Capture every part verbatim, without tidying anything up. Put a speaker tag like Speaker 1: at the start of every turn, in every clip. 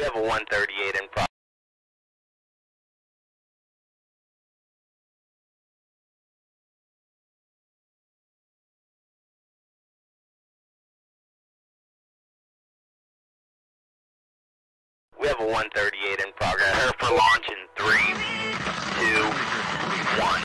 Speaker 1: We have a one thirty-eight in progress. We have a one thirty-eight in progress. Prepare for launch in three, two, one.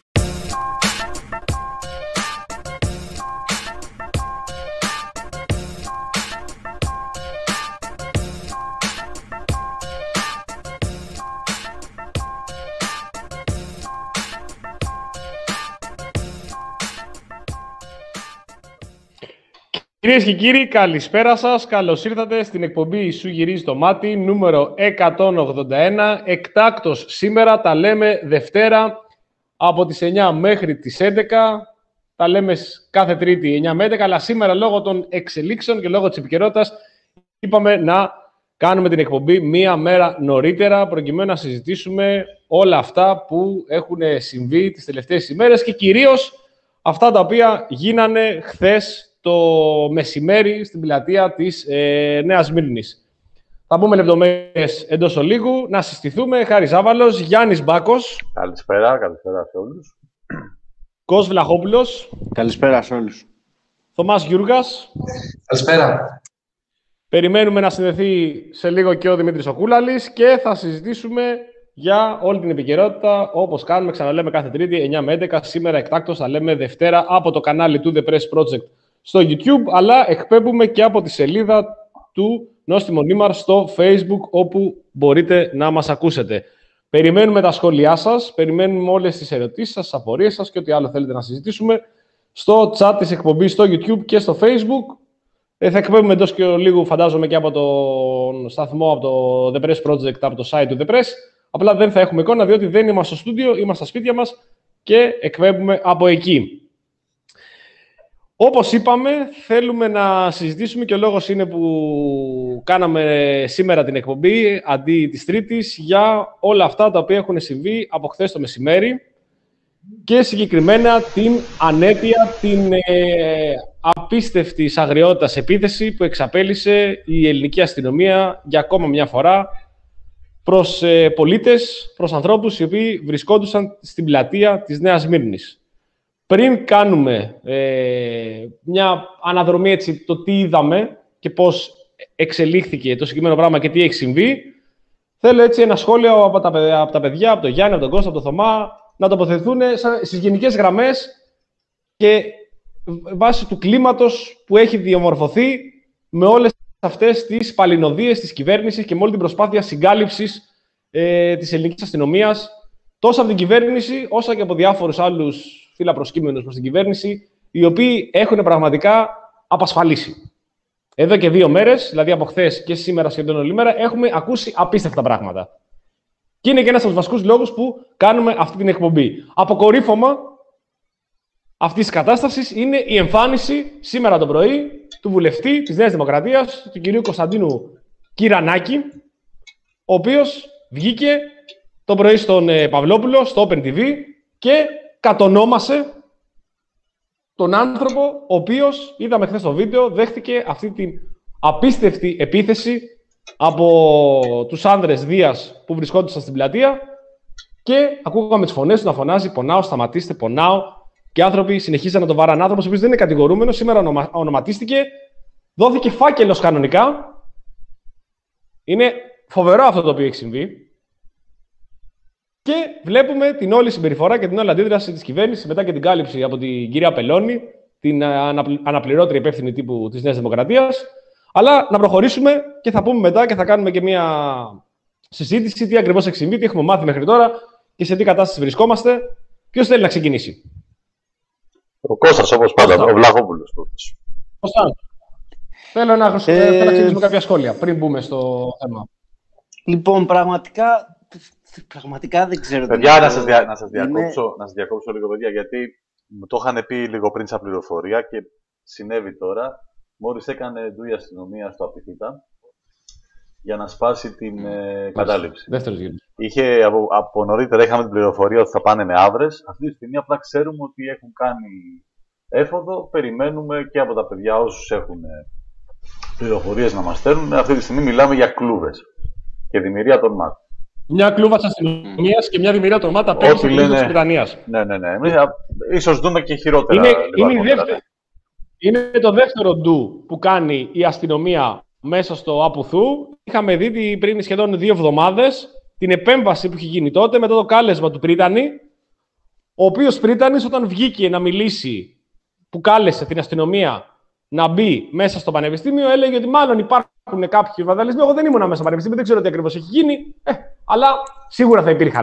Speaker 2: Κυρίες και κύριοι, καλησπέρα σας. Καλώς ήρθατε στην εκπομπή «Σου γυρίζει το μάτι» νούμερο εκατόν ογδόντα ένα. Εκτάκτος σήμερα, τα λέμε Δευτέρα από τις εννιά μέχρι τις έντεκα. Τα λέμε κάθε Τρίτη εννιά με έντεκα, αλλά σήμερα λόγω των εξελίξεων και λόγω της επικαιρότητας είπαμε να κάνουμε την εκπομπή μία μέρα νωρίτερα προκειμένου να συζητήσουμε όλα αυτά που έχουν συμβεί τις τελευταίες ημέρες και κυρίως αυτά τα οποία γίνανε χθες το μεσημέρι στην πλατεία της ε, Νέας Σμύρνης. Θα πούμε λεπτομέρειες εντός ολίγου. Να συστηθούμε. Χάρης Άβαλος, Γιάννης Μπάκος.
Speaker 3: Καλησπέρα, καλησπέρα σε όλους.
Speaker 2: Κος Βλαχόπουλος.
Speaker 4: Καλησπέρα σε όλους.
Speaker 2: Θωμάς Γιούργας.
Speaker 5: Καλησπέρα.
Speaker 2: Περιμένουμε να συνδεθεί σε λίγο και ο Δημήτρης Οκούλαλης και θα συζητήσουμε για όλη την επικαιρότητα, όπως κάνουμε, ξαναλέμε κάθε Τρίτη, εννιά με έντεκα. Σήμερα εκτάκτως θα λέμε Δευτέρα από το κανάλι του The Press Project στο YouTube, αλλά εκπέμπουμε και από τη σελίδα του Νόστιμο Νίμαρ στο Facebook, όπου μπορείτε να μας ακούσετε. Περιμένουμε τα σχόλιά σας, περιμένουμε όλες τις ερωτήσεις σας, τις απορίες σας και ό,τι άλλο θέλετε να συζητήσουμε στο chat της εκπομπής στο YouTube και στο Facebook. Ε, θα εκπέμπουμε εντός και λίγο, φαντάζομαι, και από τον σταθμό, από το The Press Project, από το site του The Press. Απλά δεν θα έχουμε εικόνα, διότι δεν είμαστε στο στούντιο, είμαστε στα σπίτια μας και εκπέμπουμε από εκεί. Όπως είπαμε, θέλουμε να συζητήσουμε και ο λόγος είναι που κάναμε σήμερα την εκπομπή αντί της Τρίτης για όλα αυτά τα οποία έχουν συμβεί από χθες το μεσημέρι και συγκεκριμένα την ανέτεια, την ε, απίστευτη αγριότητας επίθεση που εξαπέλυσε η ελληνική αστυνομία για ακόμα μια φορά προς ε, πολίτες, προς ανθρώπους οι οποίοι βρισκόντουσαν στην πλατεία της Νέας Σμύρνης. Πριν κάνουμε ε, μια αναδρομή έτσι, το τι είδαμε και πώς εξελίχθηκε το συγκεκριμένο πράγμα και τι έχει συμβεί, θέλω έτσι ένα σχόλιο από τα, από τα παιδιά, από τον Γιάννη, από τον Κώστα, από τον Θωμά, να τοποθετηθούν στις γενικές γραμμές και βάσει του κλίματος που έχει διαμορφωθεί με όλες αυτές τις παλινοδίες της κυβέρνησης και με όλη την προσπάθεια συγκάλυψης ε, της ελληνικής αστυνομίας, τόσο από την κυβέρνηση, όσο και από διάφορους άλλους φύλλα προσκύμενους προς την κυβέρνηση, οι οποίοι έχουν πραγματικά απασφαλίσει. Εδώ και δύο μέρες, δηλαδή από χθες και σήμερα σχεδόν όλη μέρα, έχουμε ακούσει απίστευτα πράγματα. Και είναι και ένας από τους βασικούς λόγους που κάνουμε αυτή την εκπομπή. Αποκορύφωμα αυτής της κατάστασης είναι η εμφάνιση σήμερα το πρωί του βουλευτή της Νέας Δημοκρατίας, του κυρίου Κωνσταντίνου Κυρανάκη, ο οποίος βγήκε το πρωί στον ε, Παυλόπουλο, στο Open τι βι και κατονόμασε τον άνθρωπο, ο οποίος, είδαμε χθες στο βίντεο, δέχτηκε αυτή την απίστευτη επίθεση από τους άνδρες Δίας που βρισκόντουσαν στην πλατεία και ακούγαμε τις φωνές του να φωνάζει «Πονάω, σταματήστε, πονάω». Και άνθρωποι συνεχίζαν να τον βαράνε. Άνθρωπος ο οποίος δεν είναι κατηγορούμενος, σήμερα ονομα... ονοματίστηκε, δόθηκε φάκελος κανονικά. Είναι φοβερό αυτό το οποίο έχει συμβεί. Και βλέπουμε την όλη συμπεριφορά και την όλη αντίδραση της κυβέρνησης μετά και την κάλυψη από την κυρία Πελώνη, την αναπληρώτρια υπεύθυνη τύπου της Νέας Δημοκρατίας. Αλλά να προχωρήσουμε και θα πούμε μετά και θα κάνουμε και μια συζήτηση τι ακριβώς έχει συμβεί, τι έχουμε μάθει μέχρι τώρα και σε τι κατάσταση βρισκόμαστε. Ποιος θέλει να ξεκινήσει?
Speaker 3: Ο Κώστας, όπως πάντα, Κώστα. Ο Βλαχόπουλος.
Speaker 2: Κώστα. Θέλω να, ε... θέλω να ξεκινήσουμε κάποια σχόλια πριν μπούμε στο θέμα.
Speaker 4: Λοιπόν, πραγματικά... Πραγματικά δεν ξέρω.
Speaker 3: Παιδιά, να σας, δια... να, σας διακόψω, είναι... να σας διακόψω λίγο, παιδιά, γιατί μου το είχαν πει λίγο πριν σαν πληροφορία και συνέβη τώρα. Μόλις έκανε ντου η αστυνομία στο Απιθύτα για να σπάσει την ε, κατάληψη.
Speaker 2: Δεύτερος γύρος.
Speaker 3: Είχε, από, από νωρίτερα είχαμε την πληροφορία ότι θα πάνε με άβρες. Αυτή τη στιγμή απλά ξέρουμε ότι έχουν κάνει έφοδο. Περιμένουμε και από τα παιδιά όσους έχουν πληροφορίες να μας στέλνουν. Αυτή τη στιγμή μιλάμε για κλούβες. και δημιουργία των ΜΑΤ.
Speaker 2: Μια κλούβα της αστυνομίας και μια δημιουργία των ΜΑΤ απέκτησε την κλούβα της Βρετανίας.
Speaker 3: Ναι, ναι, ναι. Εμείς ίσως δούμε και χειρότερα.
Speaker 2: Είναι, είναι, η δεύτερη, είναι το δεύτερο ντου που κάνει η αστυνομία μέσα στο Απουθού. Είχαμε δει πριν σχεδόν δύο εβδομάδες την επέμβαση που είχε γίνει τότε μετά το κάλεσμα του Πρίτανη, ο οποίος Πρίτανης όταν βγήκε να μιλήσει, που κάλεσε την αστυνομία να μπει μέσα στο πανεπιστήμιο, έλεγε ότι μάλλον υπάρχουν κάποιοι βανδαλισμοί. Εγώ δεν ήμουν μέσα στο πανεπιστήμιο, δεν ξέρω τι ακριβώς έχει γίνει, ε, αλλά σίγουρα θα υπήρχαν.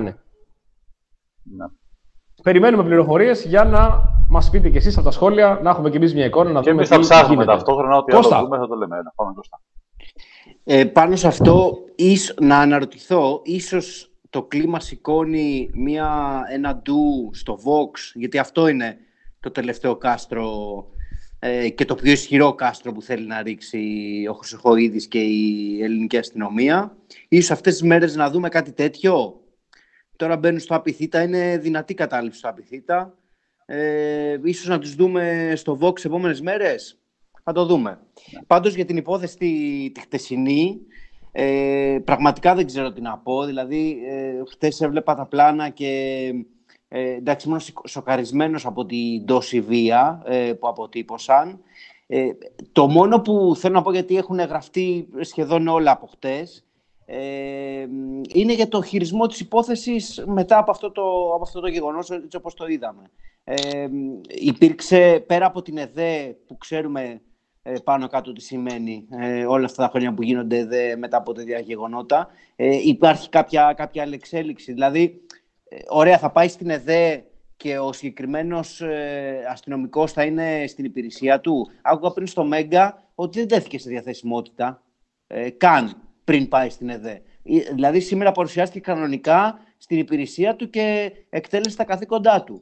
Speaker 3: Να.
Speaker 2: Περιμένουμε πληροφορίες για να μας πείτε κι εσείς από τα σχόλια, να έχουμε κι εμείς μια εικόνα, να
Speaker 3: και
Speaker 2: δούμε
Speaker 3: τι γίνεται. Και εμείς θα ψάχνουμε
Speaker 2: ταυτόχρονα
Speaker 3: ότι άλλο δούμε θα το λέμε. Να πάμε Κώστα.
Speaker 4: Ε, πάνω σε αυτό, ίσ, να αναρωτηθώ, ίσως το κλίμα σηκώνει μια, ένα ντου στο Vox, γιατί αυτό είναι το τελευταίο κάστρο ε, και το πιο ισχυρό κάστρο που θέλει να ρίξει ο Χρυσοχοΐδης και η ελληνική αστυνομία. Ίσως αυτές τις μέρες να δούμε κάτι τέτοιο. Τώρα μπαίνουν στο Απιθύτα, είναι δυνατή κατάληψη στο Απιθύτα. Ε, ίσως να τους δούμε στο Vox τις επόμενες μέρες. Θα το δούμε. Yeah. Πάντως για την υπόθεση τη, τη χτεσινή, ε, πραγματικά δεν ξέρω τι να πω. Δηλαδή, ε, χτες έβλεπα τα πλάνα και ε, εντάξει, ήμουν σοκαρισμένος από την τόση βία ε, που αποτύπωσαν. Ε, το μόνο που θέλω να πω, γιατί έχουν γραφτεί σχεδόν όλα από χτες, ε, είναι για το χειρισμό της υπόθεσης μετά από αυτό το, από αυτό το γεγονός, έτσι όπως το είδαμε. Ε, υπήρξε, πέρα από την ΕΔΕ που ξέρουμε ε, πάνω κάτω τι σημαίνει ε, όλα αυτά τα χρόνια που γίνονται ΕΔΕ μετά από τέτοια γεγονότα, ε, υπάρχει κάποια, κάποια άλλη εξέλιξη. Δηλαδή, ε, ωραία, θα πάει στην ΕΔΕ και ο συγκεκριμένος ε, αστυνομικός θα είναι στην υπηρεσία του. Άκουγα πριν στο Μέγκα ότι δεν τέθηκε σε διαθεσιμότητα ε, καν πριν πάει στην ΕΔΕ. Δηλαδή, σήμερα παρουσιάστηκε κανονικά στην υπηρεσία του και εκτέλεσε τα καθήκοντά του.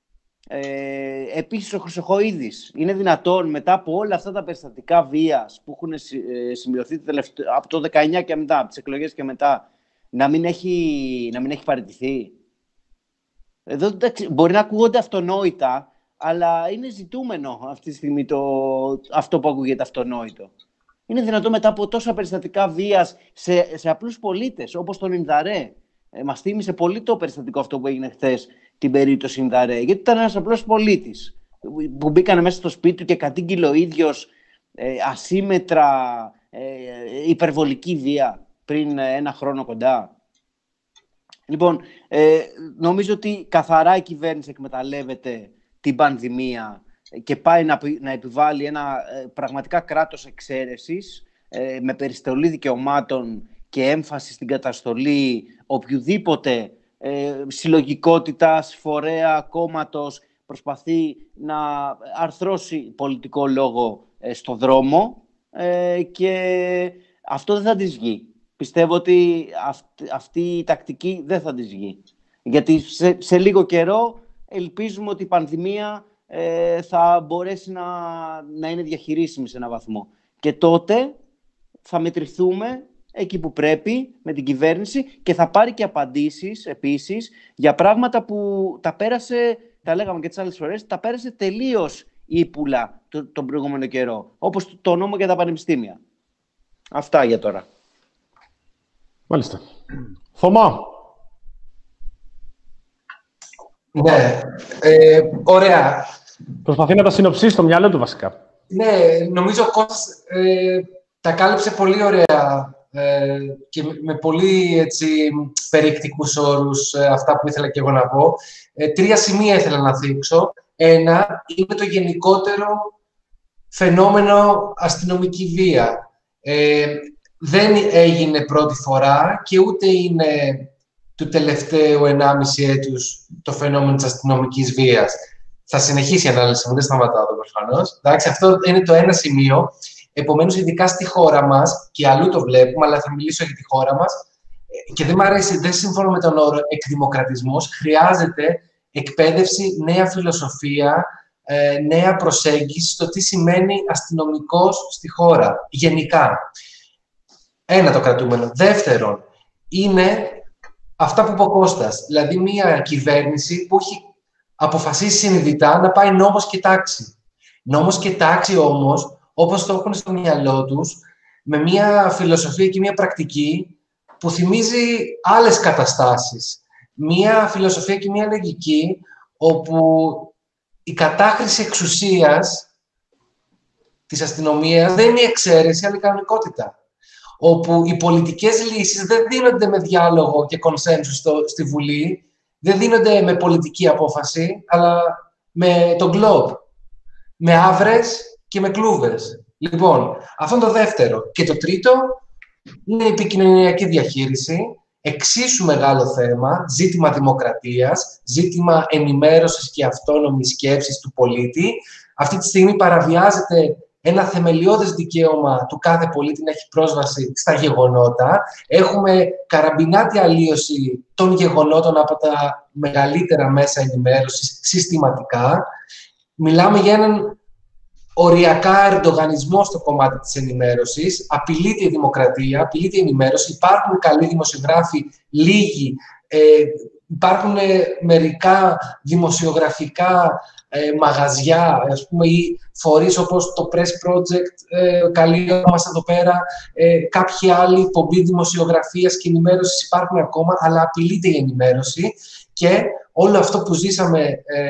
Speaker 4: Ε, επίσης ο Χρυσοχοΐδης, είναι δυνατόν μετά από όλα αυτά τα περιστατικά βίας που έχουν σημειωθεί από το δεκαεννιά και μετά, από τις εκλογές και μετά, να μην έχει, να μην έχει παραιτηθεί? Εδώ, μπορεί να ακούγονται αυτονόητα, αλλά είναι ζητούμενο αυτή τη στιγμή το, αυτό που ακούγεται αυτονόητο. Είναι δυνατόν μετά από τόσα περιστατικά βίας σε, σε απλούς πολίτες, όπως τον Ινδαρέ? Ε, μας θύμισε πολύ το περιστατικό αυτό που έγινε χθες, την περίπτωση Ινδαρέ, γιατί ήταν ένας απλός πολίτης που μπήκανε μέσα στο σπίτι του και κατήγγειλε ο ίδιος ε, ασύμετρα, ε, υπερβολική βία πριν ένα χρόνο κοντά. Λοιπόν, ε, νομίζω ότι καθαρά η κυβέρνηση εκμεταλλεύεται την πανδημία και πάει να, να επιβάλλει ένα ε, πραγματικά κράτος εξαίρεσης ε, με περιστολή δικαιωμάτων και έμφαση στην καταστολή οποιουδήποτε ε, συλλογικότητας, φορέα, κόμματος προσπαθεί να αρθρώσει πολιτικό λόγο ε, στο δρόμο ε, και αυτό δεν θα της βγει. Πιστεύω ότι αυτή, αυτή η τακτική δεν θα της βγει. Γιατί σε, σε λίγο καιρό ελπίζουμε ότι η πανδημία ε, θα μπορέσει να, να είναι διαχειρίσιμη σε έναν βαθμό. Και τότε θα μετρηθούμε εκεί που πρέπει με την κυβέρνηση και θα πάρει και απαντήσεις επίσης για πράγματα που τα πέρασε, τα λέγαμε και τις άλλες φορές, τα πέρασε τελείως ύπουλα το, τον προηγούμενο καιρό. Όπως το, το νόμο για τα πανεπιστήμια. Αυτά για τώρα.
Speaker 2: Μάλιστα. Θωμά.
Speaker 5: Ναι, ε, ωραία.
Speaker 2: Προσπαθεί να τα συνοψίσει στο μυαλό του βασικά.
Speaker 5: Ναι, νομίζω ο Κώστας ε, τα κάλυψε πολύ ωραία ε, και με, με πολύ έτσι, περιεκτικούς όρους ε, αυτά που ήθελα και εγώ να πω. Ε, τρία σημεία ήθελα να θίξω. Ένα είναι το γενικότερο φαινόμενο αστυνομική βία. Ε, δεν έγινε πρώτη φορά και ούτε είναι του τελευταίου ενάμιση έτους το φαινόμενο της αστυνομικής βίας. Θα συνεχίσει η ανάλυση μου, δεν σταματάω εδώ προφανώς. Εντάξει, αυτό είναι το ένα σημείο. Επομένως, ειδικά στη χώρα μας, και αλλού το βλέπουμε, αλλά θα μιλήσω για τη χώρα μας, και δεν μου αρέσει, δεν συμφωνώ με τον όρο εκδημοκρατισμός, χρειάζεται εκπαίδευση, νέα φιλοσοφία, νέα προσέγγιση στο τι σημαίνει αστυνομικός στη χώρα, γενικά. Ένα το κρατούμενο. Δεύτερον, είναι αυτά που είπε ο Κώστας, δηλαδή μια κυβέρνηση που έχει αποφασίσει συνειδητά να πάει νόμος και τάξη. Νόμος και τάξη όμως, όπως το έχουν στο μυαλό τους, με μια φιλοσοφία και μια πρακτική που θυμίζει άλλες καταστάσεις. Μία φιλοσοφία και μία λογική όπου η κατάχρηση εξουσίας της αστυνομίας δεν είναι η εξαίρεση, αλλά η κανονικότητα. Όπου οι πολιτικές λύσεις δεν δίνονται με διάλογο και κονσένσους στη Βουλή, δεν δίνονται με πολιτική απόφαση, αλλά με τον γκλόμπ, με άβρες και με κλούβες. Λοιπόν, αυτό είναι το δεύτερο. Και το τρίτο είναι η επικοινωνιακή διαχείριση, εξίσου μεγάλο θέμα, ζήτημα δημοκρατίας, ζήτημα ενημέρωσης και αυτόνομης σκέψης του πολίτη. Αυτή τη στιγμή παραβιάζεται ένα θεμελιώδες δικαίωμα του κάθε πολίτη να έχει πρόσβαση στα γεγονότα. Έχουμε καραμπινάτη αλλίωση των γεγονότων από τα μεγαλύτερα μέσα ενημέρωσης συστηματικά. Μιλάμε για έναν οριακά ερντογανισμό στο κομμάτι της ενημέρωσης. Απειλείται η δημοκρατία, απειλείται η ενημέρωση. Υπάρχουν καλοί δημοσιογράφοι, λίγοι. Ε, υπάρχουν ε, μερικά δημοσιογραφικά ε, μαγαζιά, ας πούμε, ή φορείς όπως το Press Project, ε, καλή μας εδώ πέρα, ε, κάποιοι άλλοι εκπομπή δημοσιογραφίας και ενημέρωσης υπάρχουν ακόμα, αλλά απειλείται η ενημέρωση και όλο αυτό που ζήσαμε ε,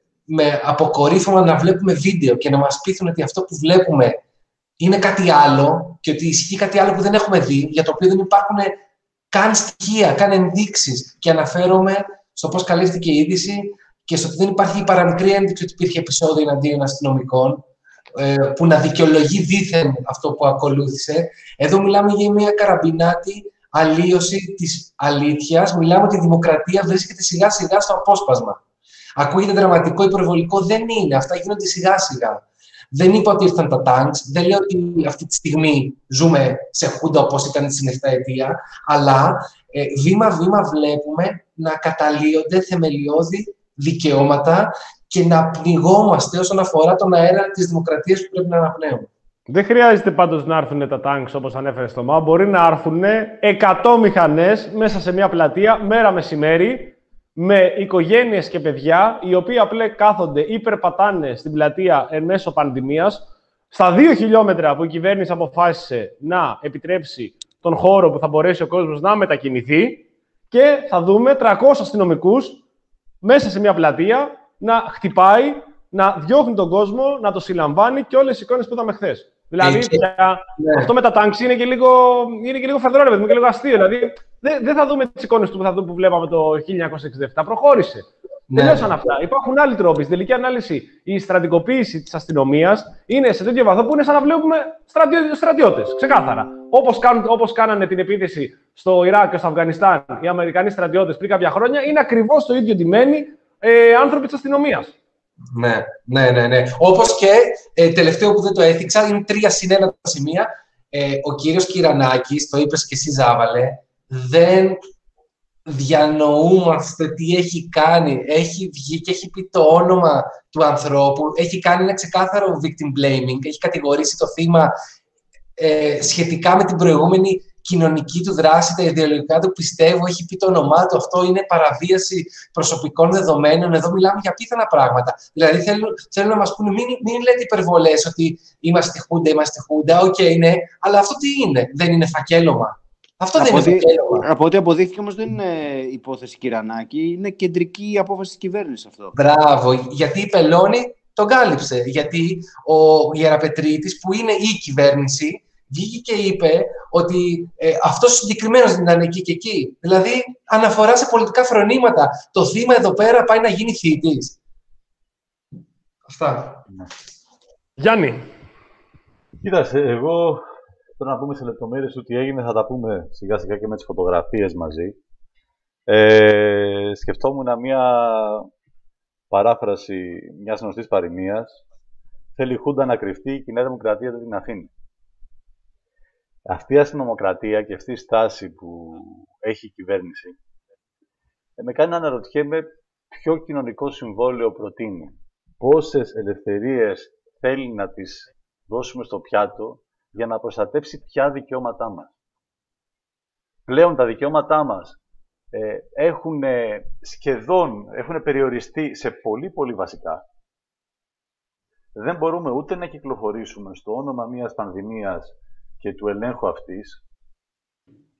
Speaker 5: με αποκορύφωμα να βλέπουμε βίντεο και να μας πείθουν ότι αυτό που βλέπουμε είναι κάτι άλλο και ότι ισχύει κάτι άλλο που δεν έχουμε δει, για το οποίο δεν υπάρχουν καν στοιχεία, καν ενδείξεις. Και αναφέρομαι στο πώς καλύφθηκε η είδηση και στο ότι δεν υπάρχει παραμικρή ένδειξη ότι υπήρχε επεισόδιο εναντίον αστυνομικών, που να δικαιολογεί δήθεν αυτό που ακολούθησε. Εδώ μιλάμε για μια καραμπινάτη αλλίωση της αλήθειας. Μιλάμε ότι η δημοκρατία βρίσκεται σιγά-σιγά στο απόσπασμα. Ακούγεται δραματικό, υπερβολικό, δεν είναι. Αυτά γίνονται σιγά-σιγά. Δεν είπα ότι ήρθαν τα τάγκς, δεν λέω ότι αυτή τη στιγμή ζούμε σε χούντα όπως ήταν στην επταετία, αλλά ε, βήμα-βήμα βλέπουμε να καταλύονται θεμελιώδη δικαιώματα και να πνιγόμαστε όσον αφορά τον αέρα της δημοκρατίας που πρέπει να αναπνέουμε.
Speaker 2: Δεν χρειάζεται πάντως να έρθουν τα τάγκς όπως ανέφερε στο ΜΑ. Μπορεί να έρθουν εκατό μηχανές μέσα σε μια πλατεία, μέρα μεσημέρι, με οικογένειες και παιδιά, οι οποίοι απλά κάθονται ή περπατάνε στην πλατεία εν μέσω πανδημίας, στα δύο χιλιόμετρα που η κυβέρνηση αποφάσισε να επιτρέψει τον χώρο που θα μπορέσει ο κόσμος να μετακινηθεί, και θα δούμε τριακόσιους αστυνομικούς μέσα σε μια πλατεία να χτυπάει, να διώχνει τον κόσμο, να το συλλαμβάνει και όλες οι εικόνες που είδαμε χθες. Δηλαδή, πια, ναι. αυτό με τα τάγκς είναι και λίγο, είναι και λίγο φεδρό, είναι και λίγο αστείο. Δηλαδή, δεν, δεν θα δούμε τις εικόνες του που, θα δούμε, που βλέπαμε το χίλια εννιακόσια εξήντα επτά. Προχώρησε. Ναι. Τελειώσαν αυτά. Υπάρχουν άλλοι τρόποι. Στην τελική ανάλυση, η στρατικοποίηση της αστυνομίας είναι σε τέτοιο βαθμό που είναι σαν να βλέπουμε στρατιώτες. Ξεκάθαρα. Όπως, κάνουν, όπως κάνανε την επίθεση στο Ιράκ και στο Αφγανιστάν οι Αμερικανοί στρατιώτες πριν κάποια χρόνια, είναι ακριβώς το ίδιο ντυμένοι ε, άνθρωποι της αστυνομίας.
Speaker 5: Ναι, ναι, ναι, ναι. Όπως και ε, τελευταίο που δεν το έθιξα, είναι τρία συν ένα σημεία. Ε, ο κύριος Κυρανάκης, το είπες και εσύ Ζάβαλε, δεν διανοούμαστε τι έχει κάνει. Έχει βγει και έχει πει το όνομα του ανθρώπου, έχει κάνει ένα ξεκάθαρο victim blaming, έχει κατηγορήσει το θύμα ε, σχετικά με την προηγούμενη κοινωνική του δράση, τα ιδεολογικά του πιστεύω, έχει πει το όνομά του, αυτό είναι παραβίαση προσωπικών δεδομένων. Εδώ μιλάμε για απίθανα πράγματα. Δηλαδή θέλουν, θέλουν να μας πούνε, μην, μην λέτε υπερβολές ότι είμαστε χούντα, είμαστε χούντα, οκ, okay, ναι, αλλά αυτό τι είναι, δεν είναι φακέλωμα. Αυτό
Speaker 4: από
Speaker 5: δεν είναι
Speaker 4: δι...
Speaker 5: φακέλωμα.
Speaker 4: Από ό,τι αποδείχθηκε όμως δεν είναι υπόθεση Κυρανάκη, είναι κεντρική απόφαση της κυβέρνησης αυτό.
Speaker 5: Μπράβο, γιατί η Πελώνη τον κάλυψε. Γιατί ο Γεραπετρίτης, που είναι η κυβέρνηση, βγήκε και είπε ότι ε, αυτός συγκεκριμένος δεν ήταν εκεί και εκεί. Δηλαδή, αναφορά σε πολιτικά φρονήματα. Το θύμα εδώ πέρα πάει να γίνει θήτης. Αυτά.
Speaker 2: Γιάννη.
Speaker 3: Κοίταξε, εγώ θέλω να πούμε σε λεπτομέρειες ότι έγινε, θα τα πούμε σιγά σιγά και με τις φωτογραφίες μαζί. Ε, σκεφτόμουν μια παράφραση μιας γνωστής παροιμίας. Θέλει η Χούντα να κρυφτεί, η Νέα Δημοκρατία δεν την αφήνει. Αυτή η αστυνομοκρατία και αυτή η στάση που έχει η κυβέρνηση ε, με κάνει να αναρωτιέμαι ποιο κοινωνικό συμβόλαιο προτείνει. Πόσες ελευθερίες θέλει να τις δώσουμε στο πιάτο για να προστατεύσει ποια δικαιώματά μας. Πλέον τα δικαιώματά μας ε, έχουν σχεδόν έχουν περιοριστεί σε πολύ πολύ βασικά. Δεν μπορούμε ούτε να κυκλοφορήσουμε στο όνομα μιας πανδημίας και του ελέγχου αυτής,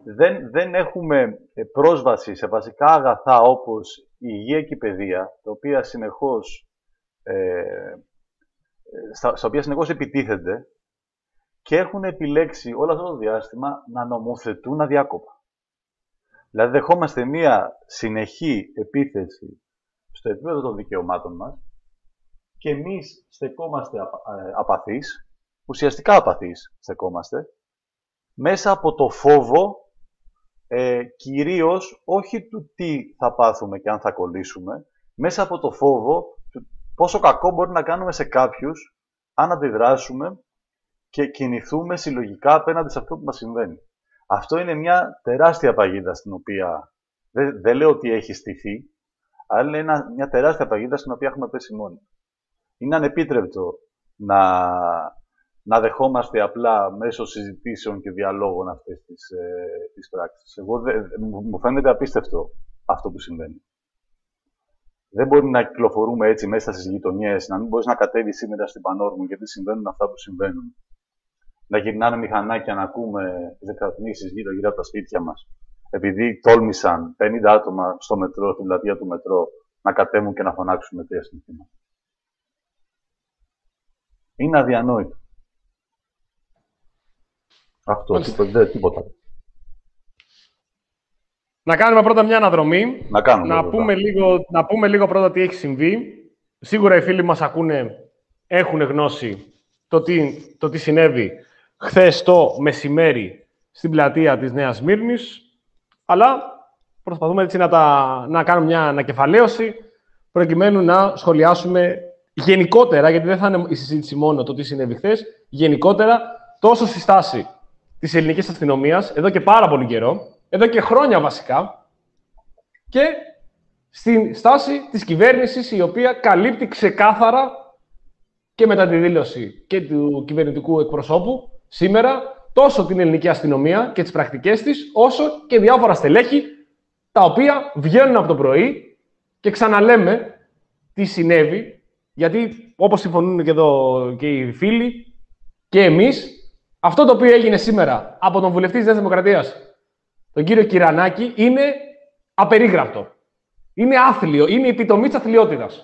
Speaker 3: δεν, δεν έχουμε πρόσβαση σε βασικά αγαθά όπως η υγεία και η παιδεία, τα οποία συνεχώς, ε, στα, στα οποία συνεχώς επιτίθενται και έχουν επιλέξει όλο αυτό το διάστημα να νομοθετούν αδιάκοπα. Δηλαδή δεχόμαστε μία συνεχή επίθεση στο επίπεδο των δικαιωμάτων μας και εμείς στεκόμαστε απαθείς, ουσιαστικά απαθείς στεκόμαστε, μέσα από το φόβο, ε, κυρίως όχι του τι θα πάθουμε και αν θα κολλήσουμε, μέσα από το φόβο του πόσο κακό μπορεί να κάνουμε σε κάποιους αν αντιδράσουμε και κινηθούμε συλλογικά απέναντι σε αυτό που μας συμβαίνει. Αυτό είναι μια τεράστια παγίδα στην οποία, δεν, δεν λέω ότι έχει στηθεί, αλλά είναι ένα, μια τεράστια παγίδα στην οποία έχουμε πέσει μόνοι. Είναι ανεπίτρεπτο να, να δεχόμαστε απλά μέσω συζητήσεων και διαλόγων αυτές τις, ε, τις πράξεις. Εγώ δε, μου φαίνεται απίστευτο αυτό που συμβαίνει. Δεν μπορεί να κυκλοφορούμε έτσι μέσα στις γειτονιές, να μην μπορείς να κατέβεις σήμερα στην Πανόρμου γιατί συμβαίνουν αυτά που συμβαίνουν. Να γυρνάνε μηχανάκια να ακούμε τις εκραπνήσεις γύρω-γύρω από τα σπίτια μας. Επειδή τόλμησαν πενήντα άτομα στο μετρό, στην πλατεία του μετρό, να κατέβουν και να φωνάξουν με τρία συνθήματα. Είναι αδιανόητο. Αυτό, τίποτα, τίποτα.
Speaker 2: Να κάνουμε πρώτα μια αναδρομή.
Speaker 3: Να, κάνουμε,
Speaker 2: να, πούμε λίγο, να πούμε λίγο πρώτα τι έχει συμβεί. Σίγουρα οι φίλοι μας ακούνε, έχουν γνώση το τι, το τι συνέβη χθες το μεσημέρι στην πλατεία της Νέας Σμύρνης, αλλά προσπαθούμε έτσι να, τα, να κάνουμε μια ανακεφαλαίωση προκειμένου να σχολιάσουμε γενικότερα, γιατί δεν θα είναι η συζήτηση μόνο το τι συνέβη χθες, γενικότερα τόσο στη στάση της ελληνικής αστυνομίας, εδώ και πάρα πολύ καιρό, εδώ και χρόνια βασικά, και στη στάση της κυβέρνησης, η οποία καλύπτει ξεκάθαρα και μετά τη δήλωση και του κυβερνητικού εκπροσώπου σήμερα τόσο την ελληνική αστυνομία και τις πρακτικές της, όσο και διάφορα στελέχη τα οποία βγαίνουν από το πρωί και ξαναλέμε τι συνέβη, γιατί όπως συμφωνούν και εδώ και οι φίλοι και εμείς, αυτό το οποίο έγινε σήμερα από τον βουλευτή της Νέας Δημοκρατίας, τον κύριο Κυρανάκη, είναι απερίγραπτο. Είναι άθλιο, είναι η επιτομή της αθλιότητας.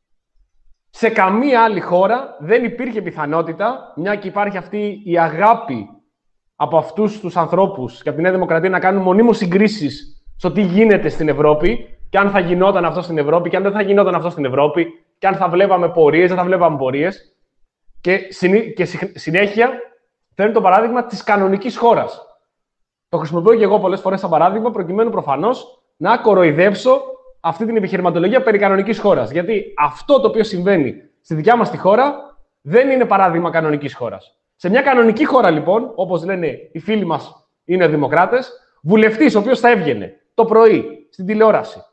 Speaker 2: Σε καμία άλλη χώρα δεν υπήρχε πιθανότητα, μια και υπάρχει αυτή η αγάπη από αυτούς τους ανθρώπους και από τη Νέα Δημοκρατία να κάνουν μονίμως συγκρίσεις στο τι γίνεται στην Ευρώπη και αν θα γινόταν αυτό στην Ευρώπη και αν δεν θα γινόταν αυτό στην Ευρώπη και αν θα βλέπαμε πορείες, δεν θα βλέπαμε πορείες. Και, συνή, και συνέχεια φέρνει το παράδειγμα της κανονικής χώρας. Το χρησιμοποιώ και εγώ πολλές φορές σαν παράδειγμα, προκειμένου προφανώς να κοροϊδέψω αυτή την επιχειρηματολογία περί κανονικής χώρας. Γιατί αυτό το οποίο συμβαίνει στη δικιά μας τη χώρα δεν είναι παράδειγμα κανονικής χώρας. Σε μια κανονική χώρα, λοιπόν, όπως λένε οι φίλοι μας, είναι δημοκράτες, βουλευτής ο οποίος θα έβγαινε το πρωί στην τηλεόραση,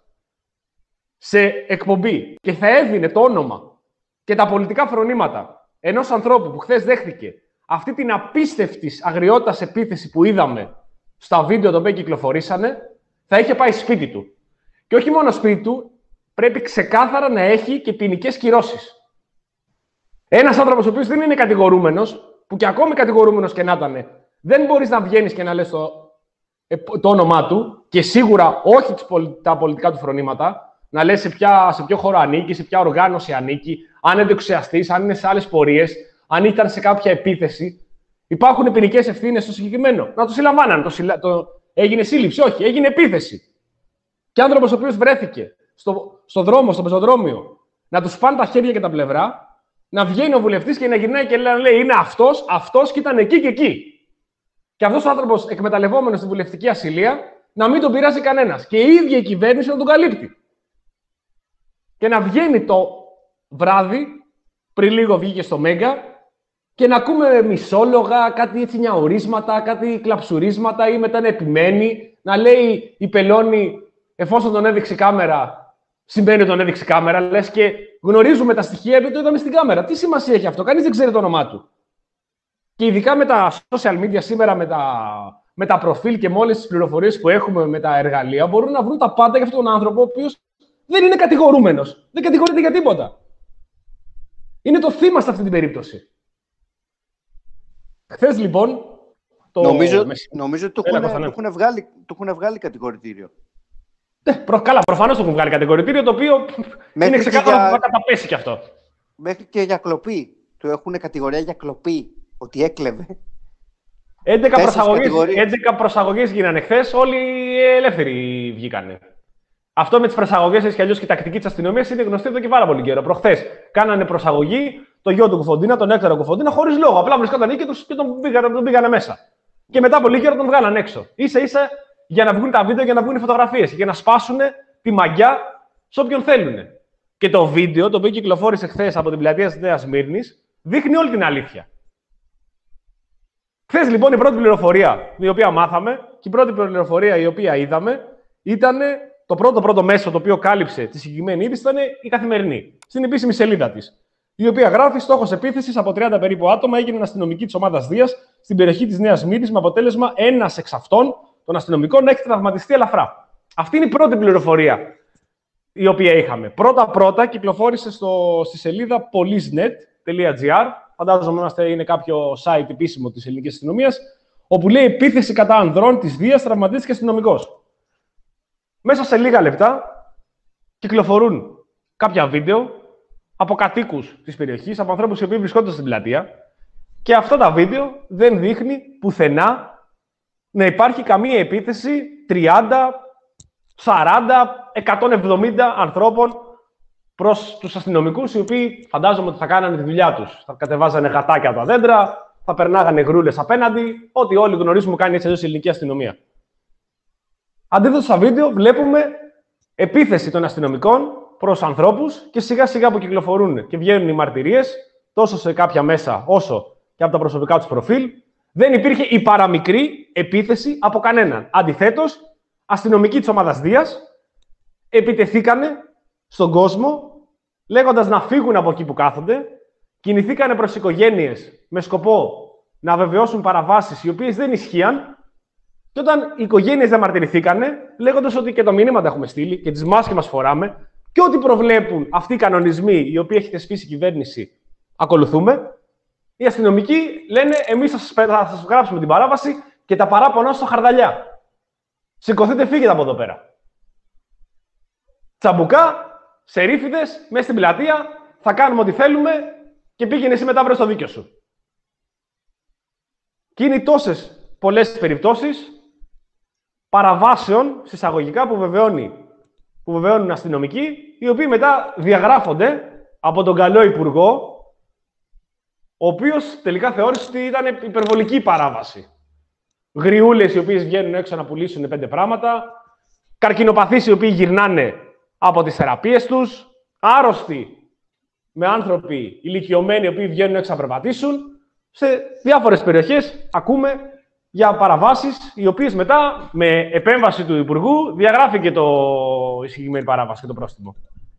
Speaker 2: σε εκπομπή και θα έδινε το όνομα και τα πολιτικά φρονήματα ενός ανθρώπου που χθες δέχτηκε αυτή την απίστευτη αγριότητας επίθεση που είδαμε στα βίντεο τα οποία κυκλοφορήσανε, θα είχε πάει σπίτι του. Και όχι μόνο σπίτι του, πρέπει ξεκάθαρα να έχει και ποινικές κυρώσεις. Ένας άνθρωπος ο οποίος δεν είναι κατηγορούμενος, που και ακόμη κατηγορούμενος και να ήταν, δεν μπορείς να βγαίνεις και να λες το, το όνομά του και σίγουρα όχι τα πολιτικά του φρονήματα, να λες σε, ποια, σε ποιο χώρο ανήκει, σε ποια οργάνωση ανήκει, αν είναι δεξιαστής, αν είναι σε άλλες πορείες, αν ήταν σε κάποια επίθεση. Υπάρχουν ποινικές ευθύνες στο συγκεκριμένο. Να το συλλαμβάναν. Το, συλλα... το... Έγινε σύλληψη, όχι, έγινε επίθεση. Και άνθρωπος ο οποίος βρέθηκε στο, στο δρόμο, στο πεζοδρόμιο, να του σπάνε τα χέρια και τα πλευρά, να βγαίνει ο βουλευτής και να γυρνάει και να λέει είναι αυτός, αυτός και ήταν εκεί και εκεί. Και αυτός ο άνθρωπος εκμεταλλευόμενος στη βουλευτική ασυλία να μην τον πειράζει κανένας. Και η ίδια η κυβέρνηση να τον καλύπτει. Και να βγαίνει το βράδυ, πριν λίγο βγήκε στο Μέγκα, και να ακούμε μισόλογα, κάτι έτσι νιαουρίσματα, κάτι κλαψουρίσματα ή μετά να επιμένει, να λέει η Πελώνη, εφόσον τον έδειξε η κάμερα, συμβαίνει ότι τον έδειξε η κάμερα, λες και γνωρίζουμε τα στοιχεία επειδή το είδαμε στην κάμερα. Τι σημασία έχει αυτό, κανείς δεν ξέρει το όνομά του. Και ειδικά με τα social media σήμερα, με τα, με τα προφίλ και με όλες τις πληροφορίες που έχουμε με τα εργαλεία, μπορούν να βρουν τα πάντα για αυτόν τον άνθρωπο, ο οποίος δεν είναι κατηγορούμενος. Δεν κατηγορείται για τίποτα. Είναι το θύμα σε αυτή την περίπτωση. Χθες λοιπόν, Το
Speaker 4: νομίζω
Speaker 2: μεσημέρι.
Speaker 4: νομίζω ότι το έχουν, το έχουν βγάλει, το έχουν βγάλει κατηγορητήριο.
Speaker 2: Ναι, προ, καλά, προφανώς το έχουν βγάλει κατηγορητήριο, το οποίο μέχρι είναι ξεκάθαρο ότι για... θα καταπέσει κι αυτό.
Speaker 4: Μέχρι και για κλοπή. Του έχουν κατηγορία για κλοπή, ότι έκλεβε.
Speaker 2: έντεκα προσαγωγές γίνανε χθες, όλοι ελεύθεροι βγήκανε. Αυτό με τις προσαγωγές, έτσι κι αλλιώς και η τακτική της αστυνομίας είναι γνωστή εδώ και πάρα πολύ καιρό. Προχθές κάνανε προσαγωγή το γιο του Κουφοντίνα, τον Έκτορα Κουφοντίνα, χωρίς λόγο. Απλά βρισκόταν εκεί και τον πήγανε, τον πήγανε μέσα. Και μετά από λίγη ώρα τον βγάλαν έξω. Ίσα ίσα για να βγουν τα βίντεο, για να βγουν οι φωτογραφίες και να σπάσουν τη μαγιά σε όποιον θέλουν. Και το βίντεο, το οποίο κυκλοφόρησε χθες από την πλατεία της Νέας Σμύρνης, δείχνει όλη την αλήθεια. Χθες λοιπόν η πρώτη πληροφορία η οποία μάθαμε και η πρώτη πληροφορία η οποία είδαμε ήταν το πρώτο πρώτο μέσο το οποίο κάλυψε τη συγκεκριμένη είδηση ήταν η Καθημερινή, στην επίσημη σελίδα της. Η οποία γράφει: στόχος επίθεσης από τριάντα περίπου άτομα έγιναν αστυνομικοί της ομάδας Δίας στην περιοχή της Νέας Σμύρνης, με αποτέλεσμα ένας εξ αυτών των αστυνομικών να έχει τραυματιστεί ελαφρά. Αυτή είναι η πρώτη πληροφορία η οποία είχαμε. Πρώτα-πρώτα κυκλοφόρησε στο, στη σελίδα policenet τελεία gr. Φαντάζομαι ότι είναι κάποιο site επίσημο της ελληνικής αστυνομίας, όπου λέει επίθεση κατά ανδρών της Δίας, τραυματίστηκε αστυνομικός. Μέσα σε λίγα λεπτά κυκλοφορούν κάποια βίντεο από κατοίκους της περιοχής, από ανθρώπους οι οποίοι βρισκόνται στην πλατεία, και αυτά τα βίντεο δεν δείχνει πουθενά να υπάρχει καμία επίθεση τριάντα, σαράντα, εκατόν εβδομήντα ανθρώπων προς τους αστυνομικούς, οι οποίοι φαντάζομαι ότι θα κάνανε τη δουλειά τους. Θα κατεβάζανε γατάκια από τα δέντρα, θα περνάγανε γρούλες απέναντι, ό,τι όλοι γνωρίζουμε κάνει έτσι αλλιώς η ελληνική αστυνομία. Αντίθετα, στα βίντεο βλέπουμε επίθεση των αστυνομικών προς ανθρώπους και σιγά σιγά που κυκλοφορούν και βγαίνουν οι μαρτυρίες, τόσο σε κάποια μέσα όσο και από τα προσωπικά τους προφίλ, δεν υπήρχε η παραμικρή επίθεση από κανέναν. Αντιθέτως, αστυνομικοί της ομάδας Δίας επιτεθήκανε στον κόσμο, λέγοντας να φύγουν από εκεί που κάθονται, κινηθήκανε προς οικογένειες με σκοπό να βεβαιώσουν παραβάσεις οι οποίες δεν ισχύαν, και όταν οι οικογένειες διαμαρτυρηθήκανε, λέγοντας ότι και το μήνυμα τα έχουμε στείλει και τις μάσκες μας φοράμε και ό,τι προβλέπουν αυτοί οι κανονισμοί οι οποίοι έχει θεσπίσει η κυβέρνηση, ακολουθούμε, οι αστυνομικοί λένε: εμείς θα σας, θα σας γράψουμε την παράβαση και τα παράπονά στο χαρδαλιά. Σηκωθείτε, φύγετε από εδώ πέρα. Τσαμπουκά, σερίφιδες, μέσα στην πλατεία, θα κάνουμε ό,τι θέλουμε και πήγαινε εσύ μετά βρες το δίκιο σου. Και είναι τόσες πολλές περιπτώσεις παραβάσεων συσσαγωγικά που, βεβαιώνει, που βεβαιώνουν αστυνομικοί, οι οποίοι μετά διαγράφονται από τον καλό υπουργό, ο οποίος τελικά θεώρησε ότι ήταν υπερβολική παράβαση. Γριούλες οι οποίες βγαίνουν έξω να πουλήσουν πέντε πράγματα, καρκινοπαθείς οι οποίοι γυρνάνε από τις θεραπείες τους, άρρωστοι με άνθρωποι ηλικιωμένοι οι οποίοι βγαίνουν έξω να περπατήσουν. Σε διάφορες περιοχές ακούμε για παραβάσεις, οι οποίες μετά με επέμβαση του Υπουργού διαγράφηκε το η συγκεκριμένη παράβαση και το πρόστιμο.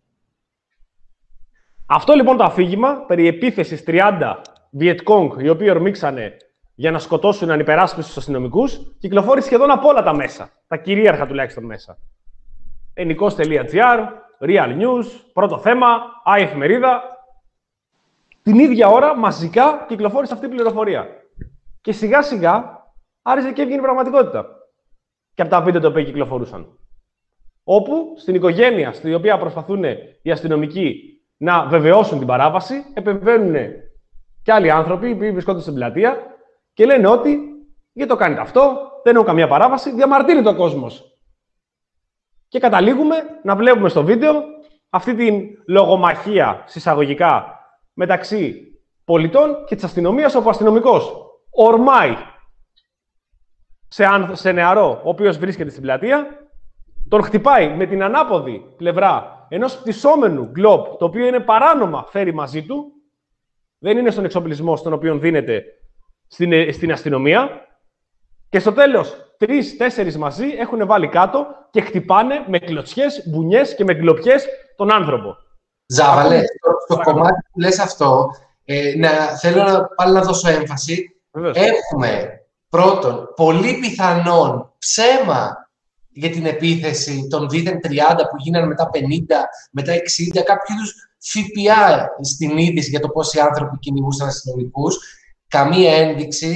Speaker 2: Αυτό λοιπόν το αφήγημα περί επίθεσης τριάντα Βιετκόγκ, οι οποίοι ορμήξανε για να σκοτώσουν ανυπεράσπιστους αστυνομικούς, κυκλοφόρησε σχεδόν από όλα τα μέσα, τα κυρίαρχα τουλάχιστον μέσα. ενικός τελεία gr, Real News, Πρώτο Θέμα, η Εφημερίδα. Την ίδια ώρα μαζικά κυκλοφόρησε αυτή η πληροφορία. Και σιγά σιγά άρχισε και έβγαινε η πραγματικότητα. Και από τα βίντεο τα οποία κυκλοφορούσαν. Όπου στην οικογένεια στην οποία προσπαθούν οι αστυνομικοί να βεβαιώσουν την παράβαση, επεμβαίνουν και άλλοι άνθρωποι που βρισκόνται στην πλατεία και λένε ότι γιατί το κάνετε αυτό, δεν έχω καμία παράβαση, διαμαρτύρεται ο κόσμος. Και καταλήγουμε να βλέπουμε στο βίντεο αυτή την λογομαχία συσσαγωγικά μεταξύ πολιτών και της αστυνομίας, όπου ο αστυνομικός ορμάει σε, σε νεαρό, ο οποίος βρίσκεται στην πλατεία, τον χτυπάει με την ανάποδη πλευρά ενός πτυσσόμενου γκλόπ, το οποίο είναι παράνομα φέρει μαζί του, δεν είναι στον εξοπλισμό στον οποίο δίνεται στην, στην αστυνομία, και στο τέλος τρεις, τέσσερις μαζί έχουν βάλει κάτω και χτυπάνε με κλωτσιές, μπουνιές και με γκλοπιές τον άνθρωπο.
Speaker 5: Ζάβαλε, στο κομμάτι που λες αυτό, ε, να, θέλω να, πάλι να δώσω έμφαση. Βεβαίως. Έχουμε πρώτον πολύ πιθανόν ψέμα για την επίθεση των δίθεν τριάντα που γίνανε μετά πενήντα, μετά εξήντα, κάποιου είδους ΦΠΑ στην είδηση για το πόσοι άνθρωποι κυνηγούσαν αστυνομικούς. Καμία ένδειξη,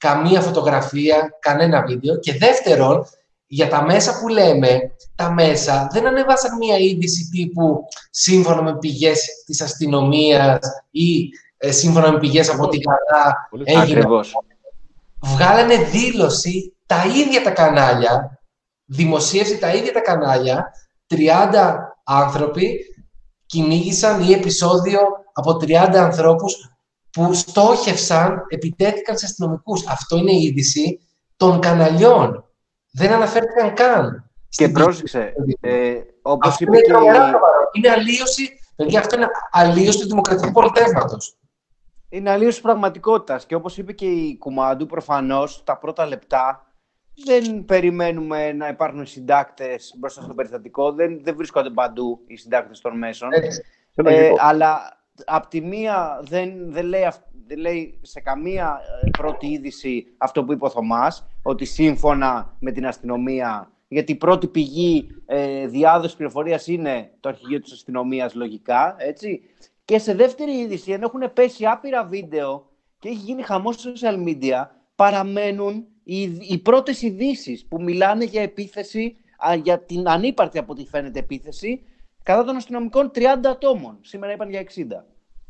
Speaker 5: καμία φωτογραφία, κανένα βίντεο. Και δεύτερον, για τα μέσα που λέμε, τα μέσα δεν ανεβάσαν μία είδηση τύπου σύμφωνα με πηγές της αστυνομίας ή ε, σύμφωνα με πηγές από την ΚΑΔΑ έγινε.
Speaker 4: Ακριβώς.
Speaker 5: Βγάλανε δήλωση τα ίδια τα κανάλια, δημοσίευση τα ίδια τα κανάλια, τριάντα άνθρωποι κυνήγησαν ή επεισόδιο από τριάντα ανθρώπους που στόχευσαν, επιτέθηκαν σε αστυνομικούς. Αυτό είναι η είδηση των καναλιών. Δεν αναφέρθηκαν καν.
Speaker 4: Και πρόσεξε, ε, όπως
Speaker 5: Αυτό
Speaker 4: είπε
Speaker 5: είναι
Speaker 4: και...
Speaker 5: τρομερά σοβαρό. Είναι αλλίωση, παιδιά, αυτό είναι αλλίωση του δημοκρατικού πολιτεύματος.
Speaker 4: Είναι αλλίωση πραγματικότητας. Και όπως είπε και η Κουμάντου, προφανώς τα πρώτα λεπτά δεν περιμένουμε να υπάρχουν συντάκτες μπροστά στο περιστατικό. Δεν, δεν βρίσκονται παντού οι συντάκτες των μέσων. Ε, αλλά απ' τη μία δεν, δεν, λέει, δεν λέει σε καμία πρώτη είδηση αυτό που είπε ο Θωμάς, ότι σύμφωνα με την αστυνομία, γιατί η πρώτη πηγή ε, διάδοση πληροφορίας είναι το αρχηγείο της αστυνομίας, λογικά, έτσι. Και σε δεύτερη είδηση, ενώ έχουν πέσει άπειρα βίντεο και έχει γίνει χαμός στα social media, παραμένουν οι, οι πρώτες ειδήσεις που μιλάνε για επίθεση, α, για την ανύπαρκτη από ό,τι φαίνεται επίθεση, κατά των αστυνομικών τριάντα ατόμων. Σήμερα είπαν για εξήντα.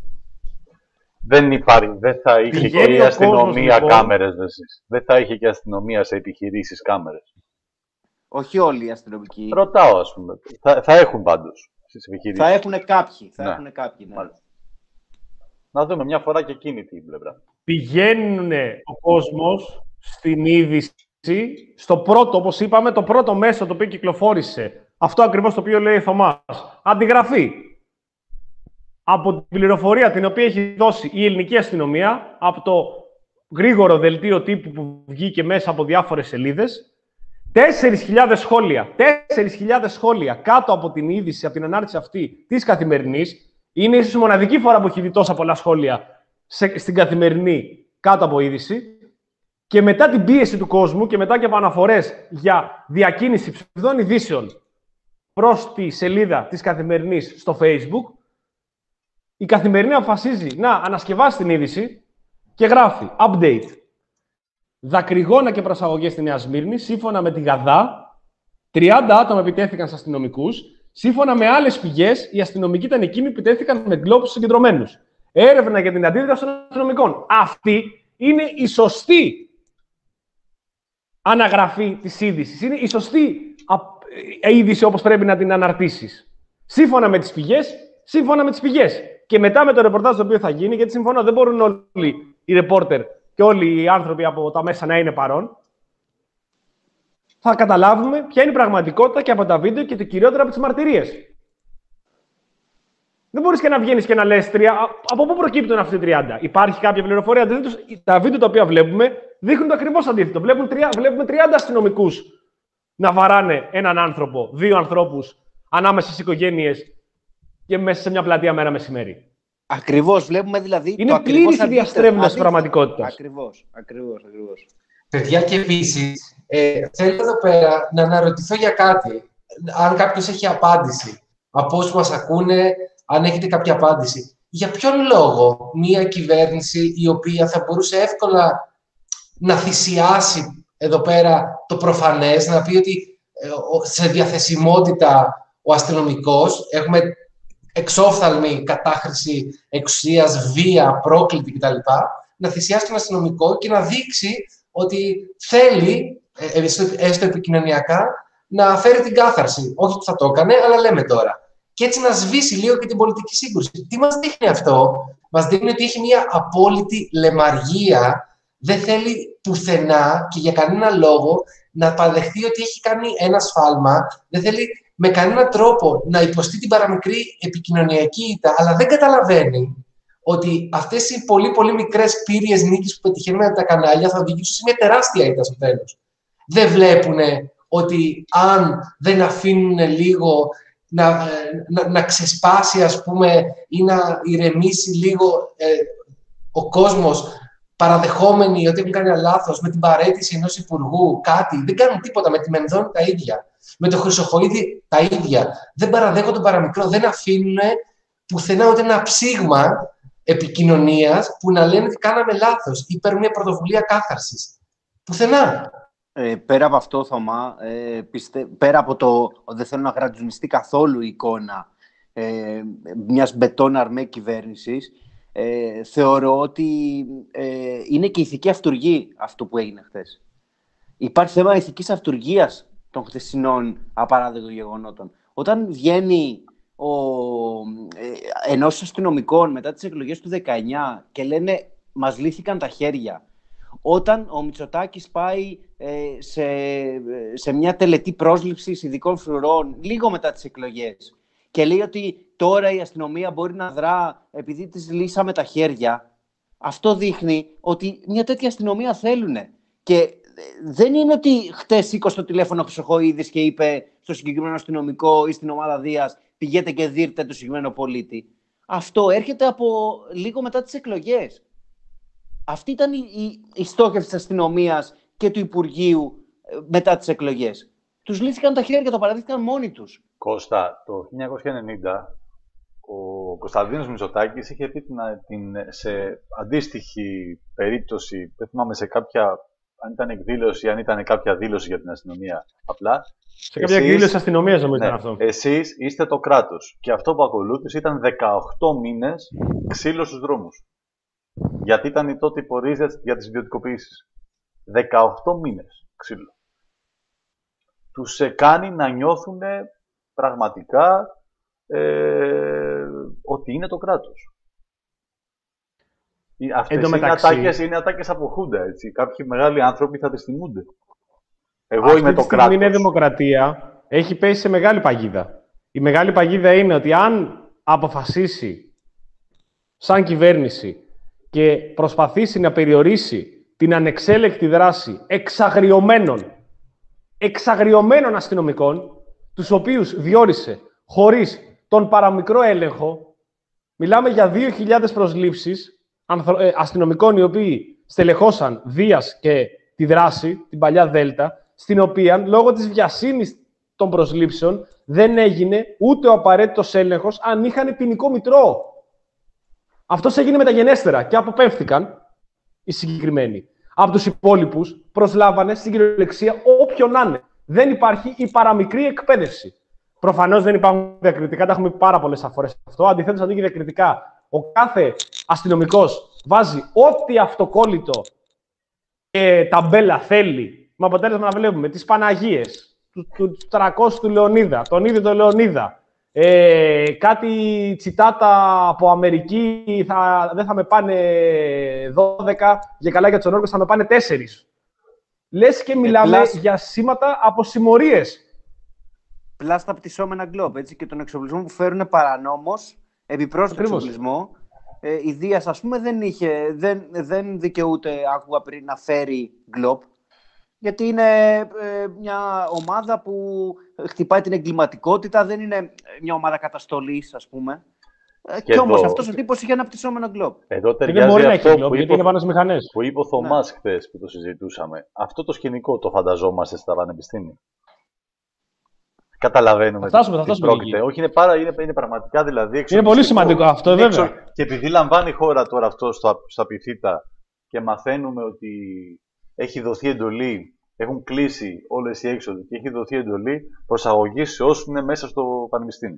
Speaker 3: Δεν υπάρχει, δεν θα είχε
Speaker 2: Πηγαίνει
Speaker 3: και η
Speaker 2: ο
Speaker 3: αστυνομία
Speaker 2: κόσμος, λοιπόν.
Speaker 3: κάμερες. Δεν θα είχε και η αστυνομία σε επιχειρήσεις κάμερες.
Speaker 4: Όχι όλοι οι αστυνομικοί.
Speaker 3: Ρωτάω, ας πούμε. Θα, θα έχουν πάντως στις επιχειρήσεις.
Speaker 4: Θα έχουν κάποιοι. Θα
Speaker 3: Ναι.
Speaker 4: έχουν κάποιοι ναι.
Speaker 3: Να δούμε μια φορά και εκείνη την πλευρά.
Speaker 2: Πηγαίνουν ο κόσμος στην είδηση, στο πρώτο, όπως είπαμε, το πρώτο μέσο το οποίο κυκλοφόρησε. Αυτό ακριβώς το οποίο λέει ο Θωμάς. Αντιγραφή. Από την πληροφορία την οποία έχει δώσει η ελληνική αστυνομία, από το γρήγορο δελτίο τύπου που βγήκε μέσα από διάφορες σελίδες, τέσσερις χιλιάδες σχόλια, τέσσερις χιλιάδες σχόλια κάτω από την είδηση, από την ανάρτηση αυτή της Καθημερινής. Είναι ίσως η μοναδική φορά που έχει δει τόσα πολλά σχόλια σε, στην Καθημερινή κάτω από είδηση. Και μετά την πίεση του κόσμου και μετά και από αναφορές για διακίνηση ψευδών ειδήσεων προς τη σελίδα της Καθημερινής στο Facebook, η Καθημερινή αποφασίζει να ανασκευάσει την είδηση και γράφει update. Δακρυγόνα και προσαγωγές στη Νέα Σμύρνη, σύμφωνα με την ΓΑΔΑ, τριάντα άτομα επιτέθηκαν σε αστυνομικούς. Σύμφωνα με άλλες πηγές, οι αστυνομικοί ήταν εκείνοι που επιτέθηκαν με γκλόπους συγκεντρωμένους. Έρευνα για την αντίδραση των αστυνομικών. Αυτή είναι η σωστή αναγραφή της είδησης. Είναι η σωστή είδηση όπως πρέπει να την αναρτήσεις. Σύμφωνα με τις πηγές, σύμφωνα με τις πηγές. Και μετά με το ρεπορτάζ το οποίο θα γίνει, γιατί συμφωνώ, δεν μπορούν όλοι οι ρεπόρτερ και όλοι οι άνθρωποι από τα μέσα να είναι παρόν, θα καταλάβουμε ποια είναι η πραγματικότητα και από τα βίντεο και το κυριότερο από τις μαρτυρίες. Δεν μπορείς και να βγαίνεις και να λες τρία. Από πού προκύπτουν αυτοί οι τριάντα? Υπάρχει κάποια πληροφορία? Τα βίντεο τα οποία βλέπουμε δείχνουν το ακριβώς αντίθετο. Βλέπουμε, βλέπουμε τριάντα αστυνομικούς να βαράνε έναν άνθρωπο, δύο ανθρώπους ανάμεσα στις οικογένειες και μέσα σε μια πλατεία μέρα μεσημέρι.
Speaker 4: Ακριβώς, βλέπουμε δηλαδή.
Speaker 2: Είναι πλήρης η διαστρέβλωση της πραγματικότητας.
Speaker 4: Ακριβώς, ακριβώς, ακριβώς.
Speaker 5: Παιδιά, και επίσης, ε, θέλω εδώ πέρα να αναρωτηθώ για κάτι. Αν κάποιος έχει απάντηση από όσους μας ακούνε, αν έχετε κάποια απάντηση. Για ποιον λόγο μια κυβέρνηση η οποία θα μπορούσε εύκολα να θυσιάσει εδώ πέρα το προφανές, να πει ότι ε, σε διαθεσιμότητα ο αστυνομικός, έχουμε εξόφθαλμη κατάχρηση εξουσίας, βία, πρόκλητη κτλ. Να θυσιάσει τον αστυνομικό και να δείξει ότι θέλει, έστω επικοινωνιακά, να φέρει την κάθαρση. Όχι που θα το έκανε, αλλά λέμε τώρα. Και έτσι να σβήσει λίγο και την πολιτική σύγκρουση. Τι μας δείχνει αυτό? Μας δείχνει ότι έχει μια απόλυτη λεμαργία. Δεν θέλει πουθενά και για κανένα λόγο να παραδεχτεί ότι έχει κάνει ένα σφάλμα. Δεν θέλει με κανένα τρόπο να υποστεί την παραμικρή επικοινωνιακή ήττα, αλλά δεν καταλαβαίνει ότι αυτές οι πολύ πολύ μικρές πύριες νίκης που πετυχαίνουν από τα κανάλια θα οδηγήσουν σε μια τεράστια ήττα στο τέλος. Δεν βλέπουν ότι αν δεν αφήνουν λίγο να, να, να ξεσπάσει, ας πούμε, ή να ηρεμήσει λίγο ε, ο κόσμος, παραδεχόμενοι ότι έχουν κάνει ένα λάθος, με την παραίτηση ενός υπουργού, κάτι, δεν κάνουν τίποτα, με τη Μενδώνη τα ίδια, με το Χρυσοχοΐδη τα ίδια, δεν παραδέχονται τον παραμικρό, δεν αφήνουν πουθενά ούτε ένα ψήγμα επικοινωνίας που να λένε ότι κάναμε λάθος ή παίρνουν μια πρωτοβουλία κάθαρσης. Πουθενά.
Speaker 4: Ε, πέρα από αυτό, Θωμά, ε, πιστε... πέρα από το δεν θέλω να γρατζουνιστεί καθόλου η εικόνα ε, μιας μπετόν αρμέ κυβέρνησης, ε, θεωρώ ότι ε, είναι και ηθική αυτουργή αυτό που έγινε χθες. Υπάρχει θέμα ηθικής αυτουργίας των χθεσινών απαράδεκτων γεγονότων. Όταν βγαίνει ο, ε, ενός αστυνομικών μετά τις εκλογές του δεκαεννιά και λένε «μας λύθηκαν τα χέρια», όταν ο Μητσοτάκης πάει ε, σε, σε μια τελετή πρόσληψης ειδικών φρουρών λίγο μετά τις εκλογές και λέει ότι τώρα η αστυνομία μπορεί να δρά επειδή της λύσαμε τα χέρια, αυτό δείχνει ότι μια τέτοια αστυνομία θέλουνε. Και δεν είναι ότι χτες σήκωσε το τηλέφωνο ο Χρυσοχοΐδης και είπε στο συγκεκριμένο αστυνομικό ή στην ομάδα Δίας πηγαίνετε και δείρτε το συγκεκριμένο πολίτη. Αυτό έρχεται από λίγο μετά τις εκλογές. Αυτή ήταν η, η, η στόχευση της αστυνομίας και του Υπουργείου ε, μετά τις εκλογές. Τους λύθηκαν τα χέρια, το παραδείχθηκαν μόνοι τους.
Speaker 3: Κώστα, το χίλια εννιακόσια ενενήντα ο Κωνσταντίνος Μητσοτάκης είχε πει την, την, σε αντίστοιχη περίπτωση, δεν θυμάμαι σε κάποια, αν ήταν εκδήλωση, αν ήταν κάποια δήλωση για την αστυνομία απλά.
Speaker 2: Σε κάποια εκδήλωση αστυνομίας νομίζω
Speaker 3: ναι,
Speaker 2: ήταν αυτό.
Speaker 3: Εσείς είστε το κράτος και αυτό που ακολούθησε ήταν δεκαοκτώ μήνες ξύλο στους δρόμους. Γιατί ήταν οι τότε οι πορείες για τις ιδιωτικοποιήσεις. δεκαοκτώ μήνες ξύλο. Τους κάνει να νιώθουν πραγματικά ε, ότι είναι το κράτος. Αυτές είναι ατάκες, είναι ατάκες από Χούντα, έτσι. Κάποιοι μεγάλοι άνθρωποι θα τις θυμούνται. Εγώ
Speaker 2: αυτή
Speaker 3: είμαι το κράτος.
Speaker 2: Η Νέα Δημοκρατία έχει πέσει σε μεγάλη παγίδα. Η μεγάλη παγίδα είναι ότι αν αποφασίσει σαν κυβέρνηση και προσπαθήσει να περιορίσει την ανεξέλεκτη δράση εξαγριωμένων, εξαγριωμένων αστυνομικών, τους οποίους διόρισε χωρίς τον παραμικρό έλεγχο, μιλάμε για δύο χιλιάδες προσλήψεις αστυνομικών οι οποίοι στελεχώσαν Δίας και τη δράση, την παλιά Δέλτα, στην οποία λόγω της βιασύνης των προσλήψεων δεν έγινε ούτε ο απαραίτητος έλεγχος αν είχαν ποινικό μητρό. Αυτός έγινε μεταγενέστερα και αποπέμφθηκαν οι συγκεκριμένοι. Από τους υπόλοιπους προσλάβανε στην κυριολεξία όποιον να είναι. Δεν υπάρχει η παραμικρή εκπαίδευση. Προφανώς δεν υπάρχουν διακριτικά, τα έχουμε πει πάρα πολλές φορές αυτό. Αντιθέτως, αντί για διακριτικά, ο κάθε αστυνομικός βάζει ό,τι αυτοκόλλητο και ταμπέλα θέλει, με αποτέλεσμα να βλέπουμε τις Παναγίες, του, του, του τριακόσιους του Λεωνίδα, τον ίδιο τον Λεωνίδα, ε, κάτι τσιτάτα από Αμερική, θα, δεν θα με πάνε δώδεκα, για καλά για τους ονόρκους θα με πάνε τέσσερις. Λες και μιλάμε ε, για σήματα από συμμορίες.
Speaker 4: Πλάστα πτυσσόμενα γκλόπ, έτσι, και τον εξοπλισμό που φέρουν παρανόμως, επιπρόσθετο εξοπλισμό. Ε, η Δίας, ας πούμε, δεν, είχε, δεν, δεν δικαιούται, άκουγα πριν, να φέρει γκλόπ, γιατί είναι ε, μια ομάδα που χτυπάει την εγκληματικότητα, δεν είναι μια ομάδα καταστολής, ας πούμε. Ε, και, και όμως αυτός ο τύπος είχε ένα πτυσσόμενο γκλόπ.
Speaker 3: Εδώ ταιριάζει
Speaker 2: αυτό
Speaker 3: αυτό
Speaker 2: γκλόπ,
Speaker 3: που,
Speaker 2: είπε, είναι πάνω στις μηχανές.
Speaker 3: που είπε ο Θωμάς ναι. χθες που το συζητούσαμε. Αυτό το σκηνικό το φανταζόμαστε στα πανεπιστήμια. Καταλαβαίνουμε
Speaker 2: θα φτάσουμε, τι, τι πρόκειται.
Speaker 3: Όχι, είναι, πάρα, είναι, είναι πραγματικά δηλαδή.
Speaker 2: Είναι πολύ σημαντικό αυτό, βέβαια. Έξω,
Speaker 3: και επειδή λαμβάνει η χώρα τώρα αυτό στο, στα Πυθίτα και μαθαίνουμε ότι έχει δοθεί εντολή, έχουν κλείσει όλες οι έξοδοι και έχει δοθεί εντολή προσαγωγής σε όσους είναι μέσα στο πανεπιστήμιο.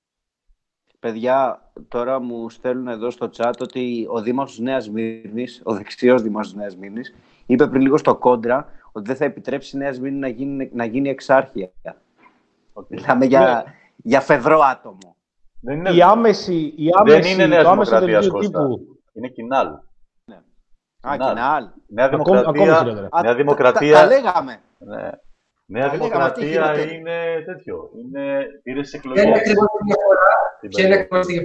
Speaker 4: Παιδιά, τώρα μου στέλνουν εδώ στο chat ότι ο Δήμαρχος Νέας Σμύρνης, ο δεξιός Δήμαρχος Νέας Σμύρνης, είπε πριν λίγο στο Κόντρα ότι δεν θα επιτρέψει η Νέα Σμύρνη να γίνει, να γίνει εξάρχεια. Okay. Μιλάμε για, yeah. για φεδρό άτομο.
Speaker 2: Δεν είναι, η άμεση, η άμεση,
Speaker 3: δεν είναι Νέα Δημοκρατία, Κώστα. Είναι Κινάλ.
Speaker 4: Ναι. Α, Κινάλ.
Speaker 3: Νέα Δημοκρατία. Νέα Δημοκρατία.
Speaker 4: Τα, τα λέγαμε.
Speaker 3: Ναι. Νέα Δημοκρατία είναι τέτοιο. Είναι πήρε σε εκλογές.
Speaker 5: Ποια είναι ακριβώς τη διαφορά. Ποια είναι ακριβώς τη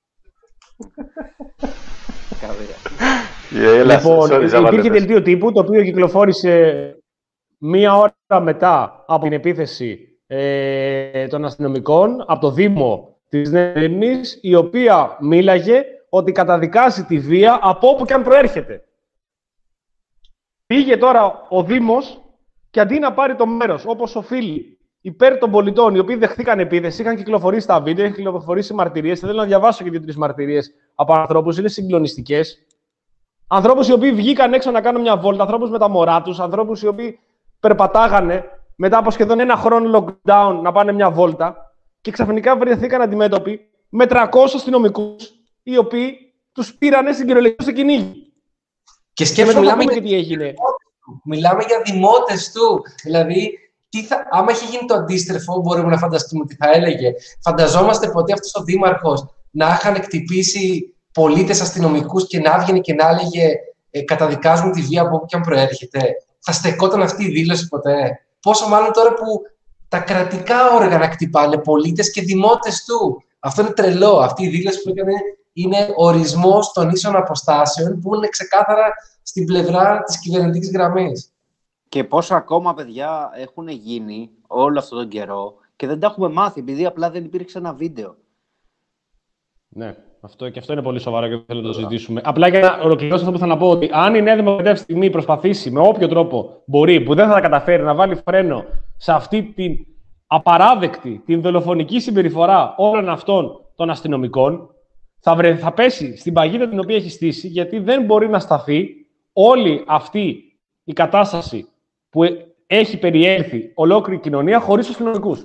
Speaker 5: διαφορά.
Speaker 2: Λοιπόν, υπήρχε δελτίο τύπου, το οποίο κυκλοφόρησε μία ώρα μετά από την επίθεση ε, των αστυνομικών, από το Δήμο της Νέας Σμύρνης, η οποία μίλαγε ότι καταδικάζει τη βία από όπου και αν προέρχεται. Πήγε τώρα ο Δήμος και αντί να πάρει το μέρος, όπως οφείλει, υπέρ των πολιτών, οι οποίοι δεχθήκαν επίθεση, είχαν κυκλοφορήσει τα βίντεο, είχαν κυκλοφορήσει μαρτυρίες. Θέλω να διαβάσω και δύο-τρεις μαρτυρίες από ανθρώπους, είναι συγκλονιστικές. Ανθρώπους οι οποίοι βγήκαν έξω να κάνουν μια βόλτα, ανθρώπους με τα μωρά τους, ανθρώπους οι οποίοι περπατάγανε μετά από σχεδόν ένα χρόνο lockdown να πάνε μια βόλτα και ξαφνικά βρεθήκαν αντιμέτωποι με τριακόσιους αστυνομικούς, οι οποίοι τους πήρανε στην κυριολεξία στο κυνήγι.
Speaker 5: Και σκέφτομαι, μιλάμε για...
Speaker 2: τι έγινε.
Speaker 5: Μιλάμε για δημότες του. Δηλαδή, τι θα... άμα είχε γίνει το αντίστροφο, μπορούμε να φανταστούμε τι θα έλεγε. Φανταζόμαστε ποτέ αυτός ο δήμαρχος να είχαν εκτυπήσει πολίτες αστυνομικούς και να έβγαινε και να έλεγε ε, καταδικάζουν τη βία από όπου και αν προέρχεται. Θα στεκόταν αυτή η δήλωση ποτέ? Πόσο μάλλον τώρα που τα κρατικά όργανα κτυπάνε πολίτες και δημότες του. Αυτό είναι τρελό. Αυτή η δήλωση που έκανε είναι ορισμός των ίσων αποστάσεων που είναι ξεκάθαρα στην πλευρά της κυβερνητικής γραμμής.
Speaker 4: Και πόσα ακόμα, παιδιά, έχουν γίνει όλο αυτόν τον καιρό και δεν τα έχουμε μάθει, επειδή απλά δεν υπήρξε ένα βίντεο.
Speaker 2: Ναι, αυτό και αυτό είναι πολύ σοβαρό και θέλω να το συζητήσουμε. Απλά για να ολοκληρώσω αυτό που θα να πω, ότι αν η Νέα Δημοκρατία αυτή τη στιγμή προσπαθήσει με όποιο τρόπο μπορεί, που δεν θα τα καταφέρει, να βάλει φρένο σε αυτή την απαράδεκτη, την δολοφονική συμπεριφορά όλων αυτών των αστυνομικών, θα, βρε, θα πέσει στην παγίδα την οποία έχει στήσει, γιατί δεν μπορεί να σταθεί όλη αυτή η κατάσταση που έχει περιέλθει ολόκληρη η κοινωνία χωρίς τους αστυνομικούς.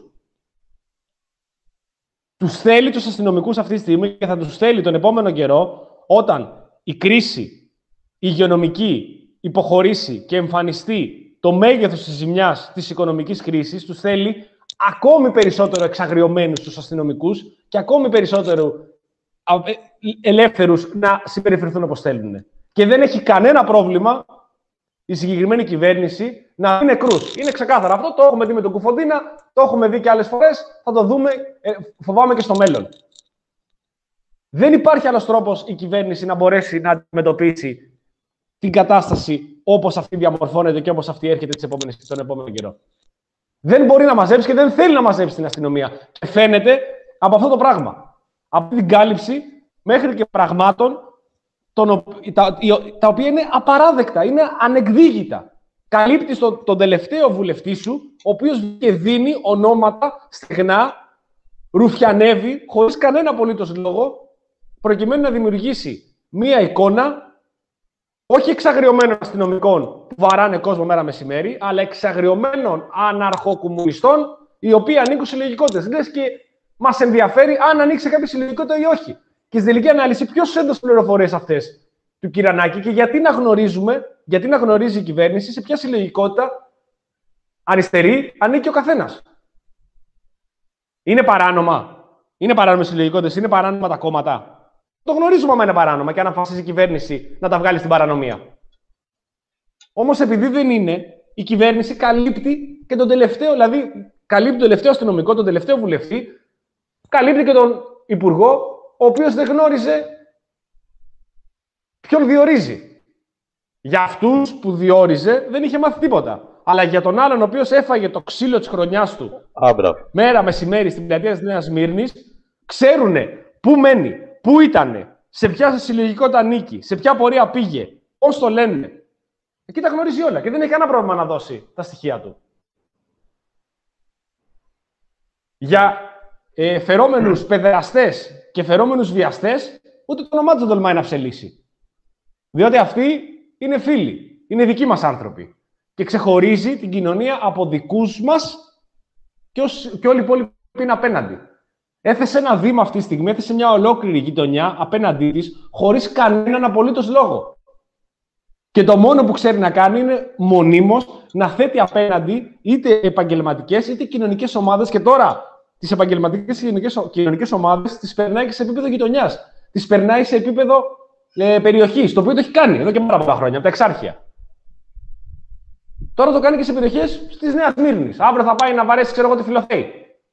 Speaker 2: Τους θέλει τους αστυνομικούς αυτή τη στιγμή και θα τους θέλει τον επόμενο καιρό, όταν η κρίση, η υγειονομική υποχωρήσει και εμφανιστεί το μέγεθος της ζημιάς της οικονομικής κρίσης, τους θέλει ακόμη περισσότερο εξαγριωμένους τους αστυνομικούς και ακόμη περισσότερο ελεύθερους να συμπεριφερθούν όπως θέλουν. Και δεν έχει κανένα πρόβλημα η συγκεκριμένη κυβέρνηση να είναι νεκρούς. Είναι ξεκάθαρο αυτό. Το έχουμε δει με τον Κουφοντίνα, το έχουμε δει και άλλες φορές. Θα το δούμε, ε, φοβάμαι, και στο μέλλον. Δεν υπάρχει άλλος τρόπος η κυβέρνηση να μπορέσει να αντιμετωπίσει την κατάσταση όπως αυτή διαμορφώνεται και όπως αυτή έρχεται τις επόμενες, στον επόμενο καιρό. Δεν μπορεί να μαζέψει και δεν θέλει να μαζέψει την αστυνομία. Και φαίνεται από αυτό το πράγμα. Από την κάλυψη μέχρι και πραγμάτων τον, τα, τα οποία είναι απαράδεκτα, είναι ανεκδίγητα. Καλύπτεις τον, τον τελευταίο βουλευτή σου, ο οποίος και δίνει ονόματα στεγνά, ρουφιανεύει, χωρίς κανένα απολύτως λόγο, προκειμένου να δημιουργήσει μία εικόνα, όχι εξαγριωμένων αστυνομικών που βαράνε κόσμο μέρα μεσημέρι, αλλά εξαγριωμένων αναρχοκομμουνιστών, οι οποίοι ανήκουν σε συλλογικότητες. Λες και μας ενδιαφέρει αν ανοίξει κάποια συλλογικότητα ή όχι. Και στην τελική ανάλυση, ποιος έδωσε πληροφορίες αυτές του Κυρανάκη και γιατί να γνωρίζουμε, γιατί να γνωρίζει η κυβέρνηση σε ποια συλλογικότητα αριστερή ανήκει ο καθένας. Είναι παράνομα. Είναι παράνομες συλλογικότητες, είναι παράνομα τα κόμματα. Το γνωρίζουμε άμα είναι παράνομα και αν αποφασίσει η κυβέρνηση να τα βγάλει στην παρανομία. Όμως επειδή δεν είναι, η κυβέρνηση καλύπτει και τον τελευταίο, δηλαδή καλύπτει τον τελευταίο αστυνομικό, τον τελευταίο βουλευτή, καλύπτει και τον υπουργό, ο οποίος δεν γνώριζε ποιον διορίζει. Για αυτούς που διόριζε δεν είχε μάθει τίποτα. Αλλά για τον άλλον, ο οποίος έφαγε το ξύλο της χρονιάς του
Speaker 3: Άμπρα.
Speaker 2: μέρα μεσημέρι στην πλατεία της Νέας Σμύρνης, ξέρουνε πού μένει, πού ήτανε, σε ποια συλλογικότητα ανήκει, σε ποια πορεία πήγε, πώς το λένε. Εκεί τα γνωρίζει όλα και δεν έχει κανένα πρόβλημα να δώσει τα στοιχεία του. Για ε, φερόμενους παιδεραστές και φερόμενους βιαστές, ούτε το όνομά του δεν τολμάει να ψελίσει. Διότι αυτοί είναι φίλοι, είναι δικοί μας άνθρωποι. Και ξεχωρίζει την κοινωνία από δικούς μας και, ως, και όλοι οι υπόλοιποι είναι απέναντι. Έθεσε ένα δήμα αυτή τη στιγμή, έθεσε μια ολόκληρη γειτονιά απέναντί της, χωρίς κανέναν απολύτως λόγο. Και το μόνο που ξέρει να κάνει είναι μονίμως να θέτει απέναντι είτε επαγγελματικές είτε κοινωνικές ομάδες. Και τώρα τις επαγγελματικές και κοινωνικές ομάδες τις περνάει και σε επίπεδο γειτονιάς. Τις περνάει σε επίπεδο ε, περιοχής, το οποίο το έχει κάνει εδώ και πάρα πολλά χρόνια, από τα εξάρχεια. Τώρα το κάνει και σε περιοχές της Νέας Σμύρνης. Αύριο θα πάει να βαρέσει, ξέρω εγώ, τη Φιλοθέη.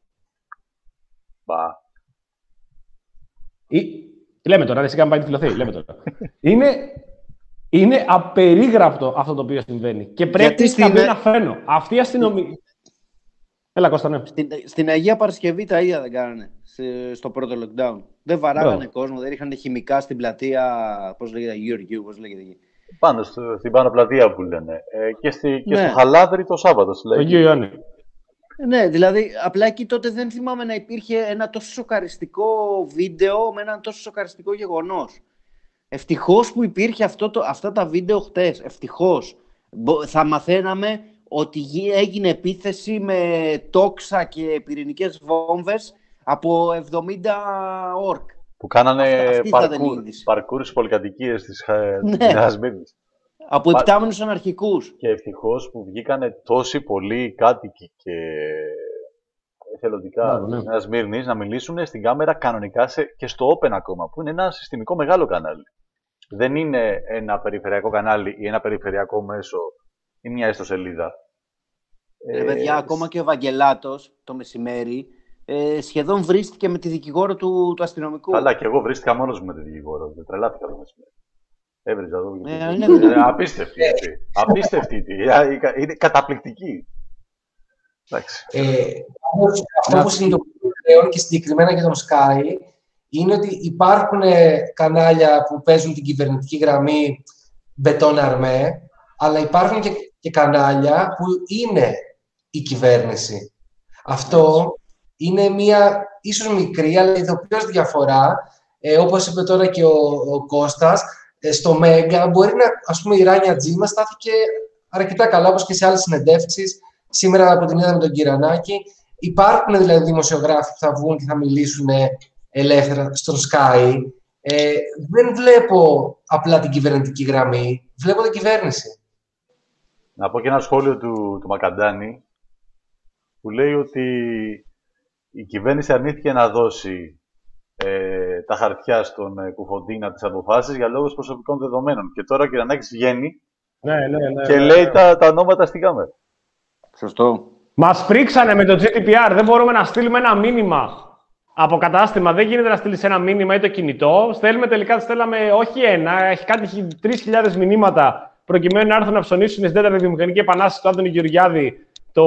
Speaker 3: Μπα.
Speaker 2: Ή... Τι λέμε τώρα, δεν σιγά πάει τη Φιλοθέη, λέμε τώρα. είναι, είναι απερίγραπτο αυτό το οποίο συμβαίνει. Και πρέπει να μπει ένα φρένο. Αυτή η αστυνομία. Έλα, Κώστα, ναι.
Speaker 4: Στην, στην Αγία Παρασκευή τα ίδια δεν κάνανε στο πρώτο lockdown. Δεν βαράγανε yeah. κόσμο, δεν είχαν χημικά στην πλατεία. Πώς λέγεται, Γεωργίου, πώς λέγεται εκεί.
Speaker 3: Πάνω στο, στην πάνω πλατεία που λένε. Ε, και στη, και
Speaker 4: ναι.
Speaker 3: στο Χαλάδρι το Σάββατο.
Speaker 2: Το Αγίου Ιωάννη.
Speaker 4: Ναι, δηλαδή απλά εκεί τότε δεν θυμάμαι να υπήρχε ένα τόσο σοκαριστικό βίντεο με ένα τόσο σοκαριστικό γεγονός. Ευτυχώς που υπήρχε αυτό το, αυτά τα βίντεο χτες. Ευτυχώς. Θα μαθαίναμε ότι έγινε επίθεση με τόξα και πυρηνικές βόμβες από εβδομήντα ορκ.
Speaker 3: Που κάνανε παρκούρ στις πολυκατοικίες της Νέας Σμύρνης.
Speaker 4: Από υπτάμενους αναρχικούς.
Speaker 3: Και ευτυχώς που βγήκανε τόσοι πολλοί κάτοικοι και εθελοντικά
Speaker 2: ναι, ναι.
Speaker 3: της Νέας Σμύρνης να μιλήσουν στην κάμερα κανονικά σε, και στο Open ακόμα, που είναι ένα συστημικό μεγάλο κανάλι. Δεν είναι ένα περιφερειακό κανάλι ή ένα περιφερειακό μέσο ή μια ιστοσελίδα.
Speaker 4: Ε, παιδιά, ε, ακόμα και ο Βαγγελάτος το μεσημέρι ε, σχεδόν βρίστηκε με τη δικηγόρο του, του αστυνομικού.
Speaker 3: Καλά, και εγώ βρίστηκα μόνος μου με τη δικηγόρο. Δεν τρελάθηκα το μεσημέρι. Έβριζα εδώ.
Speaker 4: Ε, είναι,
Speaker 3: ε, απίστευτη. Απίστευτη. Είναι καταπληκτική.
Speaker 5: Ε, αυτό που συνειδητοποιούμε πλέον και συγκεκριμένα για τον Sky είναι ότι υπάρχουν κανάλια που παίζουν την κυβερνητική γραμμή μπετόν αρμέ, αλλά υπάρχουν και, και κανάλια που είναι η κυβέρνηση. Αυτό είναι μια ίσως μικρή, αλλά ειδοποιώς διαφορά, ε, όπως είπε τώρα και ο, ο Κώστας, ε, στο Μέγκα μπορεί να, ας πούμε, η Ράνια Τζίμα στάθηκε αρκετά καλά, όπως και σε άλλες συνεντεύξεις. Σήμερα από την είδα με τον Κυρανάκη. Υπάρχουν δηλαδή δημοσιογράφοι που θα βγουν και θα μιλήσουν ελεύθερα στον Sky. Ε, δεν βλέπω απλά την κυβερνητική γραμμή, βλέπω την κυβέρνηση.
Speaker 3: Να πω και ένα σχόλιο του, του Μακαντάνη, που λέει ότι η κυβέρνηση αρνήθηκε να δώσει ε, τα χαρτιά στον ε, Κουφοντίνα τις αποφάσεις για λόγους προσωπικών δεδομένων. Και τώρα ο Κυρανάκης βγαίνει
Speaker 2: ναι, ναι, ναι,
Speaker 3: και
Speaker 2: ναι,
Speaker 3: λέει
Speaker 2: ναι.
Speaker 3: Τα, τα ονόματα στην κάμερα.
Speaker 4: Σωστό.
Speaker 2: Μας πρίξανε με το τζι ντι πι αρ. Δεν μπορούμε να στείλουμε ένα μήνυμα από κατάστημα. Δεν γίνεται να στείλεις ένα μήνυμα ή το κινητό. Στέλνουμε τελικά, στέλναμε όχι ένα, έχει κάτι τρεις χιλιάδες μηνύματα προκειμένου να έρθουν να ψωνίσουν στην τέταρτη βιομηχανική επανάσταση του Άντωνη Γεωργιάδη το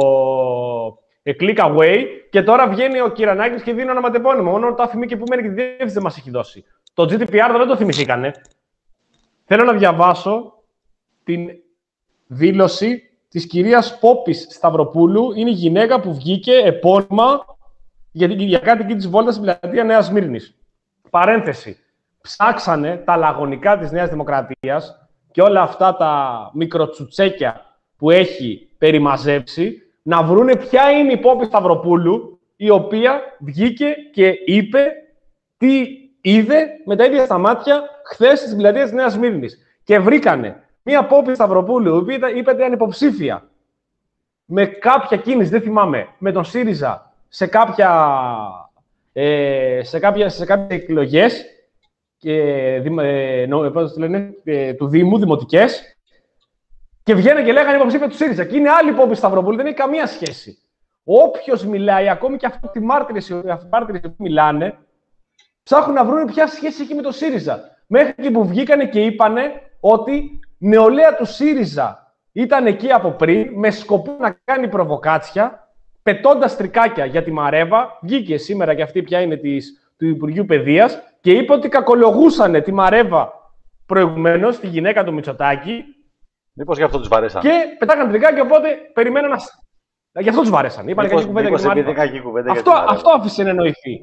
Speaker 2: click away. Και τώρα βγαίνει ο Κυρανάκης και δίνει ένα ονοματεπώνυμο. Μόνο το αφημί και που μένει και τη διεύθυνση δεν μας έχει δώσει. Το τζι ντι πι αρ δεν το θυμηθήκανε. Θέλω να διαβάσω την δήλωση της κυρίας Πόπης Σταυροπούλου. Είναι η γυναίκα που βγήκε επώνυμα για την Κυριακάτικη της βόλτα στην πλατεία Νέας Σμύρνης. Παρένθεση. Ψάξανε τα λαγωνικά της Νέας Δημοκρατίας και όλα αυτά τα μικροτσουτσέκια που έχει περιμαζέψει να βρούνε ποια είναι η Πόπη Σταυροπούλου, η οποία βγήκε και είπε τι είδε με τα ίδια στα μάτια χθες στην πλατεία της Νέας Σμύρνης. Και βρήκανε μία Πόπη Σταυροπούλου, η οποία είπε ότι ήταν υποψήφια με κάποια κίνηση, δεν θυμάμαι, με τον ΣΥΡΙΖΑ σε, κάποια, ε, σε, κάποια, σε κάποιες εκλογές και, ε, νο, πώς το λένε, ε, του Δήμου, δημοτικές, και βγαίνανε και λέγανε υποψήφια του ΣΥΡΙΖΑ. Και είναι άλλη Πόπη Σταυροπούλου, δεν έχει καμία σχέση. Όποιος μιλάει, ακόμη και αυτοί οι μάρτυρες που μιλάνε, ψάχνουν να βρουν ποια σχέση έχει με το ΣΥΡΙΖΑ. Μέχρι και που βγήκανε και είπανε ότι νεολαία του ΣΥΡΙΖΑ ήταν εκεί από πριν με σκοπό να κάνει προβοκάτσια, πετώντας τρικάκια για τη Μαρέβα. Βγήκε σήμερα και αυτή πια είναι της, του Υπουργείου Παιδείας και είπε ότι κακολογούσανε τη Μαρέβα προηγουμένως, τη γυναίκα του Μητσοτάκη.
Speaker 3: Μήπως γι' αυτό τους βαρέσαν.
Speaker 2: Και πετάγανε τρικάκια, οπότε περιμένω να. Γι' αυτό τους βαρέσαν. Είπανε κακή κουβέντα για τη Μαρέβα. Αυτό, αυτό άφησε να εννοηθεί.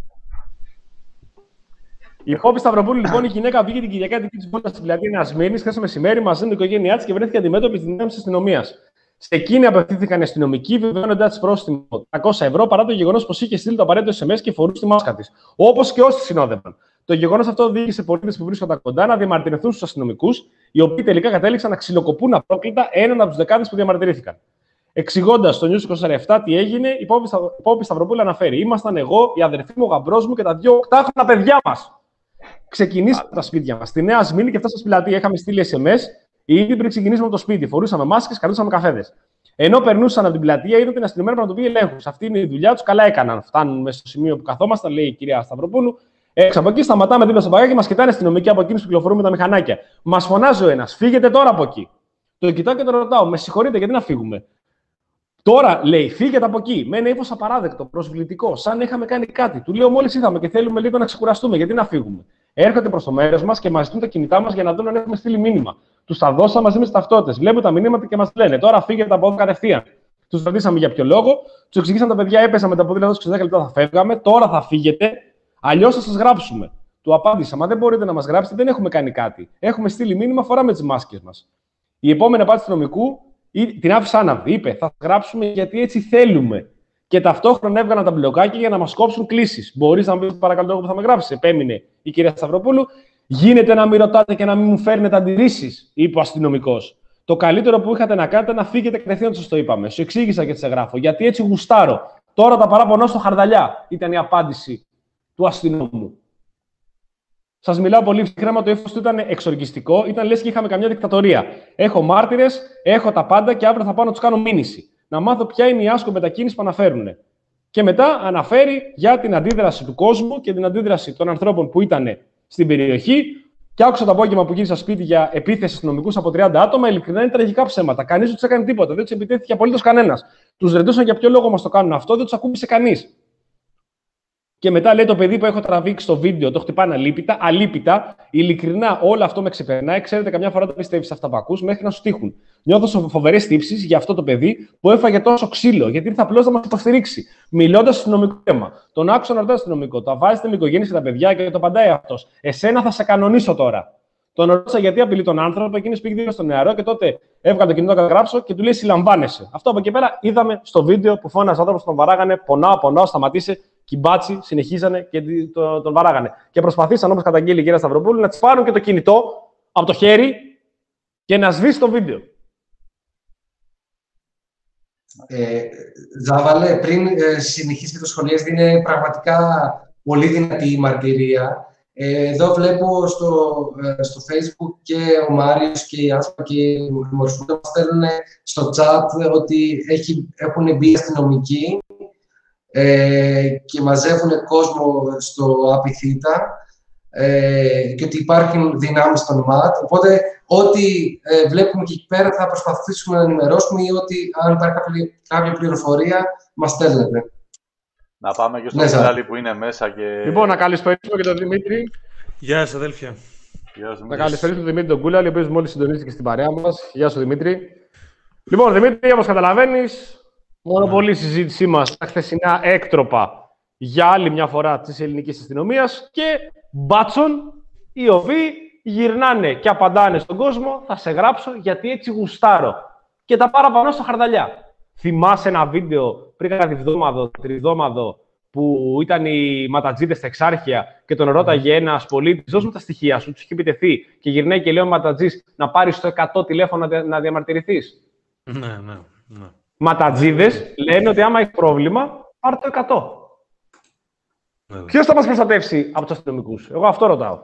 Speaker 2: Η Πόπη Σταυροπούλου, λοιπόν, η γυναίκα βγήκε την Κυριακάτικη της βόλτα στην πλατεία Νέας Σμύρνης χθες το μεσημέρι μαζί με την οικογένειά της και βρέθηκε αντιμέτωπη στις δυνάμεις της αστυνομίας. Σε εκείνη απευθύνθηκαν οι αστυνομικοί, βεβαιώνοντάς της πρόστιμο τριακόσια ευρώ παρά το γεγονός πως είχε στείλει το απαραίτητο ες εμ ες και φορούσε τη μάσκα της. Όπως και όσοι συνόδευαν. Το γεγονός αυτό οδήγησε πολίτες που βρίσκονταν κοντά να διαμαρτυρηθούν στους αστυνομικούς, οι οποίοι τελικά κατέληξαν να ξυλοκοπούν απρόκλητα έναν από τους δεκάδες που διαμαρτυρήθηκαν. Εξηγώντας στο News είκοσι επτά τι έγινε, η Πόπη Σταυροπούλου αναφέρει: Ήμασταν εγώ, η αδερφή μου, ο γαμπρός μου και τα δύο οκτάχρονα παιδιά μας. Ξεκινήσαμε τα σπίτια μας. Στη Νέα Σμύρνη και φτάσαμε στη πλατεία. Είχαμε στείλει ες εμ ες ήδη πριν ξεκινήσουμε από το σπίτι. Φορούσαμε μάσκες, κρατούσαμε καφέδες. Ενώ περνούσαν από την πλατεία, είδαν την αστυνομία να του πει ελέγχους. Αυτή είναι η δουλειά του. Καλά έκαναν. Φτάνουν μέσα στο σημείο που καθόμασταν, λέει η κυρία Σταυροπούλου. Έξω από εκεί σταματάμε δίπλα στο παγάκι και μας κοιτάνε αστυνομικοί από εκείνους που κυκλοφορούν με τα μηχανάκια. Μας φωνάζει ο ένας: Φύγετε τώρα από εκεί. Το κοιτάω και το ρωτάω: Με συγχωρείτε, γιατί να φύγουμε. Τώρα λέει: Φύγετε από εκεί. Με ένα ύφος απαράδεκτο, προσβλητικό, σαν να είχαμε κάνει κάτι. Του λέω: Μόλις ήρθαμε και θέλουμε λίγο να ξεκουραστούμε, γιατί να φύγουμε. Έρχονται προς το μέρος μας και μας ζητούν τα κινητά μας για να δουν αν έχουμε στείλει μήνυμα. Τους τα δώσαμε μαζί με τις ταυτότητες. Βλέπουν τα μηνύματα και μας λένε: Τώρα φύγετε από εδώ κατευθείαν. Τους ρωτήσαμε για ποιο λόγο. Τους εξηγήσαμε τα παιδιά έπεσαν με τα ποδήλατα τους εξήντα λεπτά θα φεύγαμε. Τώρα θα φύγετε. Αλλιώς θα σας γράψουμε. Του απάντησα: μα δεν μπορείτε να μας γράψετε, δεν έχουμε κάνει κάτι. Έχουμε στείλει μήνυμα, φοράμε τις μάσκες μας. Η επόμενη απάντηση του νομικού την άφησε άναυδη. Είπε: θα γράψουμε γιατί έτσι θέλουμε. Και ταυτόχρονα έβγαλαν τα μπλοκάκια για να μας κόψουν κλήσεις. Μπορείς να μου πεις παρακαλώ το που θα με γράψει. Επέμεινε η κυρία Σταυροπούλου. Γίνεται να μην ρωτάτε και να μην μου φέρνετε αντιρρήσεις, είπε ο αστυνομικός. Το καλύτερο που είχατε να κάνετε να φύγετε κατευθείαν, σας το είπαμε. Σου εξήγησα και σε γράφω. Γιατί έτσι γουστάρω. Τώρα τα παράπονο στο χαρδαλιά. Ήταν η απάντηση του αστυνόμου. Σας μιλάω πολύ ψυχρέμα, το ύφος του ήταν εξοργιστικό. Ήταν λες και είχαμε καμιά δικτατορία. Έχω μάρτυρες, έχω τα πάντα και αύριο θα πάω να τους κάνω μήνυση. Να μάθω ποια είναι η άσκο μετακίνηση που αναφέρουν. Και μετά αναφέρει για την αντίδραση του κόσμου και την αντίδραση των ανθρώπων που ήταν στην περιοχή. Και άκουσα το απόγευμα που γύρισα σπίτι για επίθεση αστυνομικούς από τριάντα άτομα. Ειλικρινά είναι τραγικά ψέματα. Κανείς δεν τους έκανε τίποτα. Δεν τους επιτέθηκε απολύτως κανένας. Τους ρωτούσαν για ποιο λόγο μας το κάνουν αυτό, δεν τους ακούμπησε κανείς. Και μετά λέει το παιδί που έχω τραβήξει στο βίντεο, το χτυπάνε αλίπητα, αλίπητα. Ειλικρινά όλο αυτό με ξεπερνάει. Ξέρετε, καμιά φορά το πιστεύεις αυτά που ακούς μέχρι να σου τύχουν. Νιώθω φοβερές τύψεις για αυτό το παιδί που έφαγε τόσο ξύλο, γιατί ήρθε απλώς να μας υποστηρίξει. Μιλώντας στο αστυνομικό θέμα. Τον άκουσα να ρωτάει αστυνομικό. Το βάζετε με οικογένειες και τα παιδιά και το απαντάει αυτός. Εσένα θα σε κανονίσω τώρα. Τον ρώτησα γιατί απειλεί τον άνθρωπο, εκείνος πήγε δίπλα στο νεαρό και τότε έβγαλε το κινητό να γράψω και του λέει: συλλαμβάνεσαι. Αυτό από εκεί πέρα είδαμε στο βίντεο που φώναζε άνθρωπο, τον βαράγανε, πονάω, πονάω, σταματήσε. Κυμπάτσι, συνεχίζανε και τον, τον βαράγανε. Και προσπαθήσαν όμως, καταγγείλει η κυρία Σταυροπούλου, να της πάρουν και το κινητό από το χέρι και να σβήσει το βίντεο.
Speaker 5: Ε, Ζάβαλε, πριν ε, συνεχίσει το σχολείο, είναι πραγματικά πολύ δυνατή η μαρτυρία. Ε, εδώ βλέπω στο, ε, στο Facebook και ο Μάριος και η Άσπα και η Μορφούτα μας στέλνουν στο chat ότι έχει, έχουν μπει αστυνομικοί ε, και μαζεύουν κόσμο στο Απιθύτα ε, και ότι υπάρχουν δυνάμεις στον ΜΑΤ. Οπότε, ό,τι ε, βλέπουμε και εκεί πέρα θα προσπαθήσουμε να ενημερώσουμε ή ότι αν υπάρχει κάποια, κάποια πληροφορία μας στέλνετε.
Speaker 3: Να πάμε και στο Μιχάλη ναι, που είναι μέσα και...
Speaker 2: Λοιπόν, να καλησπερίσουμε και τον Δημήτρη.
Speaker 6: Γεια σας, αδέλφια.
Speaker 3: Γεια σου,
Speaker 2: να καλησπερίσουμε τον Δημήτρη τον Κούλαλη, ο οποίος μόλις συντονίστηκε στην παρέα μας. Γεια σου, Δημήτρη. Λοιπόν, Δημήτρη, όπως καταλαβαίνεις, μόνο πολύ η συζήτησή μας τα χθεσινά έκτροπα για άλλη μια φορά της ελληνικής αστυνομίας και μπάτσων, οι οποίοι γυρνάνε και απαντάνε στον κόσμο, θα σε γράψω γιατί έτσι γουστάρω. Και τα παραπάνω στο χαρδαλιά. Θυμάσαι ένα βίντεο πριν κάτι βδόμαδο, τριβδόμαδο, που ήταν οι ματατζίδες στα Εξάρχεια και τον ρώταγε ένας πολίτης, δώσ' μου τα στοιχεία σου, τους είχε επιτεθεί και γυρνάει και λέει ο ματατζής να πάρεις το εκατό τηλέφωνο να διαμαρτυρηθείς.
Speaker 6: Ναι, ναι, ναι.
Speaker 2: Ματατζίδες λένε ότι άμα έχει πρόβλημα, πάρε το εκατό. Ναι. Ποιος θα μας προστατεύσει από τους αστυνομικούς? Εγώ αυτό ρωτάω.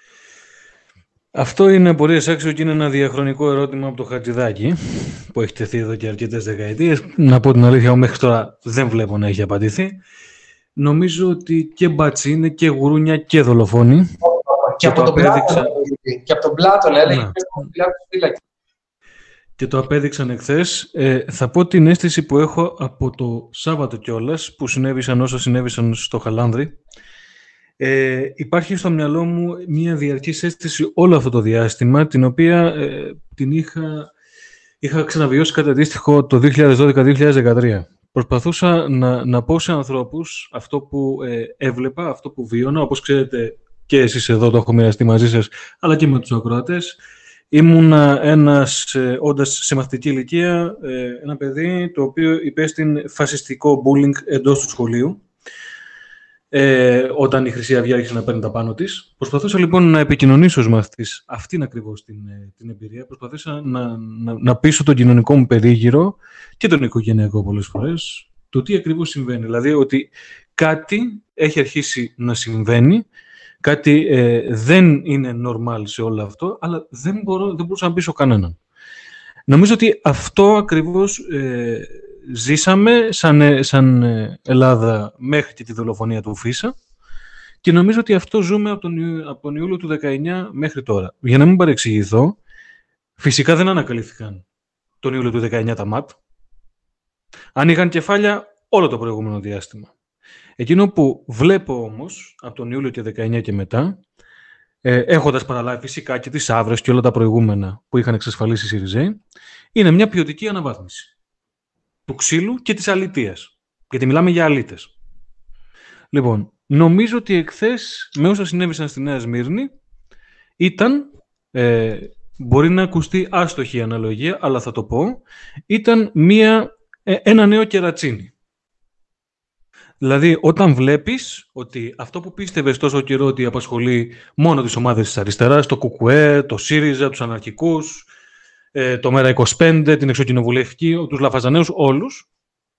Speaker 6: Αυτό είναι πολύ εξάξιο και είναι ένα διαχρονικό ερώτημα από το Χατζηδάκι που έχει τεθεί εδώ και αρκετές δεκαετίες. Να πω την αλήθεια, μέχρι τώρα δεν βλέπω να έχει απαντηθεί. Νομίζω ότι και μπατσί είναι και γουρούνια και δολοφόνοι.
Speaker 5: Και, και, από, τον απέδειξα... και από τον Πλάτων έλεγε ναι.
Speaker 6: Και το απέδειξαν εχθές. Ε, θα πω την αίσθηση που έχω από το Σάββατο κιόλας, που συνέβησαν όσα συνέβησαν στο Χαλάνδρη. Ε, υπάρχει στο μυαλό μου μια διαρκής αίσθηση όλο αυτό το διάστημα, την οποία ε, την είχα, είχα ξαναβιώσει κάτι αντίστοιχο το δύο χιλιάδες δώδεκα δύο χιλιάδες δεκατρία. Προσπαθούσα να, να πω σε ανθρώπους αυτό που ε, έβλεπα, αυτό που βίωνα, όπως ξέρετε και εσείς εδώ το έχω μοιραστεί μαζί σας, αλλά και με τους ακροατές. Ήμουνα ένας, ε, όντας σε μαθητική ηλικία, ε, ένα παιδί το οποίο υπέστην φασιστικό bullying εντός του σχολείου. Ε, όταν η Χρυσή Αυγή άρχισε να παίρνει τα πάνω της. Προσπαθούσα λοιπόν να επικοινωνήσω ως μαθητής αυτήν ακριβώς την, την εμπειρία. Προσπαθούσα να, να, να πείσω τον κοινωνικό μου περίγυρο και τον οικογενειακό πολλές φορές το τι ακριβώς συμβαίνει. Δηλαδή ότι κάτι έχει αρχίσει να συμβαίνει, κάτι ε, δεν είναι normal σε όλο αυτό, αλλά δεν, μπορώ, δεν μπορούσα να πείσω κανέναν. Νομίζω ότι αυτό ακριβώς ε, ζήσαμε σαν, σαν Ελλάδα μέχρι και τη δολοφονία του Φίσα και νομίζω ότι αυτό ζούμε από τον, από τον Ιούλιο του δεκαεννιά μέχρι τώρα. Για να μην παρεξηγηθώ, φυσικά δεν ανακαλύφθηκαν τον Ιούλιο του δεκαεννιά τα ΜΑΤ. Ανοίγαν κεφάλια όλο το προηγούμενο διάστημα. Εκείνο που βλέπω όμως από τον Ιούλιο του δεκαεννιά και μετά, ε, έχοντας παραλάβει φυσικά και τις Αύρες και όλα τα προηγούμενα που είχαν εξασφαλίσει οι ΣΥΡΙΖΑΙ, είναι μια ποιοτική αναβάθμιση. του ξύλου και της αλητείας. Γιατί μιλάμε για αλήτες. Λοιπόν, νομίζω ότι εχθές, με όσα συνέβησαν στη Νέα Σμύρνη, ήταν, ε, μπορεί να ακουστεί άστοχη η αναλογία, αλλά θα το πω, ήταν μία, ε, ένα νέο κερατσίνι. Δηλαδή, όταν βλέπεις ότι αυτό που πίστευες τόσο καιρό ότι απασχολεί μόνο τις ομάδες της αριστεράς, το ΚΚΕ, το ΣΥΡΙΖΑ, τους αναρχικούς, ε, το ΜΕΡΑ είκοσι πέντε, την εξοκοινοβουλευτική, τους λαφαζαναίους, όλους,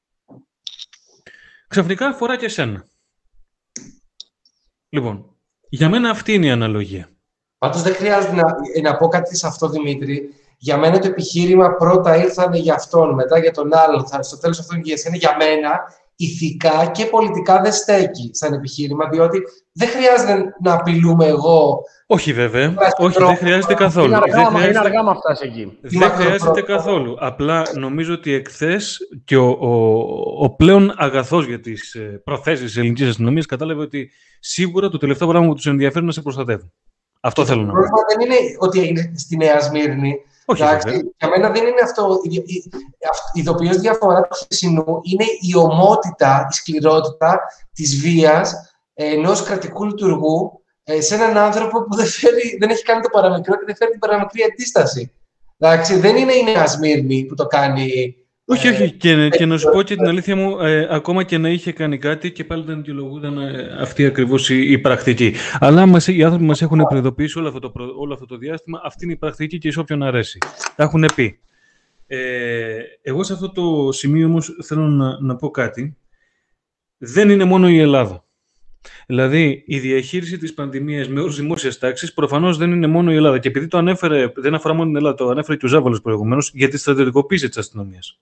Speaker 6: ξαφνικά αφορά και εσένα. Λοιπόν, για μένα αυτή είναι η αναλογία.
Speaker 5: Πάντως δεν χρειάζεται να, να πω κάτι σε αυτό, Δημήτρη. Για μένα το επιχείρημα πρώτα ήρθανε για αυτόν, μετά για τον άλλον. Θα, στο τέλος αυτό είναι για εσένα. Για μένα, ηθικά και πολιτικά δεν στέκει σαν επιχείρημα, διότι δεν χρειάζεται να απειλούμε εγώ.
Speaker 6: Όχι βέβαια, όχι, δεν χρειάζεται καθόλου.
Speaker 2: Είναι αργά,
Speaker 6: δεν χρειάζεται,
Speaker 2: είναι αργά να φτάσει εκεί.
Speaker 6: Δεν χρειάζεται καθόλου. Απλά νομίζω ότι εχθές και ο, ο, ο πλέον αγαθός για τις προθέσεις της ελληνικής αστυνομίας κατάλαβε ότι σίγουρα το τελευταίο πράγμα που τους ενδιαφέρει είναι να σε προστατεύουν. Αυτό θέλω να πω.
Speaker 5: Το πρόβλημα δεν είναι ότι έγινε στη Νέα Σμύρνη.
Speaker 6: Όχι,
Speaker 5: για μένα δεν είναι αυτό. Η, η, η ειδοποιώς διαφορά του χθεσινού είναι η ομότητα, η σκληρότητα της βίας ενός κρατικού λειτουργού σε έναν άνθρωπο που δεν, φέρει, δεν έχει κάνει το παραμικρό και δεν φέρει την παραμικρή αντίσταση. Εντάξει, δεν είναι η Νέα Σμύρνη που το κάνει.
Speaker 6: Όχι, όχι. Και, και να σου πω και την αλήθεια μου, ε, ακόμα και να είχε κάνει κάτι και πάλι δεν δικαιολογούνταν ε, αυτή ακριβώς η, η πρακτική. Αλλά μας, οι άνθρωποι μας έχουν προειδοποιήσει όλο αυτό, το, όλο αυτό το διάστημα, αυτή είναι η πρακτική και σε όποιον αρέσει. Τα έχουν πει. Ε, εγώ σε αυτό το σημείο όμως θέλω να, να πω κάτι. Δεν είναι μόνο η Ελλάδα. Δηλαδή, η διαχείριση της πανδημίας με όρους δημόσιας τάξης προφανώς δεν είναι μόνο η Ελλάδα. Και επειδή το ανέφερε, δεν αφορά μόνο την Ελλάδα, το ανέφερε και ο Ζάβολος προηγουμένως, για τη στρατιωτικοποίηση της αστυνομίας.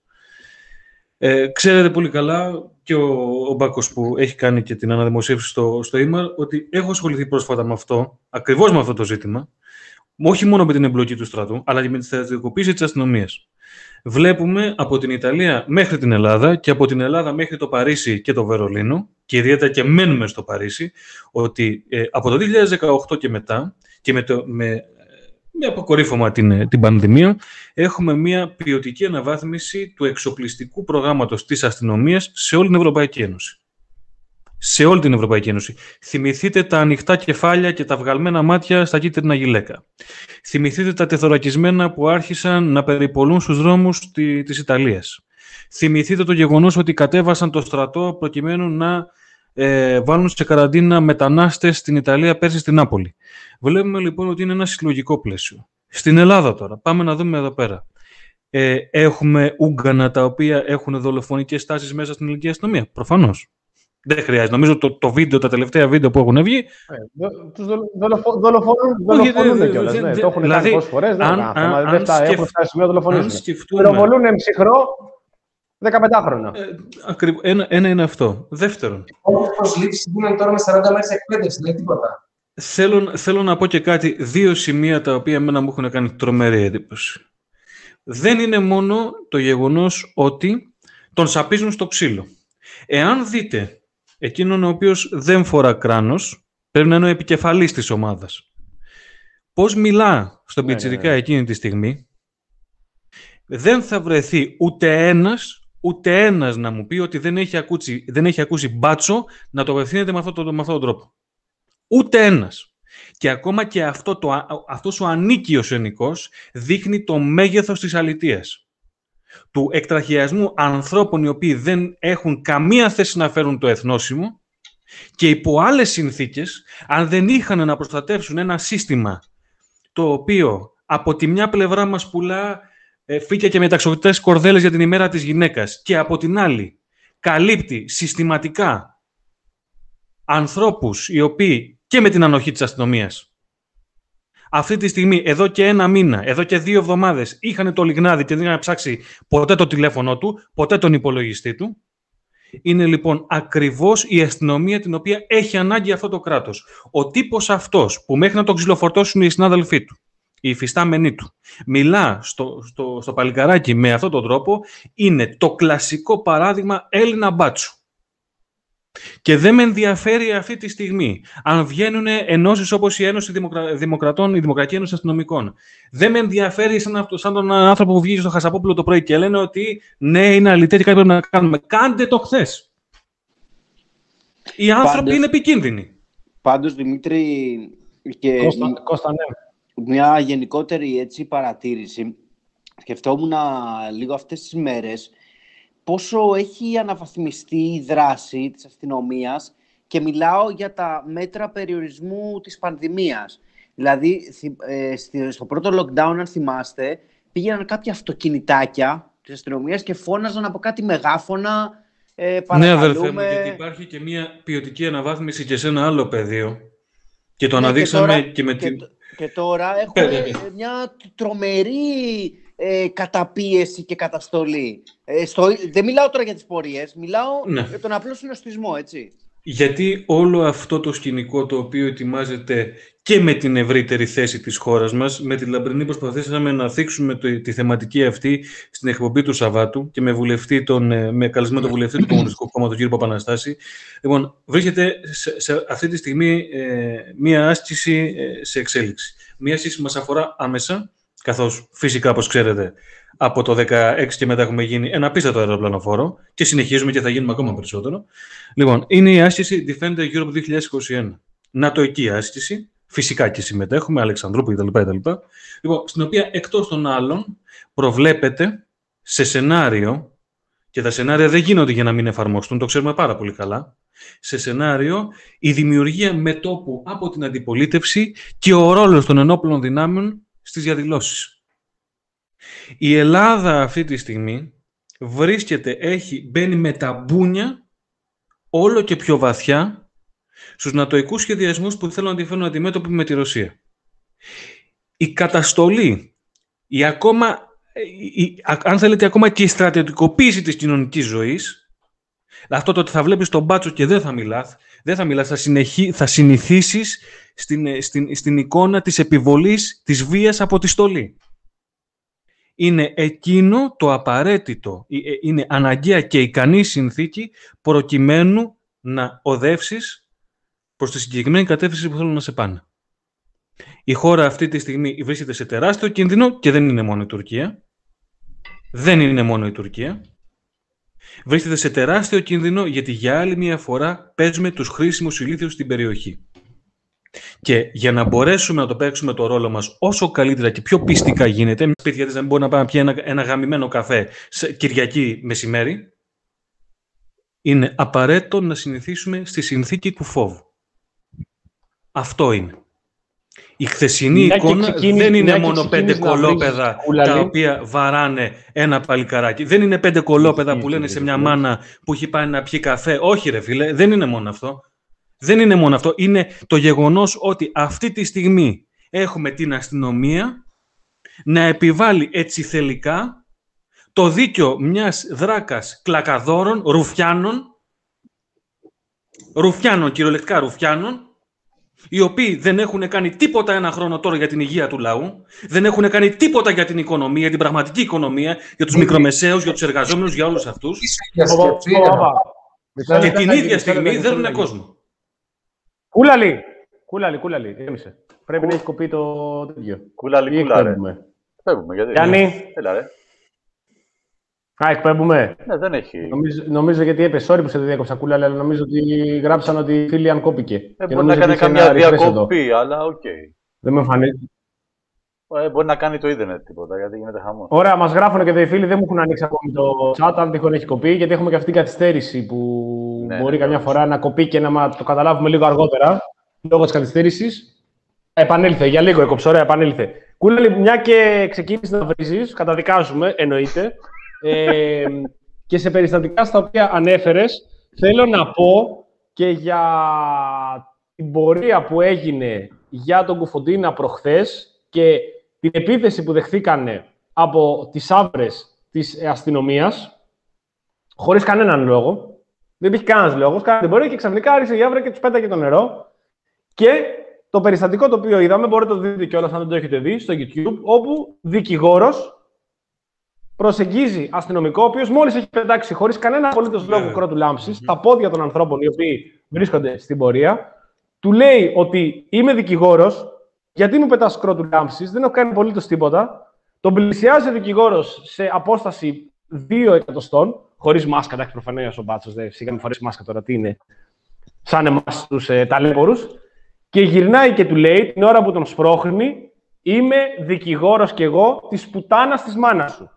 Speaker 6: Ε, ξέρετε πολύ καλά και ο, ο Μπάκος που έχει κάνει και την αναδημοσίευση στο, στο email ότι έχω ασχοληθεί πρόσφατα με αυτό, ακριβώς με αυτό το ζήτημα, όχι μόνο με την εμπλοκή του στρατού, αλλά και με τη στρατιωτικοποίηση της αστυνομίας. Βλέπουμε από την Ιταλία μέχρι την Ελλάδα και από την Ελλάδα μέχρι το Παρίσι και το Βερολίνο, και ιδιαίτερα και μένουμε στο Παρίσι, ότι ε, από το δύο χιλιάδες δεκαοκτώ και μετά, και με, το, με, με αποκορύφωμα την, την πανδημία, έχουμε μια ποιοτική αναβάθμιση του εξοπλιστικού προγράμματος της αστυνομίας σε όλη την Ευρωπαϊκή Ένωση. Σε όλη την Ευρωπαϊκή Ένωση. Θυμηθείτε τα ανοιχτά κεφάλια και τα βγαλμένα μάτια στα κίτρινα γυλαίκα. Θυμηθείτε τα τεθωρακισμένα που άρχισαν να περιπολούν στους δρόμους της Ιταλίας. Θυμηθείτε το γεγονός ότι κατέβασαν το στρατό προκειμένου να ε, βάλουν σε καραντίνα μετανάστες στην Ιταλία πέρσι στην Νάπολη. Βλέπουμε λοιπόν ότι είναι ένα συλλογικό πλαίσιο. Στην Ελλάδα τώρα, πάμε να δούμε εδώ πέρα. Ε, έχουμε Ούγγανα τα οποία έχουν δολοφονικές τάσεις μέσα στην ελληνική αστυνομία. Προφανώς. Δεν χρειάζεται. Νομίζω το, το βίντεο, τα τελευταία βίντεο που έχουν βγει.
Speaker 2: Ε, τους δολοφονούν κιόλας. Το έχουν κάνει πόσες φορές. Δεν φτάσει σε σημείο δολοφονήσεων. Πυροβολούν ψυχρό δεκαπεντάχρονα.
Speaker 6: Ένα, ένα είναι αυτό. Δεύτερον.
Speaker 5: Όλες οι προσλήψεις γίνονται τώρα με σαράντα μέρες εκπαίδευση, δεν τίποτα.
Speaker 6: Θέλω, θέλω να πω και κάτι, δύο σημεία τα οποία εμένα μου έχουν κάνει τρομερή εντύπωση. Δεν είναι μόνο το γεγονός ότι τον σαπίζουν στο ξύλο. Εάν δείτε εκείνον ο οποίος δεν φορά κράνος, πρέπει να είναι ο επικεφαλής της ομάδας. Πώς μιλά στον ναι, πιτσιρικά ναι, ναι. εκείνη τη στιγμή, δεν θα βρεθεί ούτε ένας, ούτε ένας να μου πει ότι δεν έχει ακούσει, δεν έχει ακούσει μπάτσο να το απευθύνεται με αυτόν τον, με αυτόν τον τρόπο. Ούτε ένας. Και ακόμα και αυτό το, αυτός ο ανίκιος ενικός δείχνει το μέγεθος της αλητείας. Του εκτραχιασμού ανθρώπων οι οποίοι δεν έχουν καμία θέση να φέρουν το εθνόσημο και υπό άλλες συνθήκες, αν δεν είχαν να προστατεύσουν ένα σύστημα το οποίο από τη μια πλευρά μας πουλά ε, φύκια και μεταξωτές κορδέλες για την ημέρα της γυναίκας και από την άλλη καλύπτει συστηματικά ανθρώπους οι οποίοι και με την ανοχή της αστυνομίας αυτή τη στιγμή, εδώ και ένα μήνα, εδώ και δύο εβδομάδες, είχαν το λιγνάδι και δεν είχαν ψάξει ποτέ το τηλέφωνο του, ποτέ τον υπολογιστή του. Είναι λοιπόν ακριβώς η αστυνομία την οποία έχει ανάγκη αυτό το κράτος. Ο τύπος αυτός που μέχρι να τον ξυλοφορτώσουν οι συνάδελφοί του, οι υφιστάμενοι του, μιλά στο, στο, στο παλικαράκι με αυτόν τον τρόπο, είναι το κλασικό παράδειγμα Έλληνα μπάτσου. Και δεν με ενδιαφέρει αυτή τη στιγμή αν βγαίνουν ενώσεις όπως η Ένωση Δημοκρα... Δημοκρατών, η Δημοκρατική Ένωση Αστυνομικών. Δεν με ενδιαφέρει σαν, σαν τον άνθρωπο που βγήκε στο Χασαπόπουλο το πρωί και λένε ότι ναι, είναι αλήθεια και κάτι πρέπει να κάνουμε. Κάντε το χθες. Οι άνθρωποι πάντως, είναι επικίνδυνοι.
Speaker 4: Πάντως, Δημήτρη, και
Speaker 2: Κώστα, Κώστα, ναι.
Speaker 4: μια γενικότερη έτσι, παρατήρηση. Σκεφτόμουν λίγο αυτές τις μέρες πόσο έχει αναβαθμιστεί η δράση της αστυνομίας και μιλάω για τα μέτρα περιορισμού της πανδημίας. Δηλαδή, στο πρώτο lockdown, αν θυμάστε, πήγαιναν κάποια αυτοκινητάκια της αστυνομίας και φώναζαν από κάτι μεγάφωνα. Ε,
Speaker 6: ναι, αδερφέ μου, γιατί υπάρχει και μια ποιοτική αναβάθμιση και σε ένα άλλο πεδίο. Και το ναι, αναδείξαμε και, τώρα, και με
Speaker 4: και,
Speaker 6: την...
Speaker 4: Και τώρα έχουμε μια τρομερή ε, καταπίεση και καταστολή. Ε, στο, δεν μιλάω τώρα για τις πορείες, μιλάω ναι. για τον απλό συνοστισμό, έτσι.
Speaker 6: Γιατί όλο αυτό το σκηνικό το οποίο ετοιμάζεται και με την ευρύτερη θέση της χώρας μας, με τη Λαμπρινή προσπαθήσαμε να θίξουμε το, τη θεματική αυτή στην εκπομπή του Σαββάτου και με, βουλευτή τον, με καλεσμένο τον βουλευτή του Κομμουνιστικού Κόμματος, τον κύριο Παπαναστάση. Λοιπόν, βρίσκεται σε, σε αυτή τη στιγμή ε, μία άσκηση ε, σε εξέλιξη. Μία άσκηση που μας αφορά άμεσα, καθώς φυσικά, όπως ξέρετε, από το δεκαέξι και μετά έχουμε γίνει ένα απίστευτο αεροπλανοφόρο και συνεχίζουμε και θα γίνουμε ακόμα περισσότερο. Λοιπόν, είναι η άσκηση Defender Europe δύο χιλιάδες είκοσι ένα. νατοϊκή άσκηση, φυσικά και συμμετέχουμε, Αλεξανδρούπολη κτλ. Λοιπόν, στην οποία εκτός των άλλων προβλέπεται σε σενάριο, και τα σενάρια δεν γίνονται για να μην εφαρμοστούν, το ξέρουμε πάρα πολύ καλά, σε σενάριο η δημιουργία μετώπου από την αντιπολίτευση και ο ρόλος των ενόπλων δυνάμεων στις διαδηλώσεις. Η Ελλάδα αυτή τη στιγμή βρίσκεται, έχει, μπαίνει με τα μπούνια όλο και πιο βαθιά στους νατοικούς σχεδιασμούς που θέλουν να τη φέρουν αντιμέτωποι με τη Ρωσία. Η καταστολή, η ακόμα, η, αν θέλετε ακόμα και η στρατιωτικοποίηση της κοινωνικής ζωής, αυτό το ότι θα βλέπεις τον μπάτσο και δεν θα μιλάς, δεν θα μιλάς, θα, συνεχί, θα συνηθίσεις στην, στην, στην εικόνα της επιβολής της βίας από τη στολή. Είναι εκείνο το απαραίτητο, είναι αναγκαία και ικανή συνθήκη προκειμένου να οδεύσεις προς τη συγκεκριμένη κατεύθυνση που θέλουν να σε πάνε. Η χώρα αυτή τη στιγμή βρίσκεται σε τεράστιο κίνδυνο και δεν είναι μόνο η Τουρκία. Δεν είναι μόνο η Τουρκία. Βρίσκεται σε τεράστιο κίνδυνο γιατί για άλλη μια φορά παίζουμε τους χρήσιμους ηλίθιους στην περιοχή. Και για να μπορέσουμε να το παίξουμε το ρόλο μας όσο καλύτερα και πιο πιστικά γίνεται, με σπίτια της να μην μπορεί να πάει να πιει ένα, ένα γαμημένο καφέ σε Κυριακή μεσημέρι, είναι απαραίτητο να συνηθίσουμε στη συνθήκη του φόβου. Αυτό είναι. Η χθεσινή μια εικόνα δεν είναι μόνο πέντε κολόπεδα τα οποία βαράνε ένα παλικαράκι. Δεν είναι πέντε κολόπεδα που λένε σε μια μάνα που έχει πάει να πιει καφέ. Όχι ρε φίλε, δεν είναι μόνο αυτό. Δεν είναι μόνο αυτό. Είναι το γεγονός ότι αυτή τη στιγμή έχουμε την αστυνομία να επιβάλλει έτσι θελικά το δίκαιο μιας δράκας κλακαδόρων, ρουφιάνων, ρουφιάνων, κυριολεκτικά ρουφιάνων, οι οποίοι δεν έχουν κάνει τίποτα ένα χρόνο τώρα για την υγεία του λαού, δεν έχουν κάνει τίποτα για την οικονομία, για την πραγματική οικονομία, για τους μικρομεσαίους, για τους εργαζόμενους, για όλους αυτούς. Και την ίδια στιγμή δέρνουν κόσμο.
Speaker 2: Κούλαλη, κούλαλη, κούλαλη, έμεισε. Πρέπει να έχει κοπεί το τέτοιο.
Speaker 3: Κούλαλη, κούλαλη. Φεύγουμε, γιατί.
Speaker 2: Γιάννη.
Speaker 3: Έλα, ρε.
Speaker 2: Α, εκπέμπουμε.
Speaker 3: Ναι, δεν έχει.
Speaker 2: Νομίζω, νομίζω γιατί έπεσε, sorry που σε διέκοψα κούλαλη, αλλά νομίζω ότι γράψαν ότι η φίλη αν κόπηκε.
Speaker 3: Ε, μπορεί να κάνει καμιά διακοπή, αλλά οκ. Okay.
Speaker 2: Δεν με εμφανίζει.
Speaker 3: Ε, μπορεί να κάνει το ίντερνετ τίποτα, γιατί γίνεται χαμό.
Speaker 2: Ωραία, μας γράφουν και οι φίλοι, δεν μου έχουν ανοίξει ακόμη το chat, αν τυχόν έχει κοπεί, γιατί έχουμε και αυτή την καθυστέρηση που ναι, μπορεί ναι, καμιά ναι. φορά να κοπεί και να το καταλάβουμε λίγο αργότερα, λόγω της καθυστέρησης. Επανήλθε, για λίγο έκοψε, ωραία, επανήλθε. Κούλαλη, μια και ξεκίνησε να βρίζεις, καταδικάζουμε, εννοείται, ε, και σε περιστατικά στα οποία ανέφερες, θέλω να πω και για την πορεία που έγινε για τον Κουφοντίνα προχθές και την επίθεση που δεχθήκανε από τις άβρες της αστυνομίας, χωρίς κανέναν λόγο. Δεν υπήρχε κανένας λόγος. Κάνανε την πορεία και ξαφνικά άρχισε η άβρα και τους πέταγε το νερό. Και το περιστατικό το οποίο είδαμε, μπορείτε να το δείτε κιόλας αν δεν το έχετε δει, στο YouTube, όπου δικηγόρος προσεγγίζει αστυνομικό, ο οποίος μόλις έχει πετάξει χωρίς κανένα απολύτως λόγο κρότου λάμψης, mm-hmm. τα πόδια των ανθρώπων οι οποίοι βρίσκονται στην πορεία, του λέει ότι είμαι δικηγόρος, γιατί μου πετάς κρότου λάμψης, δεν έχω κάνει απολύτως τίποτα. Τον πλησιάζει ο δικηγόρος σε απόσταση δύο εκατοστών, χωρίς μάσκα, εντάξει, προφανώς ο μπάτσος δεν σίγουρα με φορέσει μάσκα τώρα, τι είναι, σαν εμάς τους ε, ταλέπορους, και γυρνάει και του λέει την ώρα που τον σπρώχνει, είμαι δικηγόρος κι εγώ της πουτάνας της μάνας σου.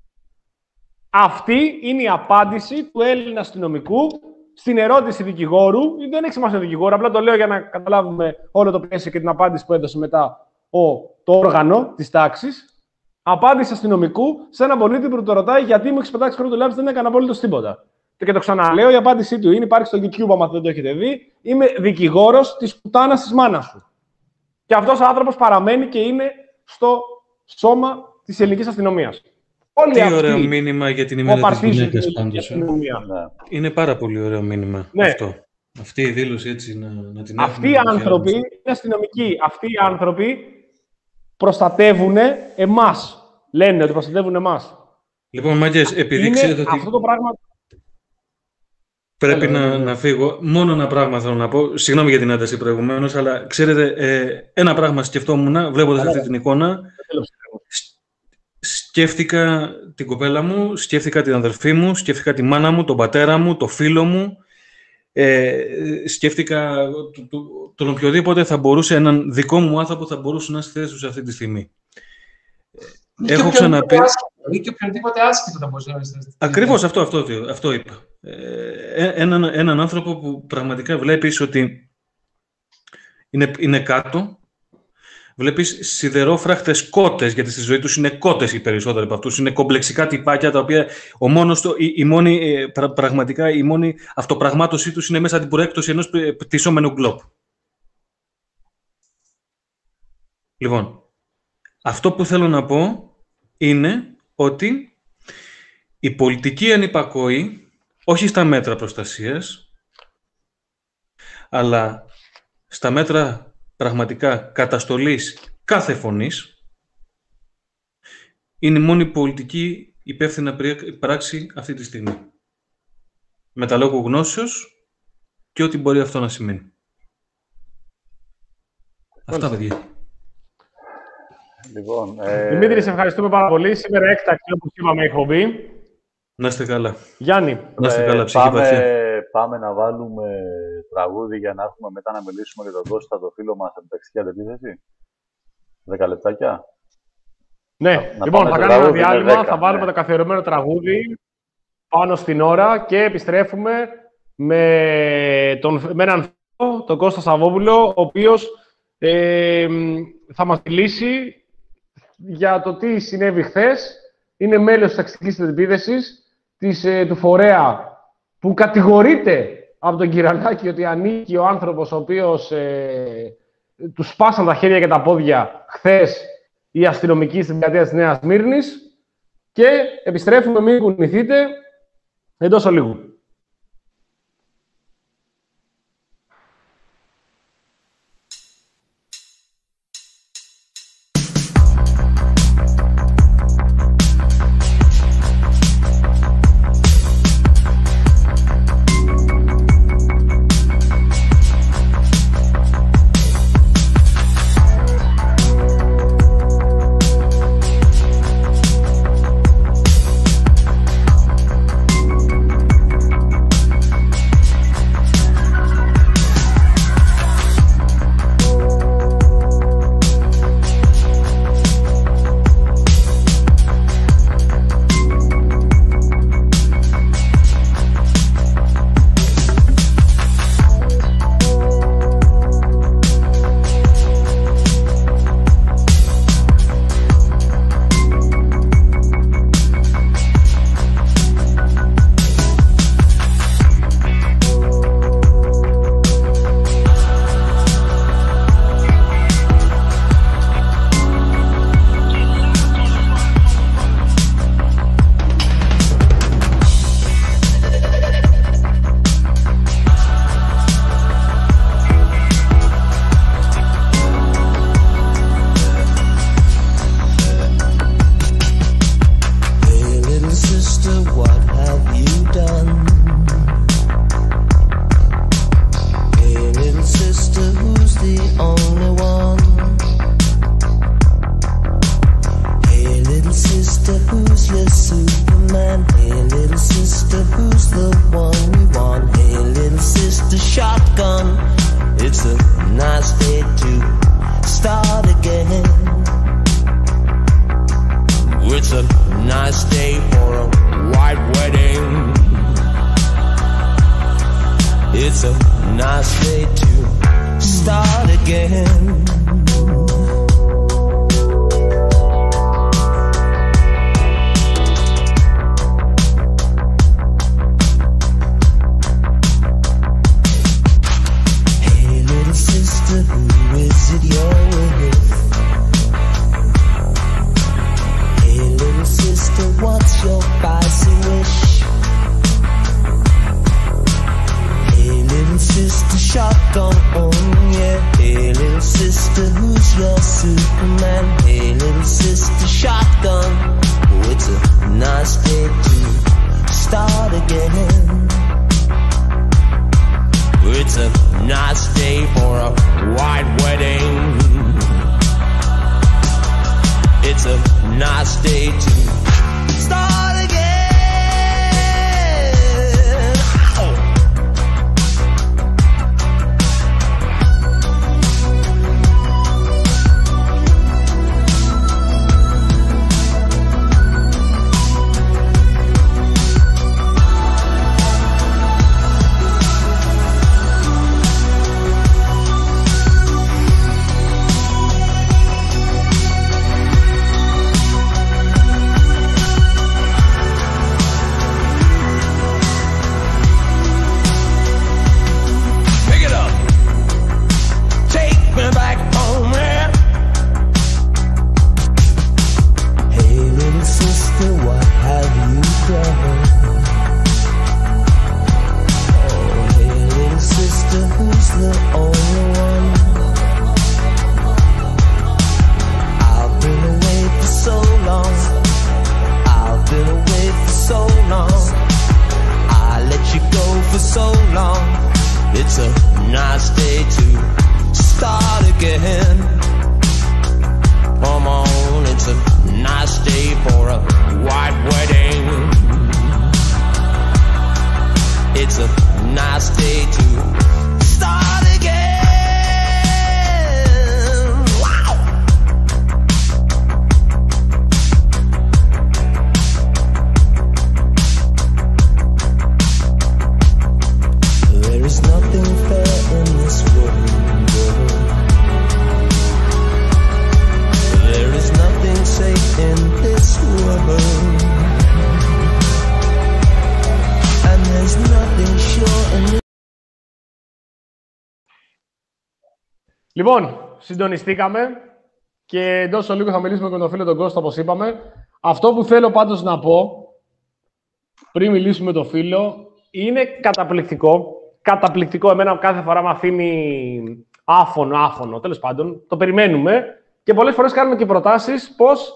Speaker 2: Αυτή είναι η απάντηση του Έλληνα αστυνομικού στην ερώτηση δικηγόρου. Δεν έχει σημασία δικηγόρο, απλά το λέω για να καταλάβουμε όλο το πλαίσιο και την απάντηση που έδωσε μετά ο, το όργανο της τάξης. Απάντηση αστυνομικού σε έναν πολίτη που το ρωτάει γιατί μου έχει πετάξει κρότου λάμψης, δεν έκανε απολύτως τίποτα. Και το ξαναλέω, η απάντησή του είναι, υπάρχει στο YouTube, άμα δεν το έχετε δει, είμαι δικηγόρος της πουτάνας της μάνας σου. Και αυτός ο άνθρωπος παραμένει και είναι στο σώμα της ελληνικής αστυνομίας. Όλοι
Speaker 6: Τι
Speaker 2: αυτοί
Speaker 6: ωραίο μήνυμα για την ημέρα της γυναίκας πάντως. Είναι πάρα πολύ ωραίο μήνυμα ναι. αυτό. Αυτή η δήλωση έτσι να, να την
Speaker 2: Αυτοί οι άνθρωποι είναι αστυνομικοί. Αυτοί οι άνθρωποι προστατεύουν εμάς. Λένε ότι προστατεύουν εμάς.
Speaker 6: Λοιπόν, μάγκες, επειδή
Speaker 2: είναι
Speaker 6: ξέρετε ότι
Speaker 2: αυτό το πράγμα...
Speaker 6: πρέπει Έλα, να, να φύγω. Μόνο ένα πράγμα θέλω να πω. Συγγνώμη για την ένταση προηγουμένως, αλλά ξέρετε, ε, ένα πράγμα σκεφτόμουν, βλέποντας αυτή την εικόνα. Σκέφτηκα την κοπέλα μου, σκέφτηκα την αδερφή μου, σκέφτηκα τη μάνα μου, τον πατέρα μου, το φίλο μου. Ε, σκέφτηκα τον οποιοδήποτε θα μπορούσε, έναν δικό μου άνθρωπο θα μπορούσε να στη θέση του σε αυτή τη στιγμή.
Speaker 5: Ή Έχω ξαναπεί. Ή και οποιοδήποτε άσχετο θα μπορούσε να στη θέση.
Speaker 6: Ακριβώς αυτό, αυτό, αυτό είπα. Ε, έναν, έναν άνθρωπο που πραγματικά βλέπεις ότι είναι, είναι κάτω. Βλέπεις σιδερόφραχτες κότες, γιατί στη ζωή τους είναι κότες οι περισσότεροι από αυτούς. Είναι κομπλεξικά τυπάκια, τα οποία ο μόνος, η, η μόνη, πρα, πραγματικά η μόνη αυτοπραγμάτωσή τους είναι μέσα από την προέκτωση ενός πτυσσόμενου γκλόπ. Λοιπόν, αυτό που θέλω να πω είναι ότι η πολιτική ανυπακοή, όχι στα μέτρα προστασίας, αλλά στα μέτρα πραγματικά καταστολής κάθε φωνής, είναι η μόνη πολιτική υπεύθυνα πράξη αυτή τη στιγμή. Με τα λόγου γνώσεως και ό,τι μπορεί αυτό να σημαίνει. Αυτά, παιδιά.
Speaker 3: Λοιπόν, ε...
Speaker 2: Δημήτρη, σε ευχαριστούμε πάρα πολύ. Σήμερα έκτακτη, όπως είπαμε, εκπομπή.
Speaker 6: Να είστε καλά.
Speaker 2: Γιάννη.
Speaker 6: Να είστε καλά, ψυχή
Speaker 3: πάμε,
Speaker 6: βαθιά.
Speaker 3: Πάμε να βάλουμε τραγούδι για να έρθουμε μετά να μιλήσουμε για τον Κώστα, το φίλο μας, από την ταξική αντεπίθεση. Δέκα λεπτάκια.
Speaker 2: Ναι,
Speaker 3: να,
Speaker 2: λοιπόν,
Speaker 3: να
Speaker 2: θα κάνουμε ένα διάλειμμα,
Speaker 3: δέκα,
Speaker 2: θα βάλουμε
Speaker 3: ναι.
Speaker 2: το καθιερωμένο τραγούδι πάνω στην ώρα και επιστρέφουμε με, τον, με έναν φίλο, τον Κώστα Σαββόπουλο, ο οποίος ε, θα μας μιλήσει για το τι συνέβη χθες. Είναι μέλος της ταξικής αντεπίθεσης, της, ε, του φορέα που κατηγορείται από τον Κυρανάκη ότι ανήκει ο άνθρωπος ο οποίος ε, του σπάσαν τα χέρια και τα πόδια χθες οι αστυνομικοί στην πλατεία της Νέας Σμύρνης. Και επιστρέφουμε, μην κουνηθείτε, εντός ολίγου.
Speaker 7: sister, Superman. Hey, little sister, who's the one we want? Hey, little sister, shotgun. It's a nice day to start again. It's a nice day for a white wedding. It's a nice day to start again. Hey, little sister, who is it you're with? Hey, little sister, what's your spicy wish? Little sister, shotgun on, yeah. Hey, little sister, who's your Superman? Hey, little sister, shotgun. Oh, it's a nice day to start again. It's a nice day for a white wedding. It's a nice day to start again.
Speaker 2: Λοιπόν, συντονιστήκαμε και εντός ολίγου θα μιλήσουμε με τον φίλο τον Κώστα, όπως είπαμε. Αυτό που θέλω πάντως να πω, πριν μιλήσουμε με τον φίλο, είναι καταπληκτικό. Καταπληκτικό. Εμένα κάθε φορά με αφήνει άφωνο, άφωνο, τέλος πάντων. Το περιμένουμε και πολλές φορές κάνουμε και προτάσεις πώς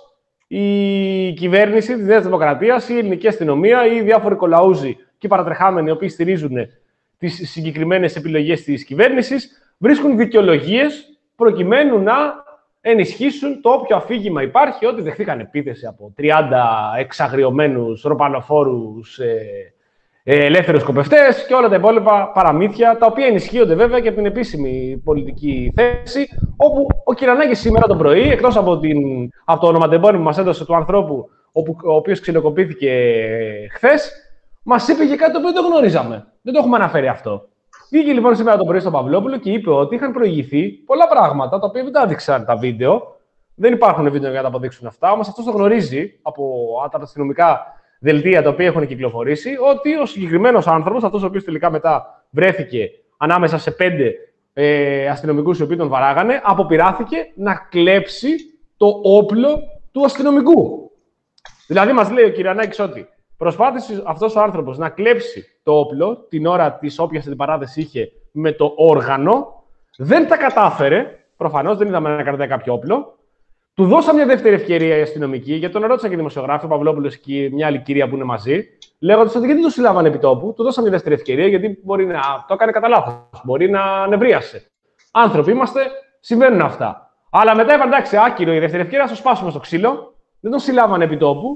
Speaker 2: η κυβέρνηση της Νέας Δημοκρατίας, η ελληνική αστυνομία ή οι διάφοροι κολαούζοι και οι παρατρεχάμενοι, οι οποίοι στηρίζουν τις συγκεκριμένες επιλογές της κυβέρνησης, βρίσκουν δικαιολογίες προκειμένου να ενισχύσουν το όποιο αφήγημα υπάρχει, ότι δεχθήκαν επίθεση από τριάντα εξαγριωμένους ροπαλοφόρους ε, ε, ελεύθερους σκοπευτές και όλα τα υπόλοιπα παραμύθια, τα οποία ενισχύονται βέβαια και από την επίσημη πολιτική θέση, όπου ο Κυρανάκης σήμερα το πρωί, εκτός από, την, από το ονοματεπώνυμο που μας έδωσε του ανθρώπου, όπου, ο οποίος ξυλοκοπήθηκε χθες, μας είπε και κάτι το οποίο δεν το γνωρίζαμε. Δεν το έχουμε αναφέρει αυτό. Βγήκε λοιπόν σήμερα το πρωί στον Παυλόπουλο και είπε ότι είχαν προηγηθεί πολλά πράγματα τα οποία δεν τα έδειξαν τα βίντεο. Δεν υπάρχουν βίντεο για να τα αποδείξουν αυτά. Όμως αυτό το γνωρίζει από τα αστυνομικά δελτία τα οποία έχουν κυκλοφορήσει, ότι ο συγκεκριμένος άνθρωπος, αυτός ο οποίος τελικά μετά βρέθηκε ανάμεσα σε πέντε ε, αστυνομικούς οι οποίοι τον βαράγανε, αποπειράθηκε να κλέψει το όπλο του αστυνομικού. Δηλαδή, μας λέει ο Κυρανάκης ότι προσπάθησε αυτός ο άνθρωπος να κλέψει το όπλο την ώρα της όποιας αντιπαράθεση είχε με το όργανο. Δεν τα κατάφερε. Προφανώς δεν είδαμε να κρατάει κάποιο όπλο. Του δώσα μια δεύτερη ευκαιρία οι αστυνομικοί, γιατί τον ρώτησα και δημοσιογράφοι, ο Παυλόπουλος και μια άλλη κυρία που είναι μαζί, λέγοντας ότι γιατί το συλλάβανε επί τόπου. Του δώσα μια δεύτερη ευκαιρία, γιατί μπορεί να το έκανε κατά λάθος. Μπορεί να νευρίασε. Άνθρωποι είμαστε, συμβαίνουν αυτά. Αλλά μετά είπαν εντάξει, άκυρο η δεύτερη ευκαιρία, θα το σπάσουμε στο ξύλο. Δεν τον συλλάβανε επί τόπου.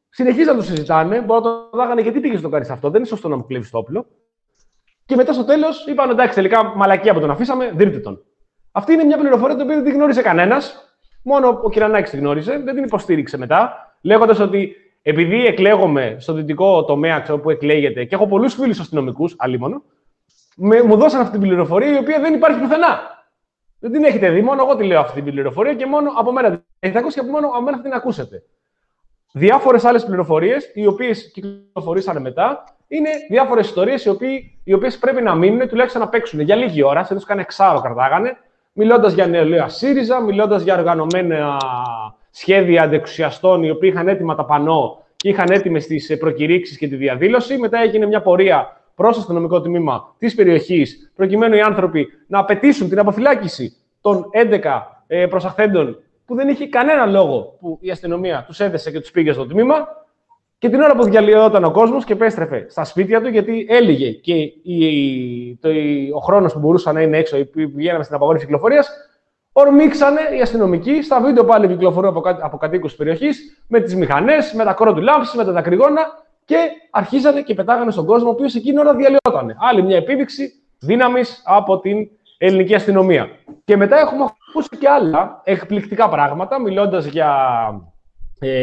Speaker 2: Συνεχίζαν να το συζητάνε. Μπορεί να το δάγανε γιατί πήγε στο κάνει αυτό. Δεν είναι σωστό να μου κλέβει το όπλο. Και μετά στο τέλος είπαν εντάξει, τελικά μαλακία που τον αφήσαμε, δείτε τον. Αυτή είναι μια πληροφορία την οποία δεν την γνώριζε κανένας. Μόνο ο Κυρανάκης την γνώριζε, δεν την υποστήριξε μετά, λέγοντας ότι επειδή εκλέγομαι στο δυτικό τομέα ξέρω, που εκλέγεται και έχω πολλούς φίλους αστυνομικούς, αλίμονο, με, μου δώσαν αυτή την πληροφορία η οποία δεν υπάρχει πουθενά. Δεν την έχετε δει, μόνο εγώ τη λέω αυτή την πληροφορία και μόνο από μένα την έχετε ακούσει και από μόνο από μένα θα την ακούσετε. Διάφορες άλλες πληροφορίες, οι οποίες κυκλοφορήσανε μετά, είναι διάφορες ιστορίες οι, οι οποίες πρέπει να μείνουν, τουλάχιστον να παίξουν για λίγη ώρα, σε κάνα εξάρο κρατάγανε, μιλώντας για νεολαία ΣΥΡΙΖΑ, μιλώντας για οργανωμένα σχέδια αντεξουσιαστών, οι οποίοι είχαν έτοιμα τα πανό και είχαν έτοιμες τις προκηρύξεις και τη διαδήλωση. Μετά έγινε μια πορεία προς το αστυνομικό τμήμα της περιοχής, προκειμένου οι άνθρωποι να απαιτήσουν την αποφυλάκηση των έντεκα ε, προσαχθέντων, που δεν είχε κανένα λόγο που η αστυνομία τους έδεσε και τους πήγε στο τμήμα. Και την ώρα που διαλυόταν ο κόσμος και επέστρεφε στα σπίτια του, γιατί έλυγε και η, το, η, ο χρόνος που μπορούσαν να είναι έξω, που πηγαίναμε στην απαγόρευση κυκλοφορίας, ορμήξανε οι αστυνομικοί. Στα βίντεο πάλι κυκλοφορούν από, από κατοίκους της περιοχής, με τις μηχανές, με τα κρότου λάμψη, με τα δακρυγόνα και αρχίζανε και πετάγανε στον κόσμο, ο οποίος εκείνη ώρα διαλυόταν. Άλλη μια επίδειξη δύναμης από την ελληνική αστυνομία. Και μετά έχουμε ακούσει και άλλα εκπληκτικά πράγματα, μιλώντας για. Ε,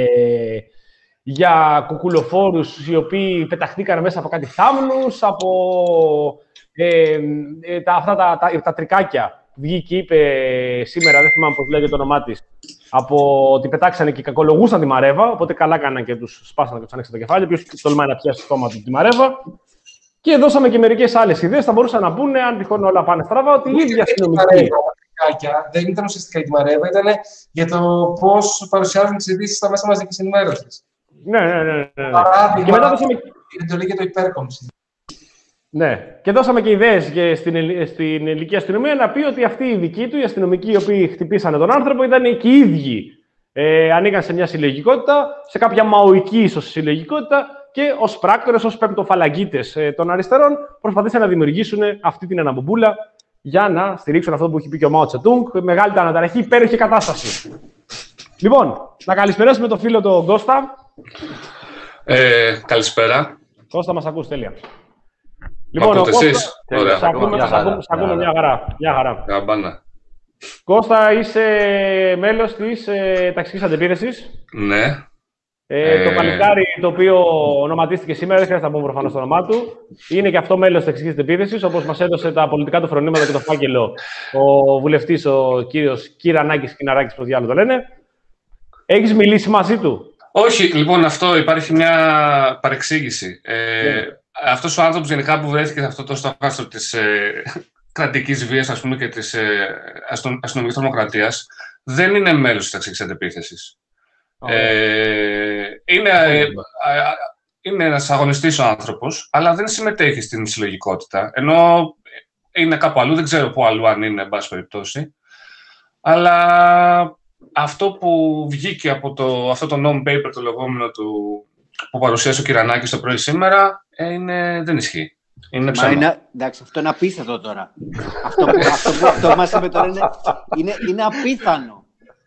Speaker 2: για κουκουλοφόρους οι οποίοι πεταχτήκαν μέσα από κάτι θάμνους, από ε, ε, τα, αυτά τα, τα, τα τρικάκια που βγήκε και είπε σήμερα, δεν θυμάμαι πώς λέγεται το όνομά της, από ότι πετάξανε και κακολογούσαν τη Μαρέβα, οπότε καλά κάναν και τους σπάσανε και τους ανοίξαν το κεφάλι, ποιος τολμάει να πιάσει το στόμα του τη Μαρέβα. Και δώσαμε και μερικές άλλες ιδέες, θα μπορούσαν να πούνε, αν τυχόν όλα πάνε στραβά, ότι η ίδια αστυνομική.
Speaker 5: Δεν ήταν ουσιαστικά η Μαρέβα, ήταν για το πώς παρουσιάζουν τις ειδήσεις στα μέσα μαζικής ενημέρωσης.
Speaker 2: Ναι, ναι, ναι. ναι.
Speaker 5: Παράδειγμα,
Speaker 2: και μετά δώσαμε...
Speaker 5: η εντολή για το υπέρκομψη.
Speaker 2: Ναι, και δώσαμε και ιδέες και στην, στην ελληνική αστυνομία να πει ότι αυτοί οι δικοί του, οι αστυνομικοί οι οποίοι χτυπήσανε τον άνθρωπο, ήταν και οι ίδιοι. Ε, ανήκαν σε μια συλλογικότητα, σε κάποια μαοϊκή ίσως συλλογικότητα και ως πράκτορες, ως πέμπτοφαλαγγίτες ε, των αριστερών, προσπαθήσαν να δημιουργήσουν αυτή την αναμπομπούλα για να στηρίξουν αυτό που έχει πει και ο Μάο Τσετούγκ. Μεγάλη τα αναταραχή, υπέροχη κατάσταση. Λοιπόν, να καλησπεράσουμε τον φίλο τον Κώστα.
Speaker 8: Ε, καλησπέρα.
Speaker 2: Κώστα, μας ακούς, τέλεια.
Speaker 8: Λοιπόν, ακούτε εσείς. Ωραία.
Speaker 2: Σ' ακούμε, ακούμε μια χαρά. Μια χαρά.
Speaker 8: Γαμπάνα.
Speaker 2: Κώστα, είσαι μέλος της ε, ταξικής αντεπίθεσης.
Speaker 8: Ναι.
Speaker 2: Ε, ε... Το παλικάρι το οποίο ονοματίστηκε σήμερα, δεν χρειάζεται να πούμε προφανώς το όνομά του, είναι και αυτό μέλος της ταξικής αντεπίθεσης, όπως μας έδωσε τα πολιτικά του φρονήματα και το φάκελο ο βουλευτής, ο κύριος Κυρανάκης, Κιναράκης, πώς διάλογο το λένε. Έχεις μιλήσει μαζί του?
Speaker 8: Όχι, λοιπόν, αυτό υπάρχει μια παρεξήγηση. Ε, yeah. Αυτός ο άνθρωπος γενικά που βρέθηκε σε αυτό το στόχαστρο της ε, κρατικής βίας, ας πούμε, και της ε, αστυνομικής τρομοκρατίας, δεν είναι μέλος της ταξικής αντεπίθεσης. Oh. Ε, είναι, ε, ε, είναι ένας αγωνιστής ο άνθρωπος, αλλά δεν συμμετέχει στην συλλογικότητα. Ενώ είναι κάπου αλλού, δεν ξέρω πού αλλού αν είναι, εν πάση περιπτώσει. Αλλά αυτό που βγήκε από το, αυτό το non-paper, το λεγόμενο του, που παρουσίασε ο Κυρανάκης το πρωί σήμερα, είναι, δεν ισχύει. Είναι ψέμα.
Speaker 4: Είναι, εντάξει, αυτό είναι απίθανο τώρα. αυτό που, αυτό που αυτό μας είπε τώρα είναι, είναι, είναι απίθανο.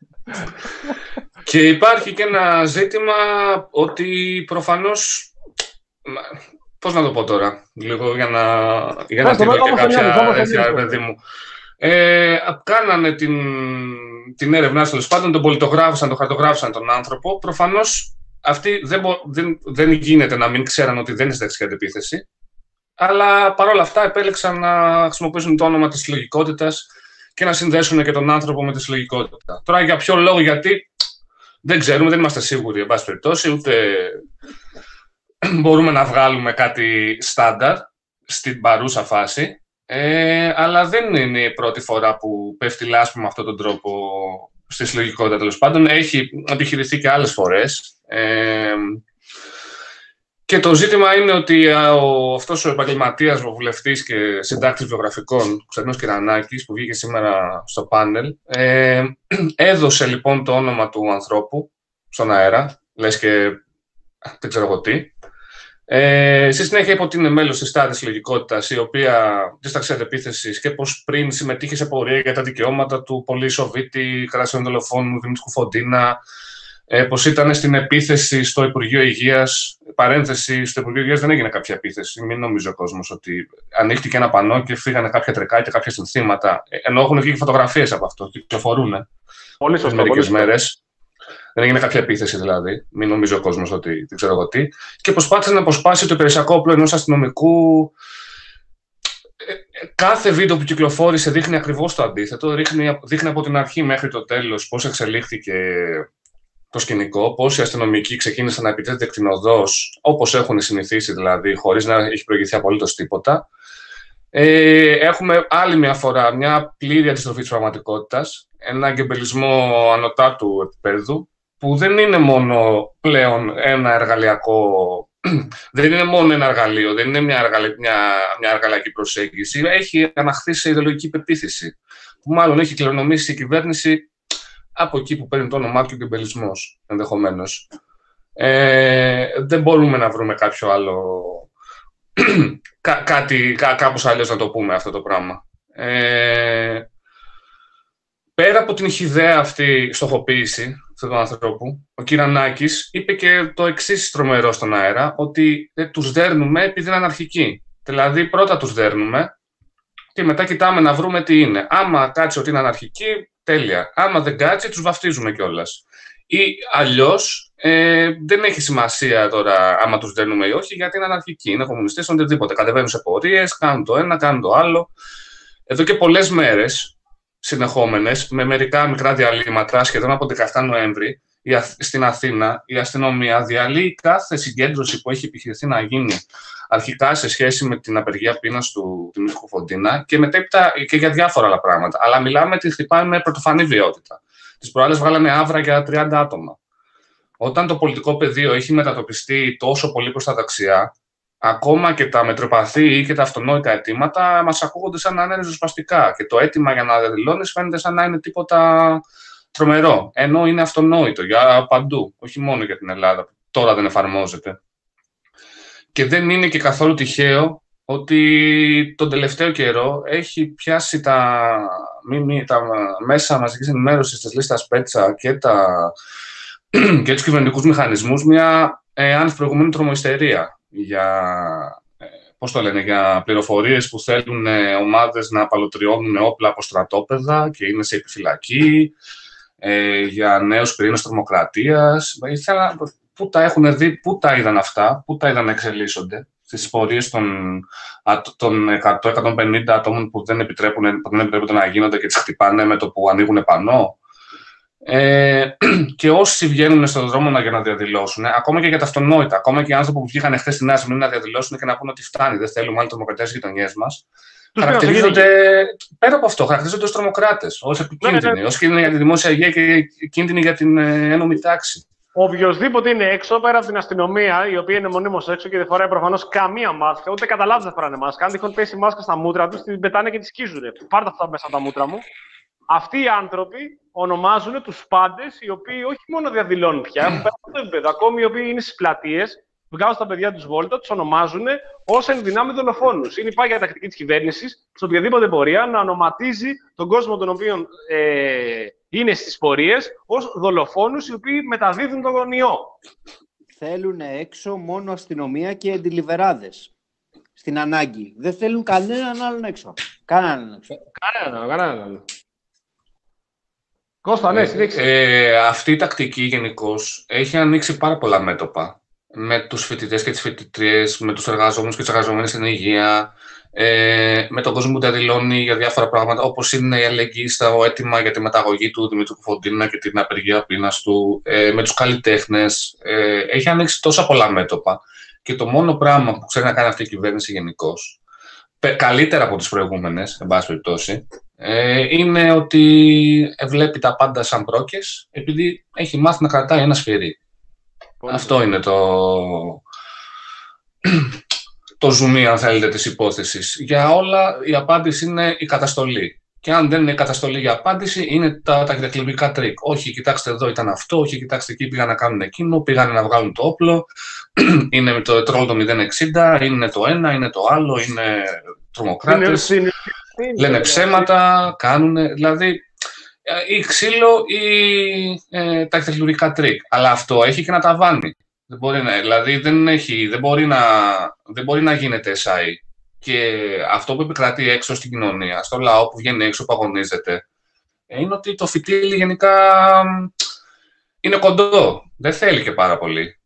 Speaker 8: Και υπάρχει και ένα ζήτημα ότι προφανώς, πώς να το πω τώρα, λίγο για να, για να τη δω και κάποια τέτοια, παιδί μου. Ε, κάνανε την, την έρευνά, τέλος πάντων, τον πολιτογράφησαν, τον χαρτογράφησαν τον άνθρωπο. Προφανώς αυτοί δεν, δεν, δεν γίνεται να μην ξέραν ότι δεν είναι συνταξική αντεπίθεση. Αλλά παρόλα αυτά επέλεξαν να χρησιμοποιήσουν το όνομα της συλλογικότητας και να συνδέσουν και τον άνθρωπο με τη συλλογικότητα. Τώρα για ποιο λόγο, γιατί δεν ξέρουμε, δεν είμαστε σίγουροι, εν πάση περιπτώσει, ούτε μπορούμε να βγάλουμε κάτι στάνταρ στην παρούσα φάση. Ε, αλλά δεν είναι η πρώτη φορά που πέφτει λάσπη με αυτόν τον τρόπο στη συλλογικότητα, τέλος πάντων. Έχει επιχειρηθεί και άλλες φορές. Ε, και το ζήτημα είναι ότι ο, αυτός ο επαγγελματίας, ο βουλευτής και συντάκτης βιογραφικών, Ξερνός Κυρανάκης, που βγήκε σήμερα στο πάνελ, ε, έδωσε λοιπόν το όνομα του ανθρώπου στον αέρα, λες και δεν ξέρω εγώ τι. Ε, στη συνέχεια είπε ότι είναι μέλος της τάδης συλλογικότητας, η οποία της ταξικής αντεπίθεσης, και πως πριν συμμετείχε σε πορεία για τα δικαιώματα του Πολύσοβίτη, Κράσιον Δολοφόνου, Δημήτρη Κουφοντίνα, Ε, πως ήταν στην επίθεση στο Υπουργείο Υγείας. Παρένθεση, στο Υπουργείο Υγείας δεν έγινε κάποια επίθεση. Μην νομίζει ο κόσμος ότι ανοίχτηκε ένα πανό και φύγανε κάποια τρεκάκια, κάποια συνθήματα. Ενώ έχουν βγει φωτογραφίες από αυτό και κυκλοφορούν.
Speaker 2: Πολύ σωστό.
Speaker 8: Μερικές μέρες. Δεν έγινε κάποια επίθεση δηλαδή. Μην νομίζει ο κόσμος ότι δεν ξέρω εγώ τι. Και προσπάθησε να αποσπάσει το υπηρεσιακό όπλο ενός αστυνομικού. Κάθε βίντεο που κυκλοφόρησε δείχνει ακριβώς το αντίθετο. Δείχνει, δείχνει από την αρχή μέχρι το τέλος πώς εξελίχθηκε το σκηνικό, πώς οι αστυνομικοί ξεκίνησαν να επιτέθεται κτηνοδός, όπως έχουν συνηθίσει δηλαδή, χωρίς να έχει προηγηθεί απολύτως τίποτα. Ε, έχουμε άλλη μια φορά μια πλήρη αντιστροφή της πραγματικότητας, ένα εγκεμπελισμό ανωτάτου επίπεδου, που δεν είναι μόνο πλέον ένα εργαλειακό, δεν είναι μόνο ένα εργαλείο, δεν είναι μια, εργαλε, μια, μια εργαλειακή προσέγγιση, έχει αναχθεί σε ιδεολογική πεποίθηση, που μάλλον έχει κληρονομήσει η κυβέρνηση από εκεί που παίρνει το όνομά του και ο εγκεμπελισμός, ενδεχομένως. Ε, δεν μπορούμε να βρούμε κάποιο άλλο, κά, κάτι, κά, κάπως αλλιώς να το πούμε αυτό το πράγμα. Ε, πέρα από την χυδαία αυτή στοχοποίηση αυτού του ανθρώπου, ο Κυρανάκης είπε και το εξής τρομερό στον αέρα, ότι ε, τους δέρνουμε επειδή είναι αναρχικοί. Δηλαδή πρώτα τους δέρνουμε και μετά κοιτάμε να βρούμε τι είναι. Άμα κάτσει ότι είναι αναρχικοί, τέλεια. Άμα δεν κάτσει, τους βαφτίζουμε κιόλας. Ή αλλιώς ε, δεν έχει σημασία τώρα άμα τους δέρνουμε ή όχι, γιατί είναι αναρχικοί, είναι κομμουνιστές, είναι οτιδήποτε. Κατεβαίνουν σε πορείες, κάνουν το ένα, κάνουν το άλλο. Εδώ και πολλές μέρες συνεχόμενες, με μερικά μικρά διαλύματα, σχεδόν από δεκαεφτά Νοέμβρη, στην Αθήνα, η αστυνομία διαλύει κάθε συγκέντρωση που έχει επιχειρηθεί να γίνει αρχικά σε σχέση με την απεργία πείνας του Δημήτρου Κοφοντίνα και μετέπειτα και για διάφορα άλλα πράγματα. Αλλά μιλάμε ότι χτυπάμε με πρωτοφανή βιαιότητα. Τις προάλλες βγάλανε άβρα για τριάντα άτομα. Όταν το πολιτικό πεδίο έχει μετατοπιστεί τόσο πολύ προς τα δεξιά, ακόμα και τα μετροπαθή ή και τα αυτονόητα αιτήματα μας ακούγονται σαν να είναι ριζοσπαστικά. Και το αίτημα για να διαδηλώνεις φαίνεται σαν να είναι τίποτα τρομερό. Ενώ είναι αυτονόητο για παντού, όχι μόνο για την Ελλάδα, που τώρα δεν εφαρμόζεται. Και δεν είναι και καθόλου τυχαίο ότι τον τελευταίο καιρό έχει πιάσει τα, μη, μη, τα μέσα μαζικής ενημέρωσης της λίστας Πέτσα και, τα, και τους κυβερνητικούς μηχανισμούς μια ε, άνευ προηγουμένου τρομοϊστερία για, ε, πώς το λένε, για πληροφορίες που θέλουν ε, ομάδες να απαλωτριώνουν όπλα από στρατόπεδα και είναι σε επιφυλακή, ε, για νέους πυρήνες τρομοκρατίας. Ήθελα, πού τα έχουν δει, πού τα είδαν αυτά, πού τα είδαν να εξελίσσονται στις πορείες των, των εκατό με εκατόν πενήντα ατόμων που δεν, επιτρέπουν, που δεν επιτρέπονται να γίνονται και τις χτυπάνε με το που ανοίγουν πανό. Ε, και όσοι βγαίνουν στον δρόμο για να διαδηλώσουν, ακόμα και για τα αυτονόητα, ακόμα και οι άνθρωποι που βγήκαν χθες στη Νέα Σμύρνη να διαδηλώσουν και να πούνε ότι φτάνει, δεν θέλουμε άλλη τρομοκρατία στις γειτονιές μας, χαρακτηρίζονται, πέρα από αυτό, χαρακτηρίζονται ως τρομοκράτες, ως επικίνδυνοι, ως κίνδυνοι για τη δημόσια υγεία και κίνδυνοι για την ένομη τάξη.
Speaker 2: Οποιοςδήποτε είναι έξω, πέρα από την αστυνομία, η οποία είναι μονίμως έξω και δεν φοράει προφανώς καμία μάσκα, ούτε κατά λάθος δεν φοράνε μάσκα. Αν τυχόν πέσει μάσκα στα μούτρα τους, την πετάνε και τη σκίζουνε. Πάρτε αυτά μέσα από τα μούτρα μου. Αυτοί οι άνθρωποι ονομάζουν τους πάντες, οι οποίοι όχι μόνο διαδηλώνουν πια, έχουν πέρα από το επίπεδο, ακόμη οι οποίοι είναι στις πλατείες, βγάζουν τα παιδιά τους βόλτα, τους ονομάζουν ως ενδυνάμει δολοφόνους. Είναι η πάγια τακτική της κυβέρνησης, σε οποιαδήποτε πορεία, να ονοματίζει τον κόσμο τον οποίο ε, είναι στις πορείες ως δολοφόνους, οι οποίοι μεταδίδουν τον ιό.
Speaker 4: Θέλουν έξω μόνο αστυνομία και εντιλιβεράδες. Στην ανάγκη. Δεν θέλουν κανέναν άλλον έξω. Κανέναν έξω.
Speaker 2: Κανέναν, κανέναν. Κώστα, ναι, συνέχισε.
Speaker 8: Ε, αυτή η τακτική γενικώς έχει ανοίξει πάρα πολλά μέτωπα. Με τους φοιτητές και τις φοιτητριές, με τους εργαζόμενους και τις εργαζόμενες στην υγεία, ε, με τον κόσμο που διαδηλώνει για διάφορα πράγματα, όπως είναι η αλληλεγγύη στο αίτημα για τη μεταγωγή του Δημήτρου Κοφοντίνα και την απεργία πείνας του, ε, με τους καλλιτέχνες. Ε, έχει ανοίξει τόσα πολλά μέτωπα. Και το μόνο πράγμα που ξέρει να κάνει αυτή η κυβέρνηση γενικώς, καλύτερα από τις προηγούμενες, εν πάση περιπτώσει, ε, είναι ότι βλέπει τα πάντα σαν πρόκες, επειδή έχει μάθει να κρατάει ένα σφυρί. Πολύ Αυτό πολύ. είναι το, το ζουμί, αν θέλετε, της υπόθεσης. Για όλα η απάντηση είναι η καταστολή. Και αν δεν είναι η καταστολή για απάντηση, είναι τα, τα κλιβικά τρίκ. Όχι, κοιτάξτε, εδώ ήταν αυτό, όχι, κοιτάξτε, εκεί πήγαν να κάνουν εκείνο, πήγαν να βγάλουν το όπλο, είναι με το τρόλ το μηδέν εξήντα, είναι το ένα, είναι το άλλο, είναι τρομοκράτες, λένε ψέματα, κάνουν, δηλαδή... ή ξύλο ή ε, τα εκτελουρικά τρίκ. Αλλά αυτό έχει και ένα ταβάνι. Δεν μπορεί να, δηλαδή δεν, έχει, δεν, μπορεί να, δεν μπορεί να γίνεται ες άι. Και αυτό που επικρατεί έξω στην κοινωνία, στο λαό που βγαίνει έξω, που αγωνίζεται, είναι ότι το φυτίλι γενικά είναι κοντό. Δεν θέλει και πάρα πολύ.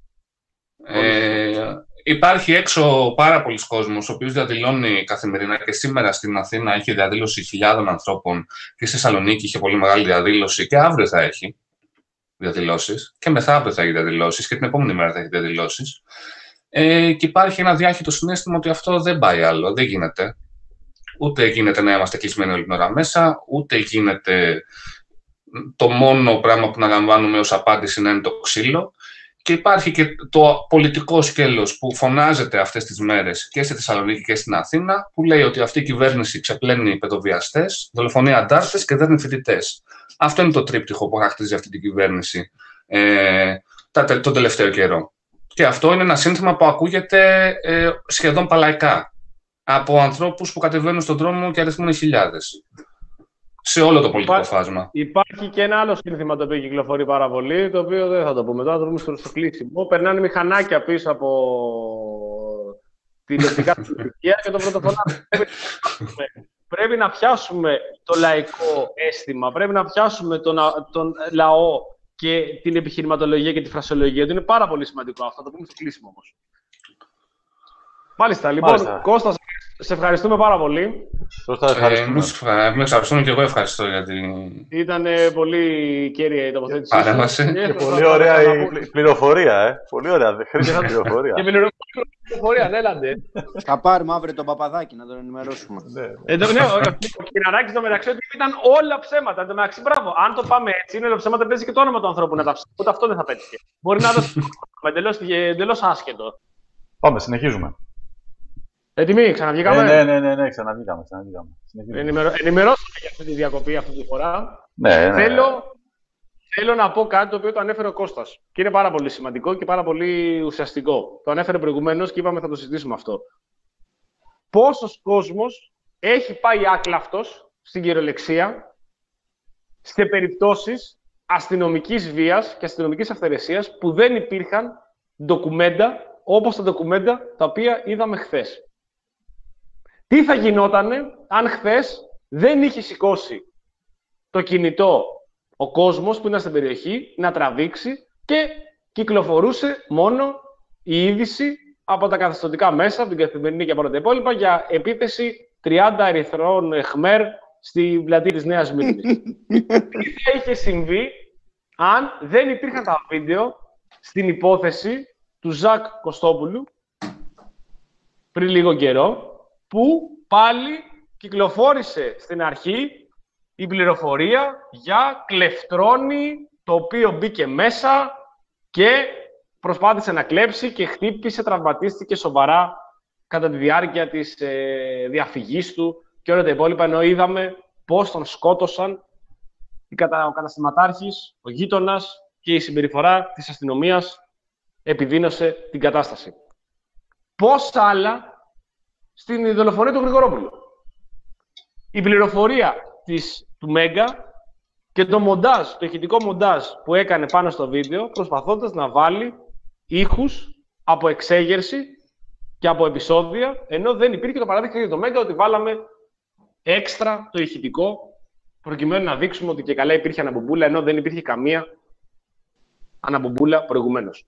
Speaker 8: Ε, υπάρχει έξω πάρα πολλοί κόσμος, ο οποίος διαδηλώνει καθημερινά, και σήμερα στην Αθήνα έχει διαδήλωση χιλιάδων ανθρώπων και στη Θεσσαλονίκη είχε πολύ μεγάλη διαδήλωση και αύριο θα έχει διαδηλώσεις και μεθαύριο θα έχει διαδηλώσεις και την επόμενη μέρα θα έχει διαδηλώσεις. Ε, και υπάρχει ένα διάχυτο συναίσθημα ότι αυτό δεν πάει άλλο, δεν γίνεται. Ούτε γίνεται να είμαστε κλεισμένοι όλη την ώρα μέσα, ούτε γίνεται το μόνο πράγμα που να λαμβάνουμε ως απάντηση να είναι το ξύλο. Και υπάρχει και το πολιτικό σκέλος που φωνάζεται αυτές τις μέρες και στη Θεσσαλονίκη και στην Αθήνα, που λέει ότι αυτή η κυβέρνηση ξεπλένει παιδοβιαστές, δολοφονεί αντάρτες και δέρνει φοιτητές. Αυτό είναι το τρίπτυχο που χαρακτηρίζει αυτή την κυβέρνηση ε, τον τελευταίο καιρό. Και αυτό είναι ένα σύνθημα που ακούγεται ε, σχεδόν παλαϊκά από ανθρώπους που κατεβαίνουν στον δρόμο και αριθμούν χιλιάδες. Σε όλο το πολιτικό
Speaker 2: Υπάρχει,
Speaker 8: φάσμα.
Speaker 2: Υπάρχει και ένα άλλο σύνθημα το οποίο κυκλοφορεί πάρα πολύ, το οποίο δεν θα το πούμε τώρα, το δούμε στο κλείσιμο. Περνάνε μηχανάκια πίσω από τηλεοπτικά στοιχεία και το πρωτοφωνάζουν. Πρέπει να πιάσουμε το λαϊκό αίσθημα, πρέπει να πιάσουμε τον, τον λαό και την επιχειρηματολογία και τη φρασιολογία. Είναι πάρα πολύ σημαντικό αυτό, θα το πούμε στο κλείσιμο όμως. Μάλιστα, λοιπόν, Μάλιστα. Κώστα, σε ευχαριστούμε πάρα πολύ.
Speaker 3: Κώστα, ευχαριστούμε.
Speaker 8: Ε, με ευχαριστούμε και εγώ ευχαριστώ γιατί...
Speaker 2: Ήταν πολύ κέρια η τοποθέτησή
Speaker 8: σου. Παρέμβαση.
Speaker 3: Και πολύ ωραία η πληροφορία, ε. Πολύ ωραία, δεν χρειάζεται πληροφορία.
Speaker 2: Και πληροφορία, ναι, έλαντε.
Speaker 4: Θα πάρουμε αύριο τον Παπαδάκη να τον ενημερώσουμε.
Speaker 2: Ναι, ο Κυραράκης το μεταξύ ότι ήταν όλα ψέματα. Εν τω μεταξύ, μπράβο, αν το πάμε έτσι, είναι όλα ψέματα, παίζει και το όνομα του ανθρώπου να τα ψέματα. Ούτε αυτό δεν θα πέτυχε. Μπορεί να το εντελώς άσχετο.
Speaker 3: Πάμε, συνεχίζουμε.
Speaker 2: Έτοιμοι, ξαναβγήκαμε.
Speaker 3: Ναι, ναι, ναι, ναι, ξαναβγήκαμε. ξαναβγήκαμε.
Speaker 2: Ενημερώ, ενημερώσαμε για αυτή τη διακοπή αυτή τη φορά.
Speaker 3: Ναι, ναι.
Speaker 2: Θέλω, θέλω να πω κάτι το οποίο το ανέφερε ο Κώστας. Και είναι πάρα πολύ σημαντικό και πάρα πολύ ουσιαστικό. Το ανέφερε προηγουμένως και είπαμε θα το συζητήσουμε αυτό. Πόσος κόσμος έχει πάει άκλαυτος στην κυριολεξία σε περιπτώσεις αστυνομικής βίας και αστυνομικής αυθαιρεσίας που δεν υπήρχαν ντοκουμέντα όπως τα ντοκουμέντα τα οποία είδαμε χθες. Τι θα γινότανε αν χθες δεν είχε σηκώσει το κινητό ο κόσμος που ήταν στην περιοχή να τραβήξει και κυκλοφορούσε μόνο η είδηση από τα καθεστωτικά μέσα, από την Καθημερινή και από όλα τα υπόλοιπα, για επίθεση τριάντα ερυθρών Χμέρ στη πλατεία της Νέας Μύρνης. Τι θα είχε συμβεί αν δεν υπήρχαν τα βίντεο στην υπόθεση του Ζακ Κωστόπουλου πριν λίγο καιρό, που πάλι κυκλοφόρησε στην αρχή η πληροφορία για κλεφτρόνι το οποίο μπήκε μέσα και προσπάθησε να κλέψει και χτύπησε, τραυματίστηκε σοβαρά κατά τη διάρκεια της ε, διαφυγής του και όλα τα υπόλοιπα, ενώ είδαμε πώς τον σκότωσαν ο καταστηματάρχης, ο γείτονας και η συμπεριφορά της αστυνομίας επιδίνωσε την κατάσταση. Πόσα άλλα στην δολοφονία του Γρηγορόπουλου. Η πληροφορία της, του Μέγκα και το μοντάζ, το ηχητικό μοντάζ που έκανε πάνω στο βίντεο, προσπαθώντας να βάλει ήχους από εξέγερση και από επεισόδια, ενώ δεν υπήρχε το παράδειγμα για το Μέγκα ότι βάλαμε έξτρα το ηχητικό προκειμένου να δείξουμε ότι και καλά υπήρχε αναμπομπούλα, ενώ δεν υπήρχε καμία αναμπομπούλα προηγουμένως.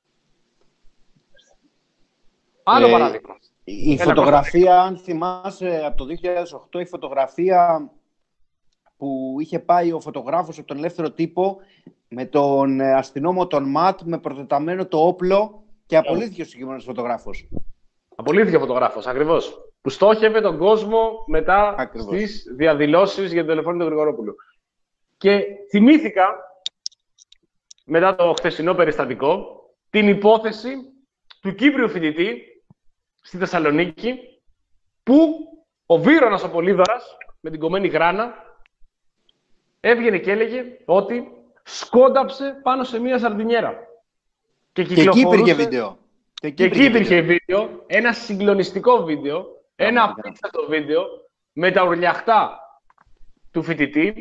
Speaker 2: Άλλο ε, παράδειγμα.
Speaker 4: Η Έλα, φωτογραφία, αν θυμάσαι, από το δύο χιλιάδες οκτώ, η φωτογραφία που είχε πάει ο φωτογράφος από τον Ελεύθερο Τύπο με τον αστυνόμο τον Ματ με προτεταμένο το όπλο και απολύθηκε ο συγκεκριμένος φωτογράφος.
Speaker 2: Απολύθηκε ο φωτογράφος, ακριβώς. Που στόχευε τον κόσμο μετά ακριβώς στις διαδηλώσεις για την δολοφονία του Γρηγορόπουλου. Και θυμήθηκα, μετά το χθεσινό περιστατικό, την υπόθεση του Κύπριου φοιτητή στη Θεσσαλονίκη, που ο Βύρονας ο Πολύδωρας, με την κομμένη γράνα, έβγαινε και έλεγε ότι σκόνταψε πάνω σε μία σαρδινιέρα. Και,
Speaker 4: και εκεί υπήρχε βίντεο.
Speaker 2: Και εκεί, και εκεί υπήρχε βίντεο. βίντεο, ένα συγκλονιστικό βίντεο, ένα απίστευτο βίντεο, με τα ουρλιαχτά του φοιτητή,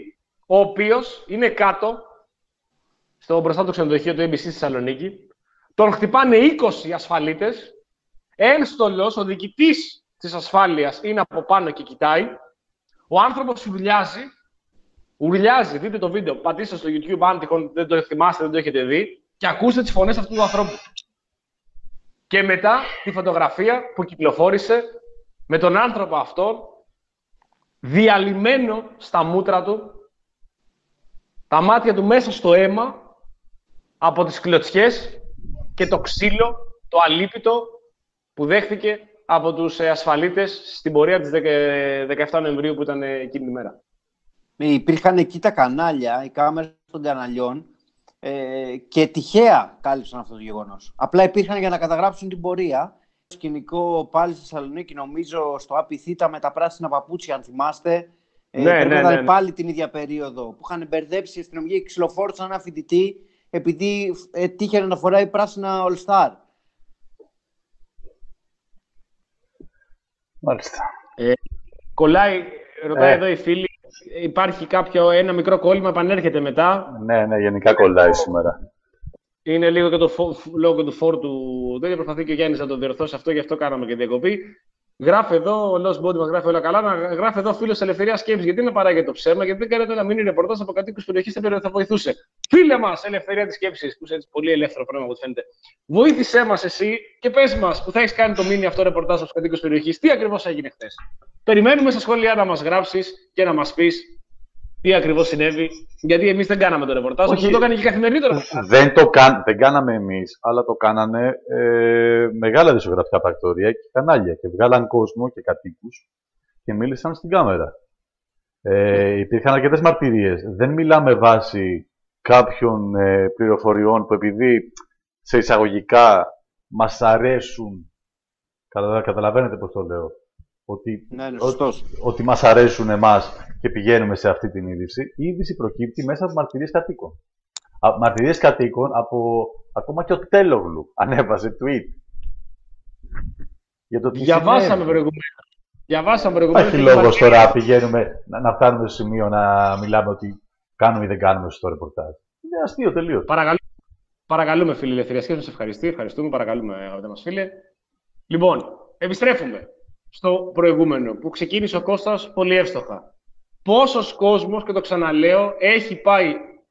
Speaker 2: ο οποίος είναι κάτω, στο μπροστά του ξενοδοχείου του έι μπι σι στη Θεσσαλονίκη. Τον χτυπάνε είκοσι ασφαλίτες. Ένστολος, ο διοικητής της ασφάλειας είναι από πάνω και κοιτάει. Ο άνθρωπος ουρλιάζει. Ουρλιάζει, δείτε το βίντεο. Πατήστε στο YouTube αν τυχόν δεν το θυμάστε, δεν το έχετε δει. Και ακούστε τις φωνές αυτού του ανθρώπου. Και μετά τη φωτογραφία που κυκλοφόρησε με τον άνθρωπο αυτόν διαλυμένο στα μούτρα του, τα μάτια του μέσα στο αίμα από τις κλωτσιές και το ξύλο, το αλίπητο που δέχτηκε από τους ασφαλίτες στην πορεία της δεκαεφτά Νοεμβρίου που ήταν εκείνη τη μέρα.
Speaker 4: Υπήρχαν εκεί τα κανάλια, οι κάμερες των καναλιών ε, και τυχαία κάλυψαν αυτό το γεγονός. Απλά υπήρχαν για να καταγράψουν την πορεία. Σκηνικό πάλι στη Θεσσαλονίκη, νομίζω στο Απιθύτα με τα πράσινα παπούτσια, αν θυμάστε.
Speaker 2: Ναι, ε, ναι, ναι, ναι.
Speaker 4: Πάλι την ίδια περίοδο που είχαν μπερδέψει η αστυνομία και ξυλοφόρησαν ένα φοιτητή επειδή ε, τύχαινε να φοράει πράσινα All Star.
Speaker 3: Μάλιστα.
Speaker 2: Ε, κολλάει, ρωτάει
Speaker 3: ε.
Speaker 2: εδώ η φίλη, υπάρχει κάποιο ένα μικρό κόλλημα, επανέρχεται μετά.
Speaker 3: Ναι, ναι, γενικά κολλάει σήμερα.
Speaker 2: Είναι λίγο και το φο... λόγω του φόρτου. Δεν προσπαθεί και ο Γιάννης να το διορθώσει αυτό, γι' αυτό κάναμε και διακοπή. Γράφει εδώ, ο Lost Body μας γράφει όλα καλά. Να γράφει εδώ φίλος Ελευθερία Σκέψης. Γιατί να παράγεται το ψέμα, γιατί δεν κάνετε ένα μήνυ ρεπορτάζ από κατοίκους περιοχής, θα βοηθούσε. Φίλε μας, Ελευθερία της Σκέψης, που είσαι έτσι πολύ ελεύθερο πράγμα από ό,τι φαίνεται. Βοήθησέ μας εσύ και πες μας που θα έχεις κάνει το μήνυ αυτό ρεπορτάζ από κατοίκους περιοχής. Τι ακριβώς έγινε χθες. Περιμένουμε στα σχόλια να μας γράψεις και να μας πεις τι ακριβώς συνέβη. Γιατί εμείς δεν κάναμε το ρεπορτάζ. Όχι, το έκανε και η Καθημερινή το ρεπορτάζ.
Speaker 3: Δεν το κάν, δεν κάναμε εμείς, αλλά το κάνανε ε, μεγάλα δημοσιογραφικά πρακτορία και κανάλια. Και βγάλαν κόσμο και κατοίκους και μίλησαν στην κάμερα. Ε, υπήρχαν αρκετές μαρτυρίες. Δεν μιλάμε βάσει κάποιων ε, πληροφοριών που επειδή σε εισαγωγικά μας αρέσουν. Κατα, καταλαβαίνετε πώς το λέω. Ότι,
Speaker 4: ναι, ναι,
Speaker 3: ότι, ότι μας αρέσουν εμάς και πηγαίνουμε σε αυτή την είδηση. Η είδηση προκύπτει μέσα από μαρτυρίες κατοίκων. Α, μαρτυρίες κατοίκων από ακόμα και ο Τέλογλου ανέβασε tweet. Για το τι
Speaker 2: Διαβάσαμε προηγουμένως. Διαβάσαμε προηγουμένως.
Speaker 3: Υπάρχει λόγος τώρα πηγαίνουμε να, να φτάνουμε στο σημείο να μιλάμε ότι κάνουμε ή δεν κάνουμε στο ρεπορτάζ. Είναι αστείο τελείως.
Speaker 2: Παρακαλούμε, παρακαλούμε φίλοι Ελευθερία Σκέψης, μας ευχαριστεί. Ευχαριστούμε, παρακαλούμε αγαπητέ μας φίλε. Λοιπόν, επιστρέφουμε στο προηγούμενο που ξεκίνησε ο Κώστας πολύ εύστοχα. Πόσος κόσμος, και το ξαναλέω, έχει πάει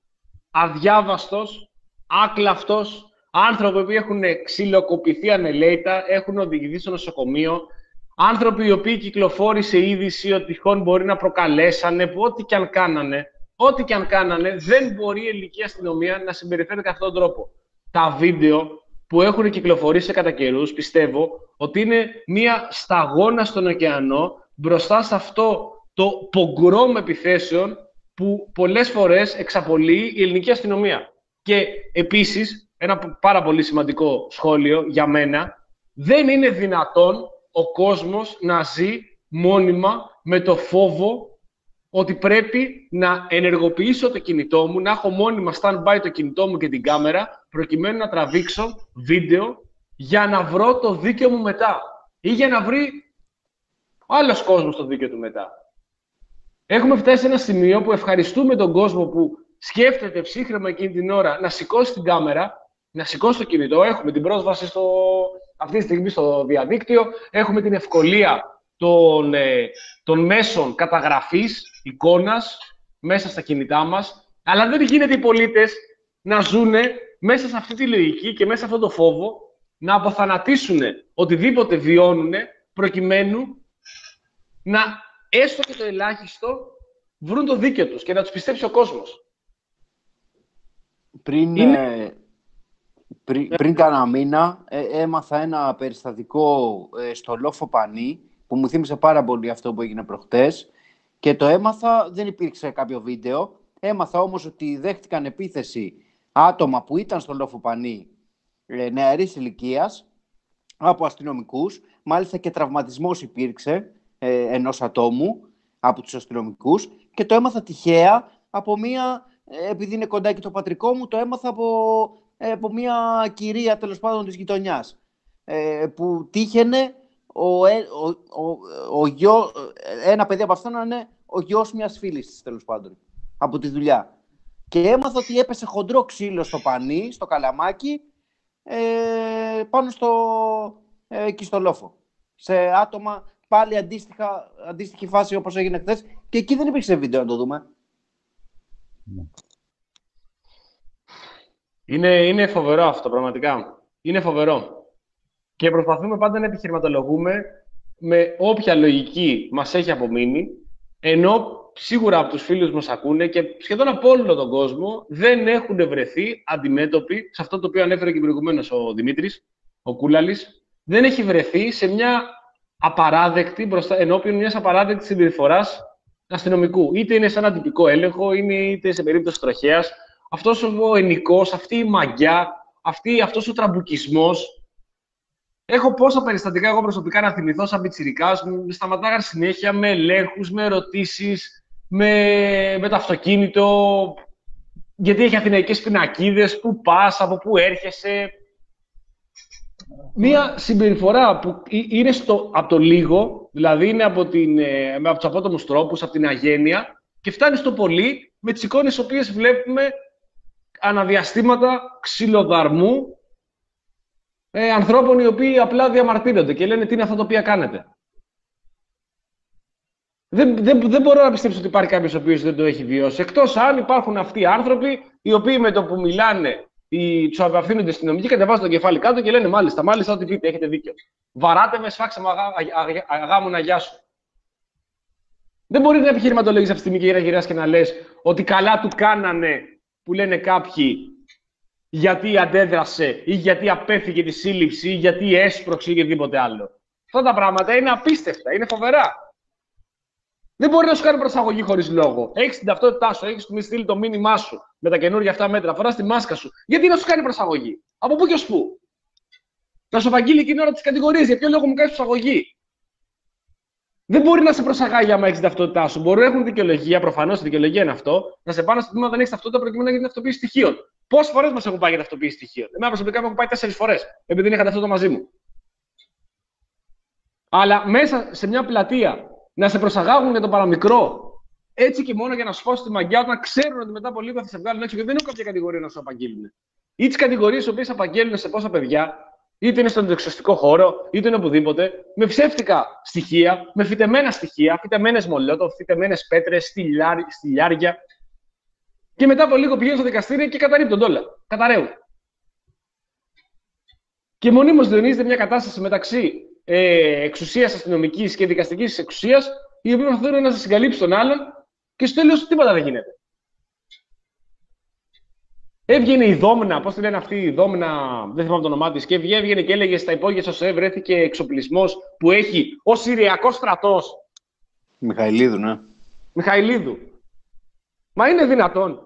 Speaker 2: αδιάβαστος, άκλαυτος, άνθρωποι που έχουν ξυλοκοπηθεί ανελαίητα, έχουν οδηγηθεί στο νοσοκομείο, άνθρωποι οι οποίοι κυκλοφόρησε η είδηση ότι τυχόν μπορεί να προκαλέσανε, που ό,τι και αν κάνανε, ό,τι και αν κάνανε, δεν μπορεί η ελληνική αστυνομία να συμπεριφέρεται αυτόν τον τρόπο. Τα βίντεο που έχουν κυκλοφορήσει κατά καιρούς, πιστεύω ότι είναι μία σταγόνα στον ωκεανό μπροστά σε αυτό το πογκρόμ επιθέσεων που πολλές φορές εξαπολύει η ελληνική αστυνομία. Και επίσης, ένα πάρα πολύ σημαντικό σχόλιο για μένα, δεν είναι δυνατόν ο κόσμος να ζει μόνιμα με το φόβο ότι πρέπει να ενεργοποιήσω το κινητό μου, να έχω μόνιμα stand-by το κινητό μου και την κάμερα, προκειμένου να τραβήξω βίντεο για να βρω το δίκαιο μου μετά. Ή για να βρει άλλος κόσμος το δίκαιο του μετά. Έχουμε φτάσει σε ένα σημείο που ευχαριστούμε τον κόσμο που σκέφτεται ψύχρεμα εκείνη την ώρα να σηκώσει την κάμερα, να σηκώσει το κινητό. Έχουμε την πρόσβαση στο, αυτή τη στιγμή στο διαδίκτυο, έχουμε την ευκολία των, ε, των μέσων καταγραφής εικόνας μέσα στα κινητά μας, αλλά δεν γίνεται οι πολίτες να ζουν μέσα σε αυτή τη λογική και μέσα σε αυτό το φόβο να αποθανατήσουν οτιδήποτε βιώνουν προκειμένου να έστω και το ελάχιστο βρουν το δίκαιο τους και να τους πιστέψει ο κόσμος.
Speaker 4: Πριν,
Speaker 2: Είναι...
Speaker 4: ε, πριν, πριν κάνα μήνα ε, έμαθα ένα περιστατικό ε, στο Λόφο Πανί που μου θύμισε πάρα πολύ αυτό που έγινε προχτές και το έμαθα, δεν υπήρξε κάποιο βίντεο, έμαθα όμως ότι δέχτηκαν επίθεση άτομα που ήταν στο Λόφο Πανί ε, νεαρής ηλικίας από αστυνομικούς, μάλιστα και τραυματισμός υπήρξε ε, ενός ατόμου από τους αστυνομικούς και το έμαθα τυχαία από μία, ε, επειδή είναι κοντά και το πατρικό μου, το έμαθα από, ε, από μία κυρία τέλος πάντων της γειτονιάς ε, που τύχαινε ο, ε, ο, ο, ο γιο, ένα παιδί από αυτά να είναι ο γιος μιας φίλης της τέλος πάντων. από τη δουλειά. Και έμαθα ότι έπεσε χοντρό ξύλο στο πανί, στο καλαμάκι, ε, πάνω στο, ε, εκεί στο λόφο. Σε άτομα, πάλι αντίστοιχα, αντίστοιχη φάση όπως έγινε χθες. Και εκεί δεν υπήρξε βίντεο να το δούμε.
Speaker 2: Είναι, είναι φοβερό αυτό, πραγματικά. Είναι φοβερό. Και προσπαθούμε πάντα να επιχειρηματολογούμε με όποια λογική μας έχει απομείνει, ενώ σίγουρα από τους φίλους μας ακούνε και σχεδόν από όλο τον κόσμο δεν έχουν βρεθεί αντιμέτωποι σε αυτό το οποίο ανέφερε και προηγουμένως ο Δημήτρης, ο Κούλαλης, δεν έχει βρεθεί σε μια απαράδεκτη, μπροστά, ενώπιον μιας απαράδεκτης συμπεριφοράς αστυνομικού. Είτε είναι σε ένα τυπικό έλεγχο, είτε σε περίπτωση τροχέας. Αυτός ο ενικός, αυτή η μαγιά, αυτή, αυτός ο τραμπουκισμός. Έχω πόσα περιστατικά εγώ προσωπικά να θυμηθώ σαν πιτσιρικάς, με σταματάγαν συνέχεια με ελέγχους, με ερωτήσεις, με, με το αυτοκίνητο, γιατί έχει αθηναϊκές πινακίδες, πού πας, από πού έρχεσαι. Μία συμπεριφορά που είναι στο, από το λίγο, δηλαδή είναι από, την, από τους απότομους τρόπους, από την αγένεια, και φτάνει στο πολύ με τις εικόνες τις οποίες βλέπουμε αναδιαστήματα ξυλοδαρμού ε, ανθρώπων οι οποίοι απλά διαμαρτύρονται και λένε τι είναι αυτά τα οποία κάνετε. Δεν, δεν, δεν μπορώ να πιστέψω ότι υπάρχει κάποιος ο οποίος δεν το έχει βιώσει. Εκτός αν υπάρχουν αυτοί οι άνθρωποι οι οποίοι με το που μιλάνε, τους απευθύνονται στην νομική, κατεβάζουν το κεφάλι κάτω και λένε μάλιστα, μάλιστα, ό,τι πείτε, έχετε δίκιο. Βαράτε με, σφάξε με, αγά, αγά, αγά μου να γεια σου. Δεν μπορεί να επιχειρηματολογείς αυτή τη στιγμή και γυράς και να λες ότι καλά του κάνανε που λένε κάποιοι γιατί αντέδρασε ή γιατί απέφυγε τη σύλληψη ή γιατί έσπρωξε ή οτιδήποτε άλλο. Αυτά τα πράγματα είναι απίστευτα, είναι φοβερά. Δεν μπορεί να σου κάνει προσαγωγή χωρίς λόγο. Έχεις την ταυτότητά σου, έχεις του στείλει το μήνυμά σου με τα καινούργια αυτά μέτρα, φοράς τη μάσκα σου. Γιατί να σου κάνει προσαγωγή, από πού και ως πού. Να σου απαγγείλει εκείνη ώρα τις κατηγορίες, για ποιο λόγο μου κάνει προσαγωγή. Δεν μπορεί να σε προσαγάγει άμα έχεις την ταυτότητά σου. Μπορεί να έχουν δικαιολογία, προφανώς η δικαιολογία είναι αυτό, να σε πάνε στο τμήμα όταν έχεις ταυτότητα προκειμένου να γίνει ταυτοποίηση στοιχείων. Πόσες φορές μας έχουν πάει για ταυτοποίηση στοιχείων. Εμένα προσωπικά μου έχουν πάει τέσσερις φορές, επειδή δεν είχα ταυτότητα μαζί μου. Αλλά μέσα σε μια πλατεία να σε προσαγάγουν για το παραμικρό, έτσι και μόνο για να σου φώσει τη μαγιά, όταν ξέρουν ότι μετά από λίγο θα σε βγάλουν έξω και δεν έχουν κάποια κατηγορία να σου απαγγείλουν. Ή τις κατηγορίες τις οποίες απαγγέλνουν σε πόσα παιδιά, είτε είναι στον εξωστικό χώρο, είτε είναι οπουδήποτε, με ψεύτικα στοιχεία, με φυτεμένα στοιχεία, φυτεμένες μολότοφ, φυτεμένες πέτρες, στυλιάρια. Και μετά από λίγο πηγαίνουν στο δικαστήριο και καταρρίπτονται όλα. Καταραίουν. Και μονίμως διονύζεται μια κατάσταση μεταξύ ε, εξουσίας αστυνομικής και δικαστικής εξουσίας, η οποία προσπαθούν να σε συγκαλύψει τον άλλον και στο τέλος τίποτα δεν γίνεται. Έβγαινε η Δόμνα, πώς τη λένε αυτή η Δόμνα, δεν θυμάμαι το όνομά της, και έβγαινε και έλεγε στα υπόγεια στο ΣΕ βρέθηκε εξοπλισμός που έχει ο Συριακός στρατός.
Speaker 4: Μιχαηλίδου, ναι.
Speaker 2: Μιχαηλίδου. Μα είναι δυνατόν.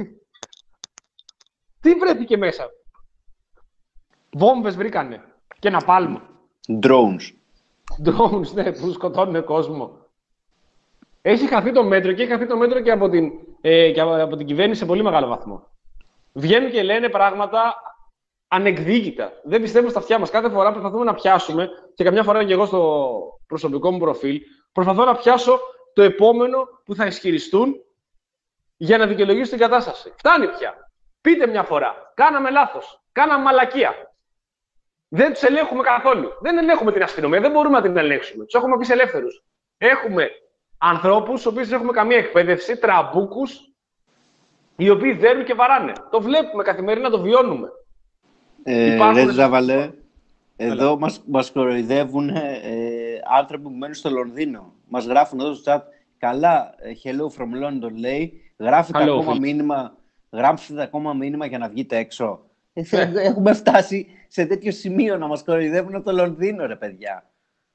Speaker 2: Τι βρέθηκε μέσα. Βόμβες βρήκανε. Και ένα πάλμα.
Speaker 4: Drones.
Speaker 2: Drones, ναι, που σκοτώνουν κόσμο. Έχει χαθεί το μέτρο και έχει χαθεί το μέτρο και από την, ε, και από την κυβέρνηση σε πολύ μεγάλο βαθμό. Βγαίνουν και λένε πράγματα ανεκδίκητα. Δεν πιστεύω στα αυτιά μας. Κάθε φορά προσπαθούμε να πιάσουμε, και καμιά φορά και εγώ στο προσωπικό μου προφίλ, προσπαθώ να πιάσω το επόμενο που θα ισχυριστούν για να δικαιολογήσουν την κατάσταση. Φτάνει πια. Πείτε μια φορά. Κάναμε λάθος. Κάναμε μαλακία. Δεν τους ελέγχουμε καθόλου. Δεν ελέγχουμε την αστυνομία. Δεν μπορούμε να την ελέγξουμε. Τους έχουμε αφήσει ελεύθερους. Έχουμε ανθρώπους, στους οποίους δεν έχουμε καμία εκπαίδευση, τραμπούκους, οι οποίοι δέρνουν και βαράνε. Το βλέπουμε καθημερινά, το βιώνουμε.
Speaker 4: Ε, ρε Ζαβαλέ, εδώ μας, μας κοροϊδεύουν ε, άνθρωποι που μένουν στο Λονδίνο. Μας γράφουν εδώ στο chat, καλά, hello from London, λέει, γράφετε hello, ακόμα μήνυμα, γράψετε ακόμα μήνυμα για να βγείτε έξω. Ε, έχουμε φτάσει σε τέτοιο σημείο να μας κοροϊδεύουν από το Λονδίνο, ρε παιδιά.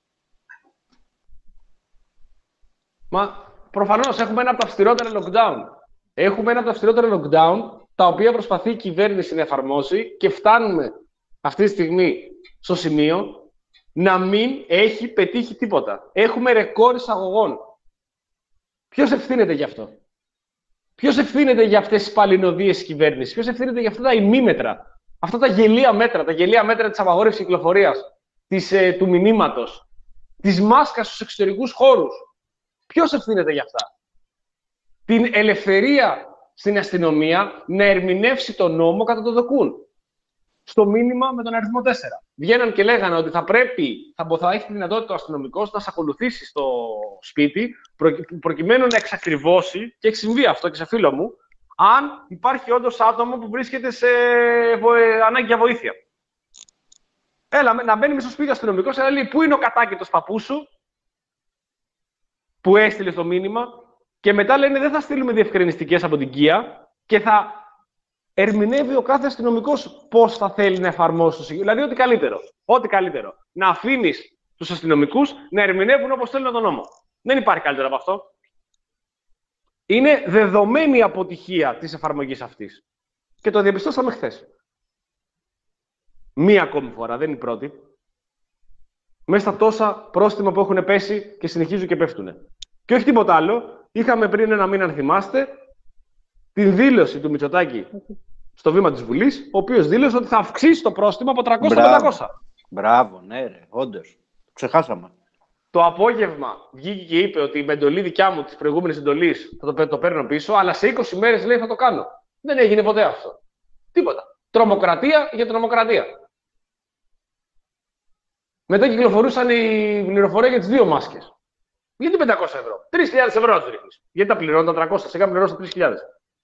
Speaker 2: Μα προφανώς έχουμε ένα από τα αυστηρότερα lockdown. Έχουμε ένα από τα αυστηρότερα lockdown, τα οποία προσπαθεί η κυβέρνηση να εφαρμόσει και φτάνουμε αυτή τη στιγμή στο σημείο να μην έχει πετύχει τίποτα. Έχουμε ρεκόρ εισαγωγών. Ποιος ευθύνεται γι' αυτό? Ποιος ευθύνεται για αυτές τις παλινοδίες της κυβέρνησης? Ποιος ευθύνεται για αυτά τα ημίμετρα, αυτά τα γελία μέτρα, τα γελία μέτρα της απαγόρευσης κυκλοφορίας, της, ε, του μηνύματος, της μάσκας στους εξωτερικούς χώρους? Ποιος ευθύνεται για αυτά? την ελευθερία στην αστυνομία να ερμηνεύσει τον νόμο κατά το δοκούν. Στο μήνυμα με τον αριθμό τέσσερα. Βγαίναν και λέγανε ότι θα πρέπει, θα, θα έχει τη δυνατότητα ο αστυνομικός να σε ακολουθήσει στο σπίτι, προκειμένου να εξακριβώσει, και έχει συμβεί αυτό και σε φίλο μου, αν υπάρχει όντως άτομο που βρίσκεται σε ανάγκη για βοήθεια. Έλα, να μπαίνει στο σπίτι ο αστυνομικός, αλλά λέει, πού είναι ο κατάκητος παππούς σου, που έστειλε το μήνυμα, και μετά λένε, δεν θα στείλουμε διευκρινιστικές από την ΚΙΑ και θα ερμηνεύει ο κάθε αστυνομικός πώς θα θέλει να εφαρμόσει το συγκεκριμένο. Δηλαδή, ό,τι καλύτερο. Ό,τι καλύτερο. Να αφήνεις τους αστυνομικούς να ερμηνεύουν όπως θέλουν τον νόμο. Δεν υπάρχει καλύτερο από αυτό. Είναι δεδομένη η αποτυχία της εφαρμογής αυτής. Και το διαπιστώσαμε χθες. Μία ακόμη φορά, δεν είναι η πρώτη. Μέσα στα τόσα πρόστιμα που έχουν πέσει και συνεχίζουν και πέφτουν. Και όχι τίποτα άλλο, είχαμε πριν ένα μήνα, αν θυμάστε, την δήλωση του Μητσοτάκη στο βήμα της Βουλής, ο οποίος δήλωσε ότι θα αυξήσει το πρόστιμο από τριακόσια με πεντακόσια.
Speaker 4: Μπράβο, ναι ρε, όντως. Το ξεχάσαμε.
Speaker 2: Το απόγευμα βγήκε και είπε ότι με εντολή δικιά μου της προηγούμενης εντολής θα το, το παίρνω πίσω, αλλά σε είκοσι μέρες λέει θα το κάνω. Δεν έγινε ποτέ αυτό. Τίποτα. Τρομοκρατία για τρομοκρατία. Μετά κυκλοφορούσαν οι πληροφορία για τις δύο μάσκες. Γιατί πεντακόσια ευρώ. τρεις χιλιάδες ευρώ να τους ρίχνεις. Γιατί τα πληρώνω τα τριακόσια, σε κάπου πληρώνω τρεις χιλιάδες.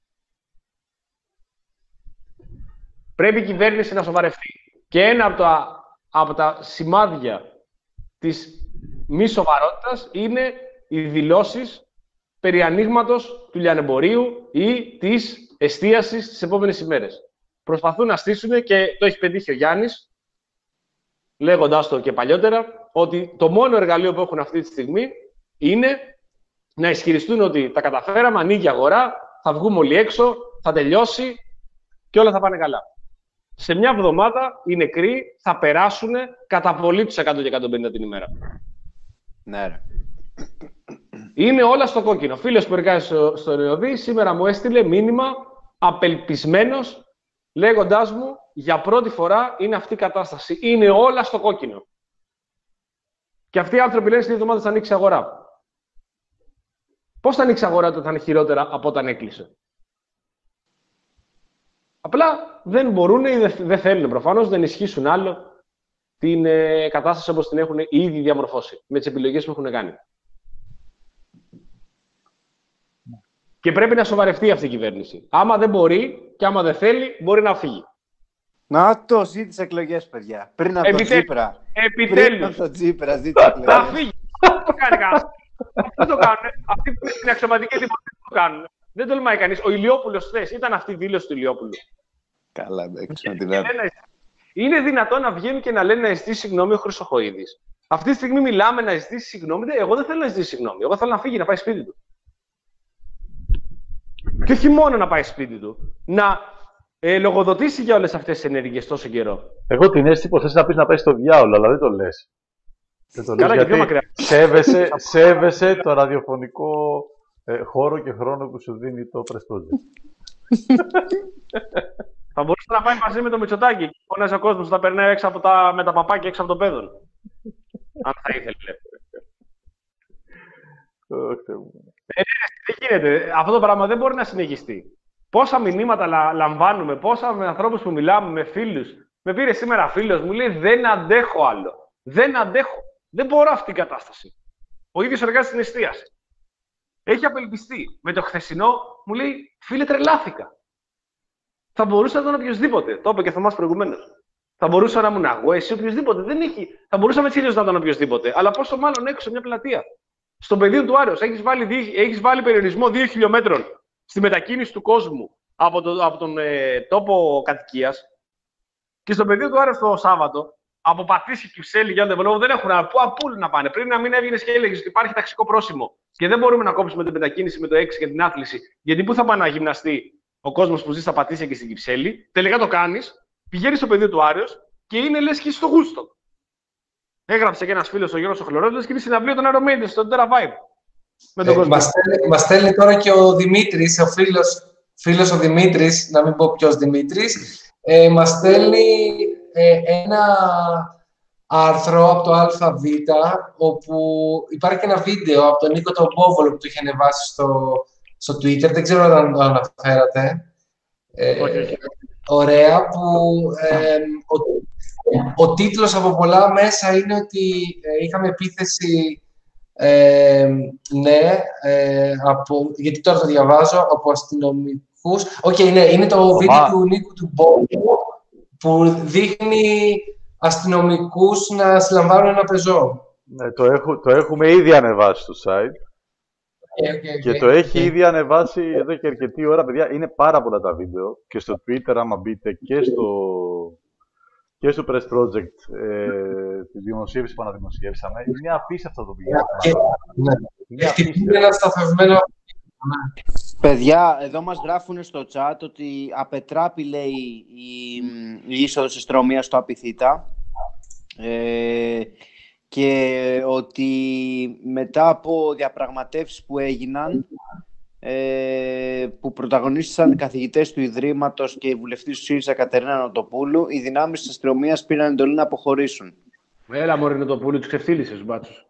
Speaker 2: Πρέπει η κυβέρνηση να σοβαρευτεί. Και ένα από τα, από τα σημάδια της μη σοβαρότητας είναι οι δηλώσεις περί ανοίγματος του λιανεμπορίου ή της εστίασης τις επόμενες ημέρες. Προσπαθούν να στήσουν, και το έχει πετύχει ο Γιάννης, λέγοντάς το και παλιότερα, ότι το μόνο εργαλείο που έχουν αυτή τη στιγμή είναι να ισχυριστούν ότι τα καταφέραμε, ανοίγει η αγορά, θα βγούμε όλοι έξω, θα τελειώσει και όλα θα πάνε καλά. Σε μια εβδομάδα οι νεκροί θα περάσουν κατά πολύ τους εκατό και εκατόν πενήντα την ημέρα.
Speaker 4: Ναι, ρε.
Speaker 2: Είναι όλα στο κόκκινο. Φίλος που εργάζεται στο Νεοδί σήμερα μου έστειλε μήνυμα απελπισμένος, λέγοντάς μου για πρώτη φορά είναι αυτή η κατάσταση. Είναι όλα στο κόκκινο. Και αυτοί οι άνθρωποι λένε στην εβδομάδα θα ανοίξει αγορά. Πώς θα ανοίξει αγορά όταν θα είναι χειρότερα από όταν έκλεισε? Απλά δεν μπορούν ή δεν θέλουν προφανώς να ενισχύσουν άλλο την ε, κατάσταση όπως την έχουν ήδη διαμορφώσει, με τις επιλογές που έχουν κάνει. Και πρέπει να σοβαρευτεί αυτή η κυβέρνηση. Άμα δεν μπορεί και άμα δεν θέλει, μπορεί να φύγει.
Speaker 4: Να το ζήτησε εκλογές, παιδιά. Πριν από
Speaker 2: Επιτέλους.
Speaker 4: το Τσίπρα.
Speaker 2: Επιτέλους.
Speaker 4: Πριν από το Τσίπρα ζήτησε εκλογές.
Speaker 2: Να φύγει. Δεν το κάνει κανένας. Αυτοί το κάνουν. Αυτοί που είναι αξιωματικοί δημοσιογράφοι το κάνουν. Δεν τολμάει κανείς. Ο Ηλιόπουλος χθες ήταν αυτή η δήλωση του Ηλιόπουλου.
Speaker 4: Καλά, εντάξει.
Speaker 2: Είναι δυνατόν να βγαίνουν και να λένε να ζητήσει συγγνώμη ο Χρυσοχοΐδης? Αυτή τη στιγμή μιλάμε να ζητήσει συγγνώμη. Εγώ δεν θέλω να ζητήσει συγγνώμη. Εγώ θέλω να φύγει, να πάει σπίτι του. Και όχι μόνο να πάει σπίτι του, να ε, λογοδοτήσει για όλες αυτές τις ενέργειες τόσο καιρό.
Speaker 3: Εγώ την αίσθηση που θες να πεις να πάει στο διάολο, αλλά δεν το λες. Δεν το λες,
Speaker 2: Καλά,
Speaker 3: γιατί
Speaker 2: και πιο μακριά.
Speaker 3: Σέβεσαι, σέβεσαι το ραδιοφωνικό ε, χώρο και χρόνο που σου δίνει το Πρεστόζε.
Speaker 2: Θα μπορούσε να πάει μαζί με το Μητσοτάκη. Φωνάζει ο κόσμος να περνάει έξω από τα, με τα παπάκια έξω από το πέδον. Αν θα ήθελε. ε, δεν γίνεται. Αυτό το πράγμα δεν μπορεί να συνεχιστεί. Πόσα μηνύματα λα, λαμβάνουμε, πόσα με ανθρώπους που μιλάμε, με φίλους. Με πήρε σήμερα φίλος, μου λέει δεν αντέχω άλλο. Δεν αντέχω. Δεν μπορώ αυτή την κατάσταση. Ο ίδιος εργάζεται στην εστίαση. Έχει απελπιστεί. Με το χθεσινό μου λέει φίλε, τρελάθηκα. Θα μπορούσα να τον οποιοδήποτε. Το είπε και ο Θωμάς προηγουμένως. Θα μπορούσα να ήμουν εγώ, εσύ, οποιοδήποτε. Δεν έχει. Θα μπορούσαμε έτσι να τον οποιοδήποτε. Αλλά πόσο μάλλον έξω μια πλατεία. Στο πεδίο του Άρεως έχεις βάλει, έχεις βάλει περιορισμό δύο χιλιόμετρων στη μετακίνηση του κόσμου από, το, από τον ε, τόπο κατοικίας. Και στο πεδίο του Άρεως το Σάββατο, από Πατήσι, Κυψέλη, Γιάννη Δεβολόγου δεν έχουν από πού να πάνε. Πριν να μην έβγαινε και έλεγε ότι υπάρχει ταξικό πρόσημο και δεν μπορούμε να κόψουμε την μετακίνηση με το έξι και την άθληση. Γιατί πού θα πάει να γυμναστεί ο κόσμος που ζει στα Πατήσια και στην Κυψέλη? Τελικά το κάνεις, πηγαίνεις στο πεδίο του Άρεως και είναι λες και στο γούστο. Έγραψε και ένας φίλος ο Γιώργος ο Χλωρός, και είναι συναυλίο των Iron Maiden στο Terra Vibe. Με τον
Speaker 5: ε, μας, στέλνει, μας στέλνει τώρα και ο Δημήτρης, ο φίλος, φίλος ο Δημήτρης, να μην πω ποιος Δημήτρης, ε, μας στέλνει ε, ένα άρθρο από το ΑΒ, όπου υπάρχει ένα βίντεο από τον Νίκο τον Πόβολο που το είχε ανεβάσει στο, στο Twitter, δεν ξέρω αν το αναφέρατε. Ε,
Speaker 2: όχι, όχι.
Speaker 5: Ωραία, που ε, ο, ο τίτλος από πολλά μέσα είναι ότι ε, είχαμε επίθεση, ε, ναι, ε, από, γιατί τώρα το διαβάζω, από αστυνομικούς. Οκ, okay, ναι, είναι το
Speaker 3: Ωμά.
Speaker 5: βίντεο του Νίκου του Μπόμπου που δείχνει αστυνομικούς να συλλαμβάνουν ένα πεζό.
Speaker 3: Ναι, το, έχω, το έχουμε ήδη ανεβάσει στο site.
Speaker 5: Okay, okay,
Speaker 3: Και
Speaker 5: okay,
Speaker 3: το έχει
Speaker 5: okay.
Speaker 3: ήδη ανεβάσει εδώ και αρκετή ώρα, παιδιά. Είναι πάρα πολλά τα βίντεο. Και στο Twitter, άμα μπείτε, και στο, και στο Press Project, ε, τη δημοσίευση που αναδημοσιεύσαμε. Είναι απίστευτο το βίντεο.
Speaker 5: Ναι.
Speaker 3: Είναι
Speaker 5: Έχει
Speaker 3: απίστευτο.
Speaker 5: ένα σταθευμένο.
Speaker 4: Παιδιά, εδώ μας γράφουν στο chat ότι απετράπει, λέει, η, η είσοδος της αστυνομίας στο Απιθύτα. Ε, και ότι μετά από διαπραγματεύσεις που έγιναν, ε, που πρωταγωνίστησαν οι καθηγητές του Ιδρύματος και οι βουλευτές του ΣΥΡΙΖΑ Κατερίνα Νοτοπούλου, οι δυνάμεις της αστυνομίας πήραν εντολή να αποχωρήσουν.
Speaker 2: Έλα, μωρή Νοτοπούλου, τους ξεφτύλισες, μπάτσους.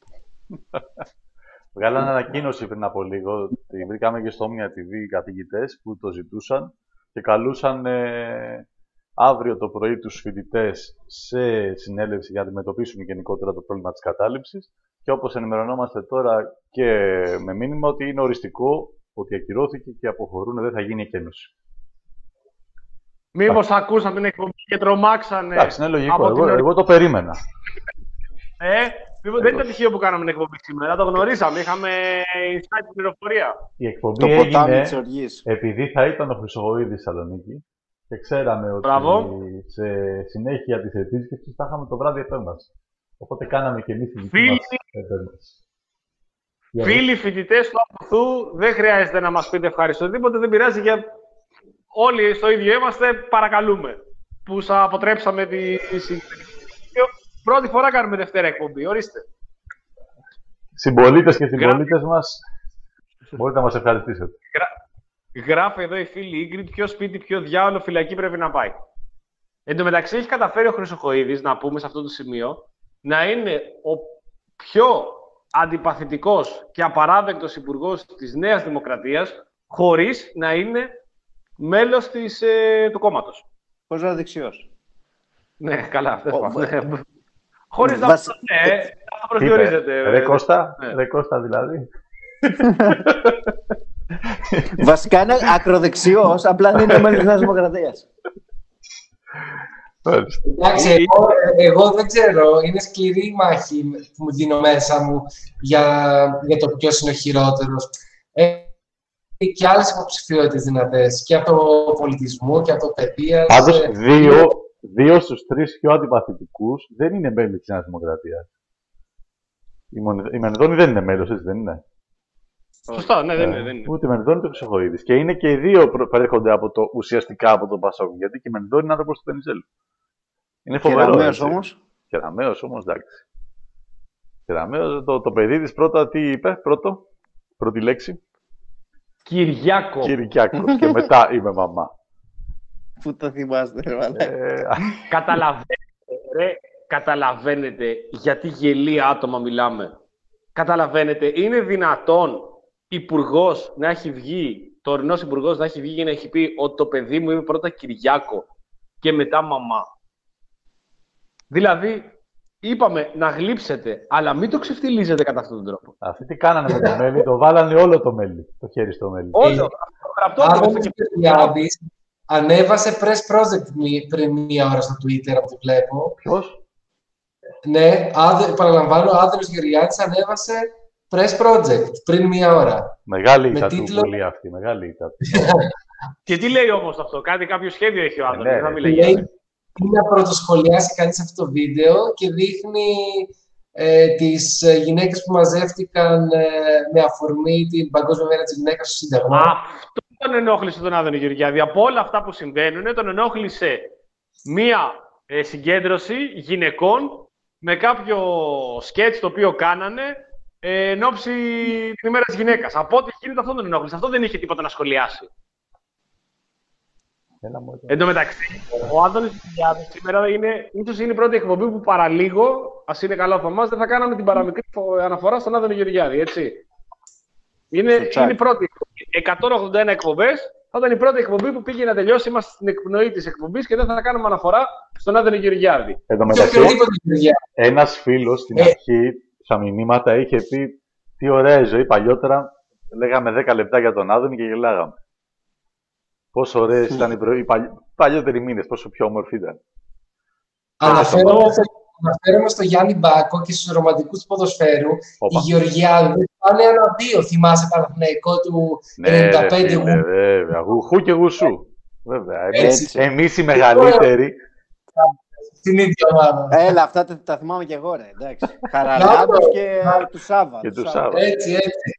Speaker 3: Βγάλανε ανακοίνωση πριν από λίγο. Τη βρήκαμε και στο Όμνια τι βι οι καθηγητές που το ζητούσαν και καλούσαν ε, αύριο το πρωί τους φοιτητές σε συνέλευση για να αντιμετωπίσουν γενικότερα το πρόβλημα της κατάληψης. Και όπως ενημερωνόμαστε τώρα και με μήνυμα ότι είναι οριστικό, ότι ακυρώθηκε και αποχωρούν, δεν θα γίνει εκένωση.
Speaker 2: Μήπως ακούσαν την εκπομπή και τρομάξανε.
Speaker 3: Εντάξει, είναι λογικό.
Speaker 2: από
Speaker 3: Εγώ,
Speaker 2: την...
Speaker 3: εγώ το περίμενα.
Speaker 2: Ε, μήπως δεν ήταν τυχαίο που κάναμε την εκπομπή σήμερα. Το γνωρίσαμε. Είχαμε inside πληροφορία.
Speaker 3: Η εκπομπή
Speaker 4: Το ποτάμι
Speaker 3: έγινε
Speaker 4: της οργής.
Speaker 3: επειδή θα ήταν ο Χρυσογοίδης Θεσσαλονίκη και ξέραμε ότι
Speaker 2: Μπράβο.
Speaker 3: σε συνέχεια της επίσκεψης θα είχαμε το βράδυ επέμβαση. Οπότε κάναμε και εμείς τη δική
Speaker 2: Φίλοι,
Speaker 3: μας επέμβαση. Για
Speaker 2: φίλοι φοιτητές του Απουθού, δεν χρειάζεται να μας πείτε ευχαριστώ τίποτε, δεν πειράζει, για όλοι στο ίδιο είμαστε, παρακαλούμε. Που σας αποτρέψαμε τη συγκεκριμένη. Πρώτη φορά κάνουμε Δευτέρα εκπομπή, ορίστε.
Speaker 3: συμπολίτες και συμπολίτες μας, μπορείτε να μας ευχαριστήσετε.
Speaker 2: Γράφει εδώ η φίλη Ίγκριτ, ποιο σπίτι, ποιο διάολο φυλακή πρέπει να πάει. Εν τω μεταξύ, έχει καταφέρει ο Χρυσοχοΐδης, να πούμε σε αυτό το σημείο, να είναι ο πιο αντιπαθητικός και απαράδεκτος υπουργός της Νέας Δημοκρατίας, χωρίς να είναι μέλος της, ε, του κόμματος.
Speaker 4: Πώς να δεξιός.
Speaker 2: Ναι, καλά.
Speaker 4: Ο,
Speaker 2: Ναι. Χωρίς να
Speaker 4: Βασ...
Speaker 2: ναι, να προσδιορίζεται.
Speaker 3: Ρε Κώστα,
Speaker 2: Ναι.
Speaker 3: ρε Κώστα δηλαδή.
Speaker 4: Βασικά είναι ακροδεξιός, απλά δεν είναι μέλος της Νέας Δημοκρατίας.
Speaker 5: Εντάξει, εγώ, εγώ δεν ξέρω. Είναι σκληρή η μάχη που μου δίνω μέσα μου για, για το ποιος είναι ο χειρότερος. Ε, και άλλες υποψηφιότητες δυνατές. Και από το πολιτισμό και από το παιδείας.
Speaker 3: Πάντως, δύο, δύο στους τρεις πιο αντιπαθητικούς δεν είναι μέλη της Νέας Δημοκρατίας. Η, Μονε... η Μενδώνη δεν είναι μέλος, έτσι δεν είναι.
Speaker 2: Σωστά, ναι, δεν είναι. Δεν είναι.
Speaker 3: Ούτε η Μενδώνη ούτε ο Χρυσοχοΐδης. Και είναι και οι δύο προέρχονται από το, ουσιαστικά από τον Πασόκ. Γιατί και η Μενδώνη είναι άνθρωπος του Βενιζέλου. Είναι φοβερό.
Speaker 4: Κεραμέως όμως.
Speaker 3: Κεραμέως όμως, εντάξει. Κεραμέως, το, το παιδί της πρώτα τι είπε, πρώτο, πρώτη λέξη.
Speaker 2: Κυριάκο.
Speaker 3: Κυριάκο. Και μετά είμαι μαμά.
Speaker 4: Πού το θυμάστε, ρε μαλάκα.
Speaker 3: Ε,
Speaker 2: Καταλαβαίνετε, ρε, καταλαβαίνετε γιατί γελία άτομα μιλάμε. Καταλαβαίνετε, είναι δυνατόν υπουργός να έχει βγει, τωρινός υπουργός να έχει βγει και να έχει πει ότι το παιδί μου είναι πρώτα Κυριάκο και μετά μαμά. Δηλαδή, είπαμε να γλύψετε, αλλά μην το ξεφτιλίζετε κατά αυτόν τον τρόπο.
Speaker 3: Αυτοί τι κάνανε με το μέλι, το βάλανε όλο το μέλι, το χέρι στο μέλι.
Speaker 2: Όλο. Γραπτό
Speaker 5: Αν
Speaker 2: το
Speaker 5: ο Κυριάδης ανέβασε press project μη- πριν μία ώρα στο Twitter, από ό,τι βλέπω.
Speaker 3: Ποιος?
Speaker 5: Ναι, άδε, παραλαμβάνω, ο Άδωνης Γεωργιάδης ανέβασε press project πριν μία ώρα.
Speaker 3: Μεγάλη
Speaker 5: Με
Speaker 3: ήταν του
Speaker 5: τίτλο-
Speaker 3: Βουλή αυτή, μεγάλη ήταν.
Speaker 2: Και τι λέει όμως αυτό, κάτι κάποιο σχέδιο έχει ο Άδωνης,
Speaker 3: ναι,
Speaker 2: δεν θα
Speaker 3: ρε.
Speaker 2: μιλάει.
Speaker 5: Λέει τι να πρωτοσχολιάσει κανείς αυτό το βίντεο και δείχνει ε, τις ε, γυναίκες που μαζεύτηκαν ε, με αφορμή την Παγκόσμια Μέρα της Γυναίκας στο Σύνταγμα.
Speaker 2: Αυτό τον ενόχλησε τον Άδωνη Γεωργιάδη. Από όλα αυτά που συμβαίνουν, τον ενόχλησε μία ε, συγκέντρωση γυναικών με κάποιο σκέτς το οποίο κάνανε ε, εν ώψη την ημέρα της γυναίκας. Από ό,τι γίνεται αυτό τον ενόχλησε. Αυτό δεν είχε τίποτα να σχολιάσει.
Speaker 3: Έλα μου,
Speaker 2: Εν τω μεταξύ, ο Άδωνης Γεωργιάδης σήμερα είναι, ίσως είναι η πρώτη εκπομπή που παραλίγο, ας είναι καλά ο Θωμάς, δεν θα κάναμε την παραμικρή φο- αναφορά στον Άδωνη Γεωργιάδη, έτσι. Είναι, είναι η πρώτη. εκατόν ογδόντα ένα εκπομπές. Θα ήταν η πρώτη εκπομπή που πήγε να τελειώσει. Είμαστε στην εκπνοή της εκπομπής και δεν θα κάνουμε αναφορά στον Άδωνη Γεωργιάδη.
Speaker 3: Εν τω μεταξύ, ένας φίλος στην ε. αρχή, στα μηνύματα, είχε πει τι ωραία η ζωή παλιότερα. Λέγαμε δέκα λεπτά για τον Άδωνη και γελάγαμε. Πόσο ωραίες ήταν οι, προ... οι παλι... παλιότεροι μήνες, πόσο πιο όμορφοι ήταν.
Speaker 5: Αναφέρομαι στο Γιάννη Μπάκο και στους ρομαντικούς του ποδοσφαίρου. Οι Γεωργιάδες πάνε ένα-δύο. Θυμάσαι Παναθηναϊκό του ενενήντα πέντε.
Speaker 3: Ναι, φίλε, βέβαια. Γουχού και γουσού. Βέβαια. Εμείς οι μεγαλύτεροι.
Speaker 5: Στην ίδια ομάδα.
Speaker 4: Έλα, αυτά τα, τα θυμάμαι και εγώ, ρε. Εντάξει. Χαραλάμπος και του Σάββα.
Speaker 3: Και του Σάββα.
Speaker 5: Έτσι, έτσι.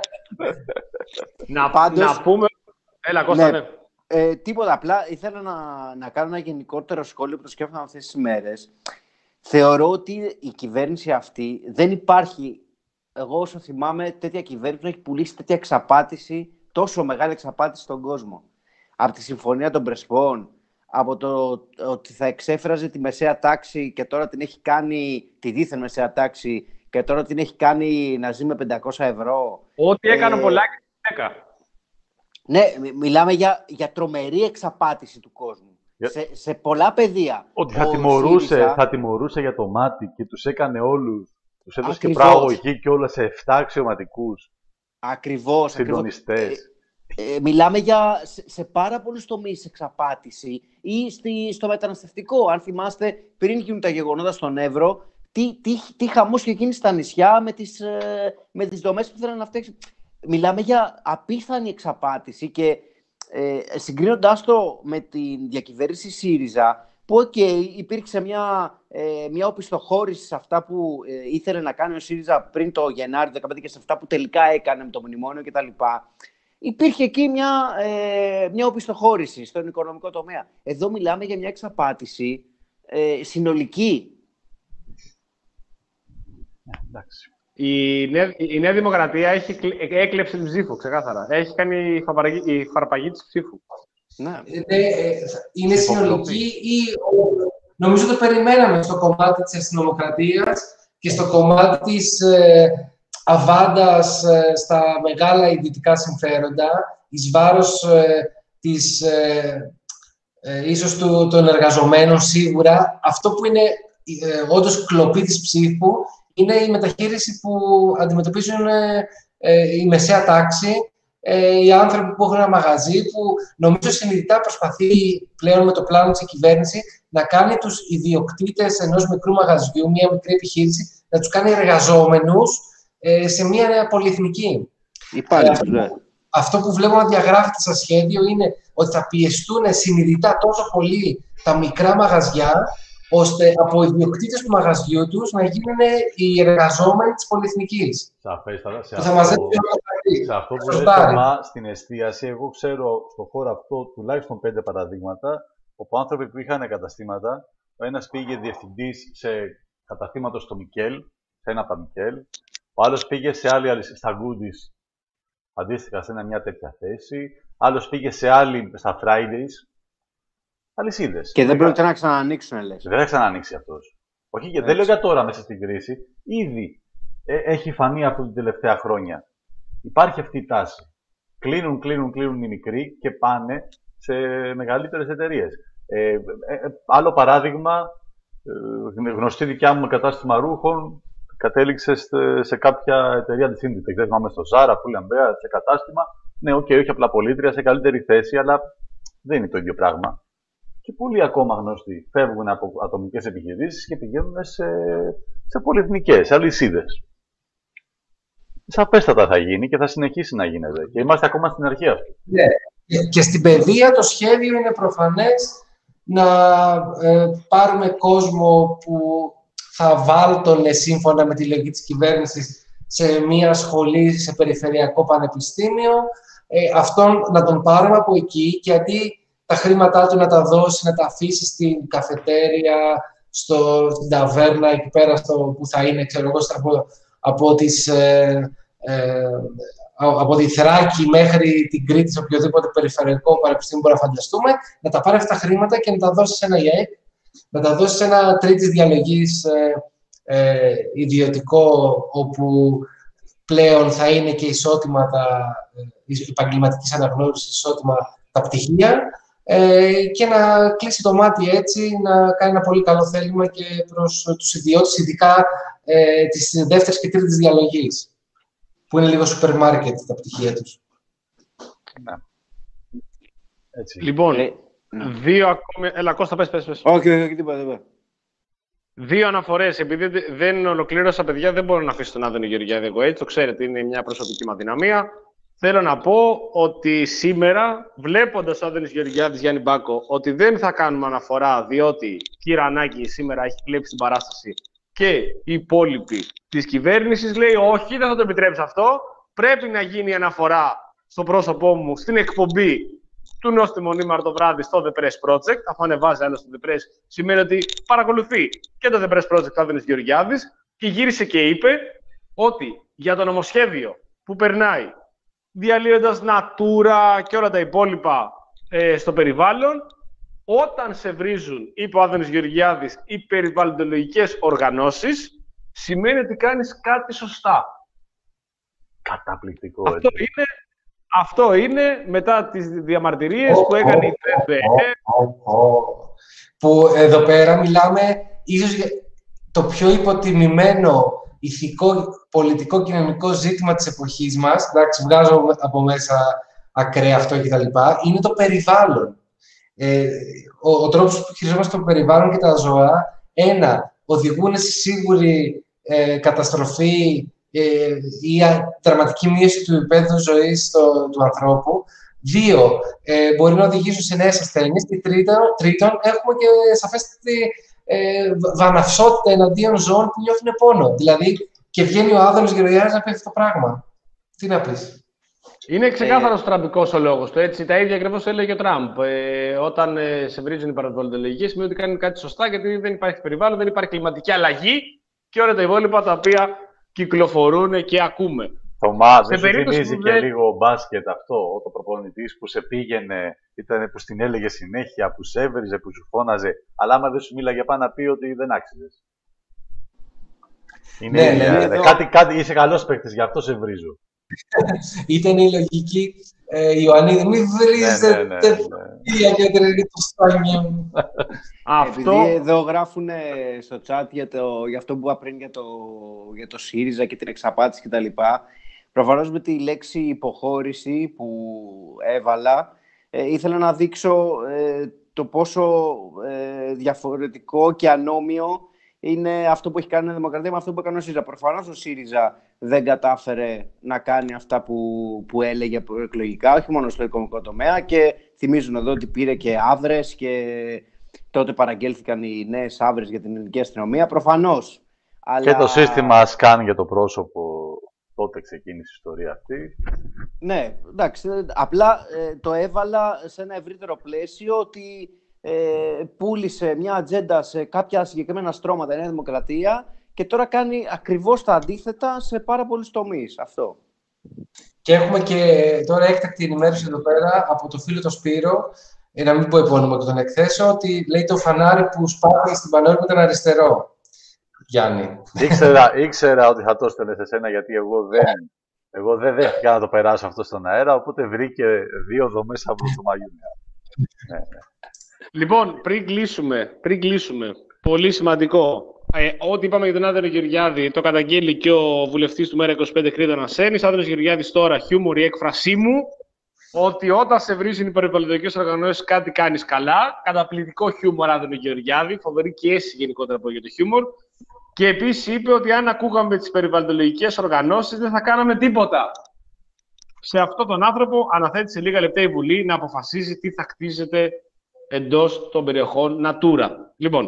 Speaker 2: να, Πάντως, να πούμε... Έλα, Κώστα, ναι. ναι.
Speaker 4: Ε, τίποτα, απλά ήθελα να, να κάνω ένα γενικότερο σχόλιο που το σκέφτομαι αυτές τις ημέρες. Θεωρώ ότι η κυβέρνηση αυτή δεν υπάρχει, εγώ όσο θυμάμαι, τέτοια κυβέρνηση που έχει πουλήσει τέτοια εξαπάτηση, τόσο μεγάλη εξαπάτηση στον κόσμο. Από τη Συμφωνία των Πρεσπών, από το ότι θα εξέφραζε τη μεσαία τάξη και τώρα την έχει κάνει, τη δίθεν μεσαία τάξη, και τώρα την έχει κάνει να ζει με πεντακόσια ευρώ.
Speaker 2: Ό,τι έκανε ε... πολλά και δέκα.
Speaker 4: Ναι, μιλάμε για, για τρομερή εξαπάτηση του κόσμου. Σε, σε πολλά πεδία.
Speaker 3: Ότι θα τιμωρούσε, ΣΥΡΙΖΑ... θα τιμωρούσε για το μάτι και τους έκανε όλους. Τους έδωσε και πραγωγή και όλα σε εφτά αξιωματικούς.
Speaker 4: Ακριβώς.
Speaker 3: Συντονιστές.
Speaker 4: Ε, ε, μιλάμε για σε, σε πάρα πολλούς τομείς εξαπάτηση ή στη, στο μεταναστευτικό. Αν θυμάστε, πριν γίνουν τα γεγονότα στον Εύρο, τι, τι, τι χαμός είχε γίνει στα νησιά με τις, ε, με τις δομές που ήθελαν να φτιάξουν. Μιλάμε για απίθανη εξαπάτηση και ε, συγκρίνοντάς το με τη διακυβέρνηση ΣΥΡΙΖΑ, που okay, υπήρξε μια, ε, μια οπισθοχώρηση σε αυτά που ε, ήθελε να κάνει ο ΣΥΡΙΖΑ πριν το Γενάρη του δεκαπέντε και σε αυτά που τελικά έκανε με το μνημόνιο κτλ. Υπήρχε εκεί μια, ε, μια οπισθοχώρηση στον οικονομικό τομέα. Εδώ μιλάμε για μια εξαπάτηση ε, συνολική.
Speaker 3: Εντάξει.
Speaker 2: Η Νέα, η Νέα Δημοκρατία έχει έκλεψε την ψήφο, ξεκάθαρα. Έχει κάνει η, φαρπαγή, η φαρπαγή της ψήφου.
Speaker 5: Ναι. Είναι συνολική ή νομίζω το περιμέναμε στο κομμάτι της αστυνομοκρατίας και στο κομμάτι της ε, αβάντας ε, στα μεγάλα ιδιωτικά συμφέροντα, εις βάρος ε, της, ε, ε, ίσως του, των εργαζομένων σίγουρα. Αυτό που είναι ε, όντως κλοπή της ψήφου είναι η μεταχείριση που αντιμετωπίζουν ε, ε, η μεσαία τάξη, ε, οι άνθρωποι που έχουν ένα μαγαζί, που νομίζω συνειδητά προσπαθεί πλέον με το πλάνο της κυβέρνηση να κάνει τους ιδιοκτήτες ενός μικρού μαγαζιού, μια μικρή επιχείρηση, να τους κάνει εργαζόμενους ε, σε μια νέα πολυεθνική.
Speaker 4: Υπάρχει, ναι.
Speaker 5: Αυτό που βλέπω να διαγράφεται στο σχέδιο είναι ότι θα πιεστούν συνειδητά τόσο πολύ τα μικρά μαγαζιά, ώστε από ιδιοκτήτες του μαγαζιού τους να γίνουν οι εργαζόμενοι της πολυεθνικής.
Speaker 3: Σαφέστατα. Σε,
Speaker 5: αυτό,
Speaker 3: σε αυτό που λέει Θωμά, στην εστίαση, εγώ ξέρω στον χώρο αυτό τουλάχιστον πέντε παραδείγματα, όπου άνθρωποι που είχαν καταστήματα, ο ένας πήγε διευθυντής σε καταστήματο στο Μικέλ, σε ένα από τα Μικέλ, ο άλλος πήγε σε άλλη, στα Goodies, αντίστοιχα σε ένα, μια τέτοια θέση, άλλος πήγε σε άλλη, στα Fridays. Αλυσίδες.
Speaker 4: Και δεν πρόκειται να ξανανοίξουν, λες.
Speaker 3: Δεν θα ξανανοίξει αυτός. Όχι, και δεν λέω για τώρα μέσα στην κρίση. Ήδη ε, έχει φανεί αυτό την τελευταία χρόνια. Υπάρχει αυτή η τάση. Κλείνουν, κλείνουν, κλείνουν οι μικροί και πάνε σε μεγαλύτερες εταιρείες. Ε, ε, ε, άλλο παράδειγμα, ε, γνωστή δικιά μου κατάστημα ρούχων, κατέληξε σε, σε κάποια εταιρεία της Inditex. Δεν θυμάμαι στο Zara, Pull&Bear, σε κατάστημα. Ναι, οκ, okay, όχι απλά πολίτρια, σε καλύτερη θέση, αλλά δεν είναι το ίδιο πράγμα. Και πολλοί ακόμα γνωστοί φεύγουν από ατομικές επιχειρήσεις και πηγαίνουν σε, σε πολυεθνικές, σε αλυσίδες. Σαφέστατα θα γίνει και θα συνεχίσει να γίνεται. Και είμαστε ακόμα στην αρχή αυτού.
Speaker 5: Ναι. Και στην παιδεία το σχέδιο είναι προφανές να ε, πάρουμε κόσμο που θα βάλτωνε σύμφωνα με τη λογική της κυβέρνησης σε μια σχολή, σε περιφερειακό πανεπιστήμιο. Ε, αυτόν να τον πάρουμε από εκεί και αντί τα χρήματά του να τα δώσει, να τα αφήσει στην καφετέρια, στο, στην ταβέρνα, εκεί πέρα στο, που θα είναι, ξέρω εγώ, από, από, τις, ε, ε, από τη Θράκη μέχρι την Κρήτη, σε οποιοδήποτε περιφερειακό πανεπιστήμιο μπορούμε να φανταστούμε, να τα πάρει αυτά τα χρήματα και να τα δώσει σε ένα ΙΑΕΚ, να τα δώσει σε ένα τρίτης διαλογής ε, ε, ιδιωτικό, όπου πλέον θα είναι και ισότιμα τα επαγγελματικής αναγνώρισης, ισότιμα τα πτυχία ε, και να κλείσει το μάτι έτσι, να κάνει ένα πολύ καλό θέλημα και προς τους ιδιώτες, ειδικά ε, της δεύτερης και τρίτης διαλογής, που είναι λίγο σούπερ μάρκετ τα πτυχία τους.
Speaker 3: Ναι. Έτσι.
Speaker 2: Λοιπόν,
Speaker 4: Ε,
Speaker 2: δύο ακόμη... Έλα, Κώστα, πες, πες, πες.
Speaker 4: Όχι, όχι, όχι, τίποτα, τίποτα.
Speaker 2: Δύο αναφορές. Επειδή δεν ολοκλήρωσα, παιδιά, δεν μπορώ να αφήσω τον Άδωνη Γεωργιάδη εγώ έτσι. Το ξέρετε, είναι μια προσωπική μου αδυναμία. Θέλω να πω ότι σήμερα, βλέποντας ο Άδωνης Γεωργιάδης, Γιάννη Μπάκο, ότι δεν θα κάνουμε αναφορά, διότι κύρα Ανάκη σήμερα έχει κλέψει την παράσταση και οι υπόλοιποι της κυβέρνησης, λέει όχι, δεν θα το επιτρέψω αυτό. Πρέπει να γίνει αναφορά στο πρόσωπό μου στην εκπομπή του Νόστιμο Μονίμαρ το βράδυ στο The Press Project. Αφού ανεβάζει άλλο στο The Press, σημαίνει ότι παρακολουθεί και το The Press Project του Άδωνης Γεωργιάδης και γύρισε και είπε ότι για το νομοσχέδιο που περνάει διαλύοντας Natura και όλα τα υπόλοιπα ε, στο περιβάλλον, όταν σε βρίζουν, είπε ο Άδωνης Γεωργιάδης, οι περιβαλλοντολογικές οργανώσεις, σημαίνει ότι κάνεις κάτι σωστά.
Speaker 3: Καταπληκτικό.
Speaker 2: Αυτό
Speaker 3: έτσι.
Speaker 2: είναι, αυτό είναι μετά τις διαμαρτυρίες που έκανε η ΤΕΒΕ.
Speaker 5: Που εδώ πέρα μιλάμε ίσως για το πιο υποτιμημένο ηθικό, πολιτικό, κοινωνικό ζήτημα της εποχής μας. Εντάξει, βγάζω από μέσα ακραία αυτό κτλ. Είναι το περιβάλλον. Ε, ο, ο τρόπος που χειριζόμαστε το περιβάλλον και τα ζώα, ένα, οδηγούν σε σίγουρη ε, καταστροφή ε, ή δραματική μείωση του επίπεδου ζωής το, του ανθρώπου. Δύο, ε, μπορεί να οδηγήσουν σε νέες ασθένειες. Και τρίτον, τρίτον έχουμε και σαφέστατη ε, βαναυσότητα εναντίον ζώων που νιώθουν πόνο. Δηλαδή, και βγαίνει ο Άδωνης Γεωργιάδης να πει αυτό το πράγμα. Τι να πεις.
Speaker 2: Είναι ξεκάθαρο ε... τραμπικός ο λόγος του. Έτσι, τα ίδια ακριβώς έλεγε ο Τραμπ. Ε, όταν ε, σε βρίζουν οι περιβαλλοντολογίες, σημαίνει ότι κάνει κάτι σωστά, γιατί δεν υπάρχει περιβάλλον, δεν υπάρχει κλιματική αλλαγή και όλα τα υπόλοιπα τα οποία κυκλοφορούν και ακούμε.
Speaker 3: Θωμά, δεν σου θυμίζει και
Speaker 2: δεν...
Speaker 3: λίγο μπάσκετ αυτό, ο προπονητής που σε πήγαινε, ήταν που στην έλεγε συνέχεια, που σε έβριζε, που σου φώναζε, αλλά άμα δεν σου μίλαγε πάνω να πει ότι δεν άξιζες. Είναι,
Speaker 5: ναι, ναι,
Speaker 3: ναι, κάτι, κάτι, είσαι καλός παίκτης, γι' αυτό σε βρίζω.
Speaker 5: Ήταν η λογική ε, Ιωαννίδη, μη βρίζετε
Speaker 3: ναι, ναι, ναι, ναι.
Speaker 5: για το στάνιο μου.
Speaker 4: Αυτό... Επειδή εδώ γράφουν στο chat για, το, για αυτό που είπα πριν για το, για το ΣΥΡΙΖΑ και την εξαπάτηση κτλ. Προφανώς με τη λέξη υποχώρηση που έβαλα, ε, ήθελα να δείξω ε, το πόσο ε, διαφορετικό και ανώμιο είναι αυτό που έχει κάνει η Δημοκρατία με αυτό που έκανε ο ΣΥΡΙΖΑ. Προφανώς ο ΣΥΡΙΖΑ δεν κατάφερε να κάνει αυτά που, που έλεγε προεκλογικά, όχι μόνο στο οικονομικό τομέα, και θυμίζουν εδώ ότι πήρε και άβρες και τότε παραγγέλθηκαν οι νέες άβρες για την ελληνική αστυνομία. Προφανώς. Αλλά...
Speaker 3: Και το σύστημα σκάν για το πρόσωπο, τότε ξεκίνησε η ιστορία αυτή.
Speaker 4: Ναι, εντάξει. Απλά ε, το έβαλα σε ένα ευρύτερο πλαίσιο ότι ε, πούλησε μια ατζέντα σε κάποια συγκεκριμένα στρώματα η Νέα Δημοκρατία και τώρα κάνει ακριβώς τα αντίθετα σε πάρα πολλούς τομείς. Αυτό.
Speaker 5: Και έχουμε και τώρα έκτακτη ενημέρωση εδώ πέρα από το φίλο τον Σπύρο, να μην πω επώνυμο και τον εκθέσω, ότι λέει το φανάρι που σπάθηκε στην Πανόρμη ήταν αριστερό. Γιάννη.
Speaker 3: Ήξερα, ήξερα ότι θα το στέλνε σε σένα, γιατί εγώ δεν, εγώ δεν δέχτηκα να το περάσω αυτό στον αέρα, οπότε βρήκε δύο δομές από το Μαγιούνια. Ναι, ναι.
Speaker 2: Λοιπόν, πριν κλείσουμε, πριν κλείσουμε, πολύ σημαντικό. Ε, ό,τι είπαμε για τον Άδωνη Γεωργιάδη, το καταγγέλει και ο βουλευτής του Μέρα είκοσι πέντε Κρήτον Ασένης. Άδωνης Γεωργιάδης τώρα, χιούμορ η έκφρασή μου, ότι όταν σε βρίζουν οι περιβαλλοντικές οργανώσεις κάτι κάνεις καλά. Καταπληκτικό χιούμορ Άδωνη Γεωργιάδη, φοβερή και αίσθηση γενικότερα από για το χιούμορ. Και επίσης είπε ότι αν ακούγαμε τις περιβαλλοντολογικές οργανώσεις δεν θα κάναμε τίποτα. Σε αυτόν τον άνθρωπο αναθέτει σε λίγα λεπτά η Βουλή να αποφασίζει τι θα χτίζεται εντός των περιοχών Natura. Λοιπόν,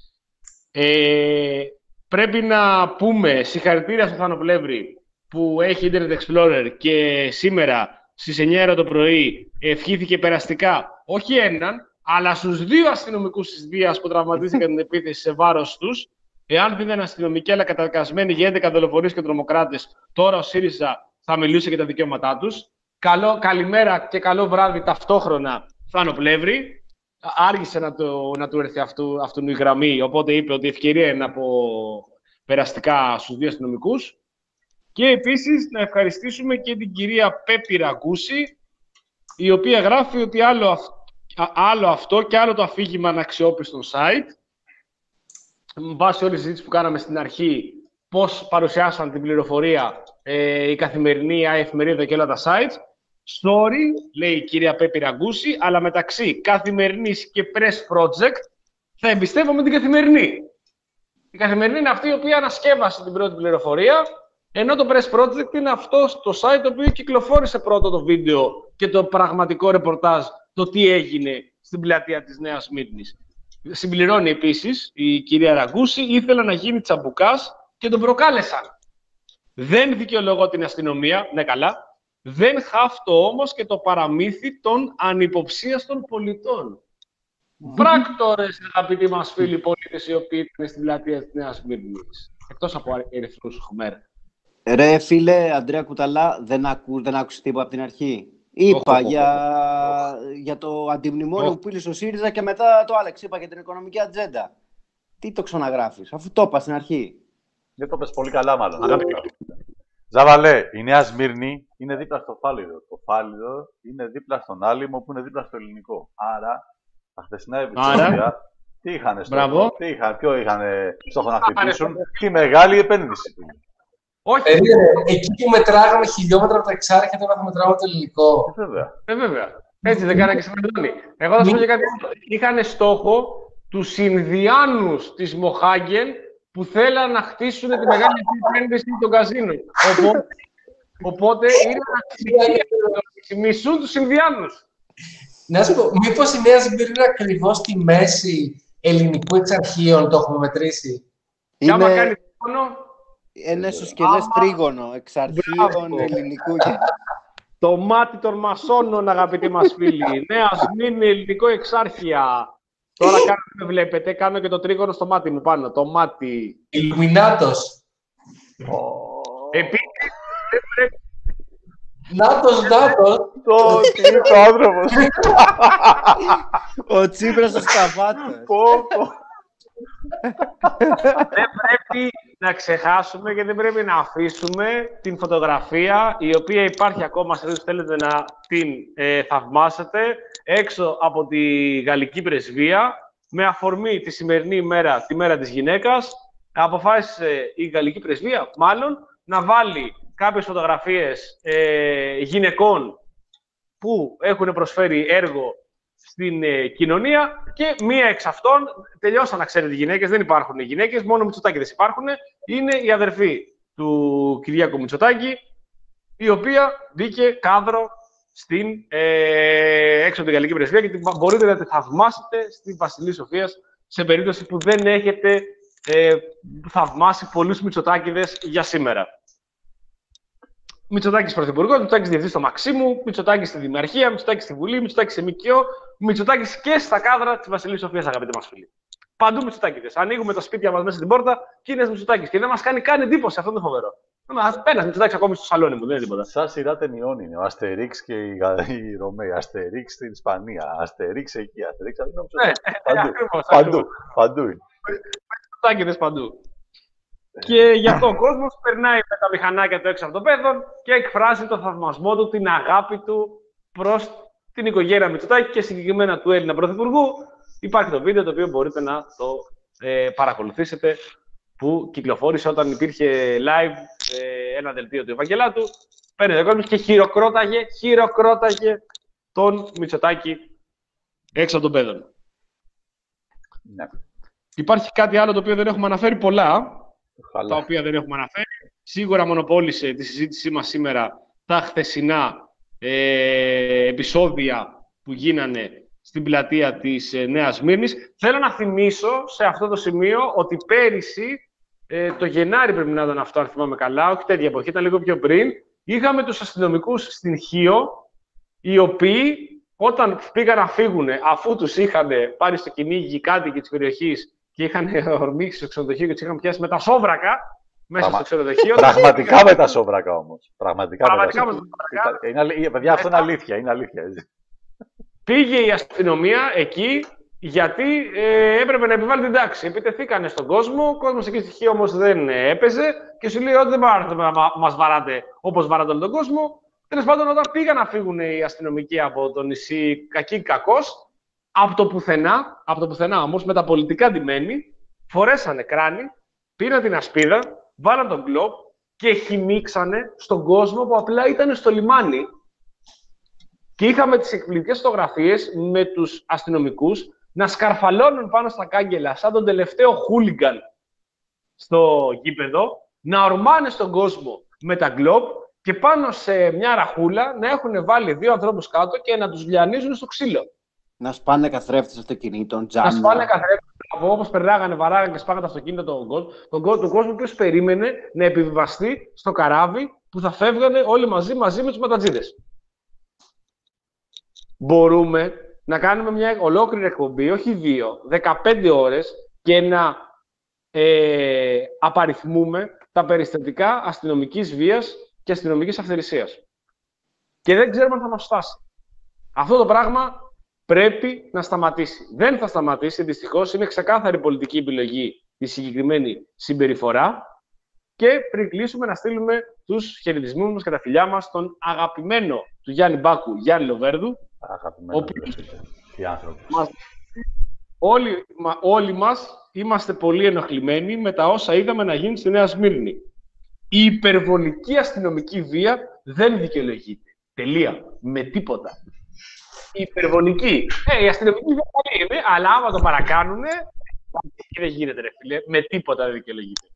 Speaker 2: ε, πρέπει να πούμε συγχαρητήρια στον Θάνο Πλεύρη που έχει Internet Explorer και σήμερα στις εννιά το πρωί ευχήθηκε περαστικά όχι έναν, αλλά στους δύο αστυνομικούς της βίας που τραυματίστηκαν την επίθεση σε βάρος τους. Εάν δεν ήταν αστυνομικοί αλλά καταδικασμένοι για έντεκα δολοφονίες και τρομοκράτες, τώρα ο ΣΥΡΙΖΑ θα μιλούσε για τα δικαιώματά τους. Καλό, καλημέρα και καλό βράδυ ταυτόχρονα, Θάνο Πλεύρη. Άργησε να, το, να του έρθει αυτού, αυτού η γραμμή, οπότε είπε ότι η ευκαιρία είναι από περαστικά στους δύο αστυνομικούς. Και επίσης να ευχαριστήσουμε και την κυρία Πέπη Ραγκούση, η οποία γράφει ότι άλλο, αυ... άλλο αυτό και άλλο το αφήγημα αναξιόπιστων site. Με βάση όλη τη συζήτηση που κάναμε στην αρχή, πώς παρουσιάσαν την πληροφορία ε, η καθημερινή, η εφημερίδα και όλα τα sites. Sorry, λέει η κυρία Πέπη Ραγκούση, αλλά μεταξύ καθημερινής και press project θα εμπιστεύομαι την καθημερινή. Η καθημερινή είναι αυτή η οποία ανασκεύασε την πρώτη πληροφορία, ενώ το press project είναι αυτό το site το οποίο κυκλοφόρησε πρώτο το βίντεο και το πραγματικό ρεπορτάζ, το τι έγινε στην πλατεία της Νέας Σμύρνης. Συμπληρώνει επίσης η κυρία Ραγκούση, ήθελα να γίνει τσαμπουκάς και τον προκάλεσαν. Δεν δικαιολογώ την αστυνομία, ναι καλά. Δεν χάφτω όμως και το παραμύθι των ανυποψίαστων πολιτών. Πράκτορες, αγαπητοί μας φίλοι πολίτες, οι οποίοι ήταν στην πλατεία της Νέας Σμύρνης. Εκτός από ερυθρούς χμέρ.
Speaker 4: Ρε φίλε, Αντρέα Κουταλά, δεν, ακού, δεν άκουσες τίποτα από την αρχή. Είπα oh, για, oh, oh. για το αντιμνημόνιο oh. που πήλε στο ΣΥΡΙΖΑ και μετά το Άλεξ. Είπα για την οικονομική ατζέντα. Τι το ξαναγράφεις, αφού το είπα στην αρχή.
Speaker 3: Δεν το πες πολύ καλά, μάλλον. Ζαβαλέ, η Νέα Σμύρνη είναι δίπλα στο Φάληδο. Το Φάληδο είναι δίπλα στον Άλυμο που είναι δίπλα στο Ελληνικό. Άρα, τα χθεσινά επεισόδια, τι είχαν στόχο, τι είχαν, ποιο είχαν στόχο να χτυπήσουν, τι μεγάλη επένδυση.
Speaker 5: Όχι. Ε, εκεί που μετράγαμε χιλιόμετρα από τα Εξάρχεια, τώρα θα μετράμε το Ελληνικό.
Speaker 3: Ε, βέβαια.
Speaker 2: Ε, βέβαια. Έτσι δεν κάνανε και στην Μελώνη. Εγώ θα σου πω και κάτι. Είχαν στόχο τους Ινδιάνους της Μοχάγεν που θέλαν να χτίσουν τη μεγάλη επένδυση των καζίνο. Οπότε, οπότε είναι να ξυμισούν τους Ινδιάνους.
Speaker 5: Να σου πω, μήπως η Νέα Σμύρνη είναι ακριβώς στη μέση ελληνικού εξαρχείων, το έχουμε μετρήσει.
Speaker 2: Και άμα κάνει τρίγωνο.
Speaker 4: Ένα ισοσκελές τρίγωνο, εξαρχείων ελληνικού.
Speaker 2: Το μάτι των μασόνων, αγαπητοί μας φίλοι. Νέα Σμύρνη, ελληνικό εξάρχεια. Τώρα κάνω, με βλέπετε, κάνω και το τρίγωνο στο μάτι μου πάνω. Το μάτι.
Speaker 5: Ιλουμινάτος.
Speaker 2: Επίσης, δεν πρέπει.
Speaker 5: Νάτος, νάτος.
Speaker 3: Το τι είναι ο άνθρωπος.
Speaker 4: Ο Τσίπρας ο Σταβάτος.
Speaker 2: Δεν πρέπει να ξεχάσουμε και δεν πρέπει να αφήσουμε την φωτογραφία η οποία υπάρχει ακόμα σε όσους θέλετε να την ε, θαυμάσετε έξω από τη Γαλλική Πρεσβεία με αφορμή τη σημερινή ημέρα, τη μέρα της γυναίκας. Αποφάσισε η Γαλλική Πρεσβεία μάλλον να βάλει κάποιες φωτογραφίες ε, γυναικών που έχουν προσφέρει έργο στην ε, κοινωνία και μία εξ αυτών, τελειώσαν να ξέρετε οι γυναίκες, δεν υπάρχουν οι γυναίκες, μόνο Μητσοτάκηδες υπάρχουν, είναι η αδερφή του Κυριάκου Μητσοτάκη, η οποία μπήκε κάδρο στην, ε, έξω από την Γαλλική Πρεσβεία και μπορείτε να τη θαυμάσετε στη Βασιλή Σοφίας σε περίπτωση που δεν έχετε ε, θαυμάσει πολλούς Μητσοτάκηδες για σήμερα. Μητσοτάκης Πρωθυπουργός, Μητσοτάκης Διευθυντής στο Μαξίμου, Μητσοτάκης στη Δημαρχία, Μητσοτάκης στη Βουλή, Μητσοτάκης σε ΜΚΟ, Μητσοτάκης και στα κάδρα της Βασιλής Σοφίας, αγαπητοί μας φίλοι. Παντού Μητσοτάκηδες. Ανοίγουμε τα σπίτια μας μέσα στην πόρτα και είναι Μητσοτάκης. Και δεν μας κάνει καν εντύπωση, αυτό είναι φοβερό. Ένας Μητσοτάκης ακόμη στο σαλόνι μου, δεν είναι τίποτα.
Speaker 3: Σαν σειρά ταινιών είναι. Ο Αστερίξ και οι, οι Ρωμαίοι. Αστερίξ στην Ισπανία. Αστερίξ εκεί. Αστερίξ εδώ. Παντού. Παντού είναι.
Speaker 2: Μητσοτάκηδες παντού. Και γι' αυτό ο κόσμος περνάει με τα μηχανάκια του έξω από το πέδον και εκφράζει το θαυμασμό του, την αγάπη του προς την οικογένεια Μητσοτάκη και συγκεκριμένα του Έλληνα Πρωθυπουργού. Υπάρχει το βίντεο το οποίο μπορείτε να το ε, παρακολουθήσετε που κυκλοφόρησε όταν υπήρχε live ε, ένα δελτίο του Ευαγγελάτου. Παίρνει ο κόσμος και χειροκρόταγε, χειροκρόταγε τον Μητσοτάκη έξω από τον πέδον.
Speaker 3: Ναι.
Speaker 2: Υπάρχει κάτι άλλο το οποίο δεν έχουμε αναφέρει πολλά. Χαλά. Τα οποία δεν έχουμε αναφέρει. Σίγουρα μονοπόλησε τη συζήτησή μας σήμερα τα χθεσινά ε, επεισόδια που γίνανε στην πλατεία της ε, Νέας Σμύρνης. Θέλω να θυμίσω σε αυτό το σημείο ότι πέρυσι, ε, το Γενάρη πρέπει να ήταν αυτό, αν θυμάμαι καλά, όχι τέτοια εποχή, ήταν λίγο πιο πριν, είχαμε τους αστυνομικούς στην Χίο, οι οποίοι όταν πήγαν να φύγουν, αφού τους είχαν πάρει στο κυνήγι κάτοικοι της περιοχής και είχαν ορμήξει στο ξενοδοχείο και τους είχαν πιάσει με τα σόβρακα μέσα Πραγμα... στο ξενοδοχείο.
Speaker 3: Πραγματικά με τα σόβρακα όμως. Πραγματικά,
Speaker 2: Πραγματικά
Speaker 3: με τα
Speaker 2: σόβρακα.
Speaker 3: Είναι, παιδιά, αυτό είναι αλήθεια. Είναι αλήθεια.
Speaker 2: Πήγε η αστυνομία εκεί, γιατί ε, έπρεπε να επιβάλλει την τάξη. Επιτεθήκανε στον κόσμο, ο κόσμος εκεί στοιχείο όμως δεν έπαιζε και σου λέει ότι δεν μπορείτε να μας βαράτε όπως βαράτε όλο τον κόσμο. Τέλος πάντων, όταν πήγαν να φύγουν οι αστυνομικοί από το νησί, κακοί κακός, από το πουθενά, από το πουθενά όμως, με τα πολιτικά ντυμένοι, φορέσανε κράνη, πήραν την ασπίδα, βάλαν τον γκλόπ και χυμίξανε στον κόσμο που απλά ήταν στο λιμάνι. Και είχαμε τις εκπληκτικές φωτογραφίες με τους αστυνομικούς να σκαρφαλώνουν πάνω στα κάγκελα σαν τον τελευταίο χούλιγκαν στο γήπεδο, να ορμάνε στον κόσμο με τα γκλόπ και πάνω σε μια ραχούλα να έχουν βάλει δύο ανθρώπους κάτω και να τους λιανίζουν στο ξύλο.
Speaker 4: Να σπάνε καθρέφτες αυτοκινήτων, τζάμια.
Speaker 2: Να σπάνε καθρέφτες, όπως περνάγανε, βαράγανε και σπάγανε τα αυτοκίνητα τον κόσμο, τον, τον, τον κόσμο που περίμενε να επιβιβαστεί στο καράβι που θα φεύγανε όλοι μαζί, μαζί με τους ματατζίδες. Μπορούμε να κάνουμε μια ολόκληρη εκπομπή, όχι δύο, δεκαπέντε ώρες και να ε, απαριθμούμε τα περιστατικά αστυνομικής βίας και αστυνομικής αυθαιρεσίας. Και δεν ξέρουμε αν θα μας φτάσει. Αυτό το πράγμα πρέπει να σταματήσει. Δεν θα σταματήσει, δυστυχώς, είναι ξεκάθαρη πολιτική επιλογή τη συγκεκριμένη συμπεριφορά και πριν κλείσουμε να στείλουμε τους χαιρετισμούς μας και τα φιλιά μας στον αγαπημένο του Γιάννη Μπάκου, Γιάννη Λοβέρδου, ο οποίος μας, όλοι, μα, όλοι μας είμαστε πολύ ενοχλημένοι με τα όσα είδαμε να γίνει στη Νέα Σμύρνη. Η υπερβολική αστυνομική βία δεν δικαιολογείται. Τελεία. Με τίποτα. Η υπερβολική. Ε, η αστυνομική βία καλή είναι, αλλά άμα το παρακάνουνε, δεν γίνεται, ρε φίλε. Με τίποτα δεν δικαιολογείται.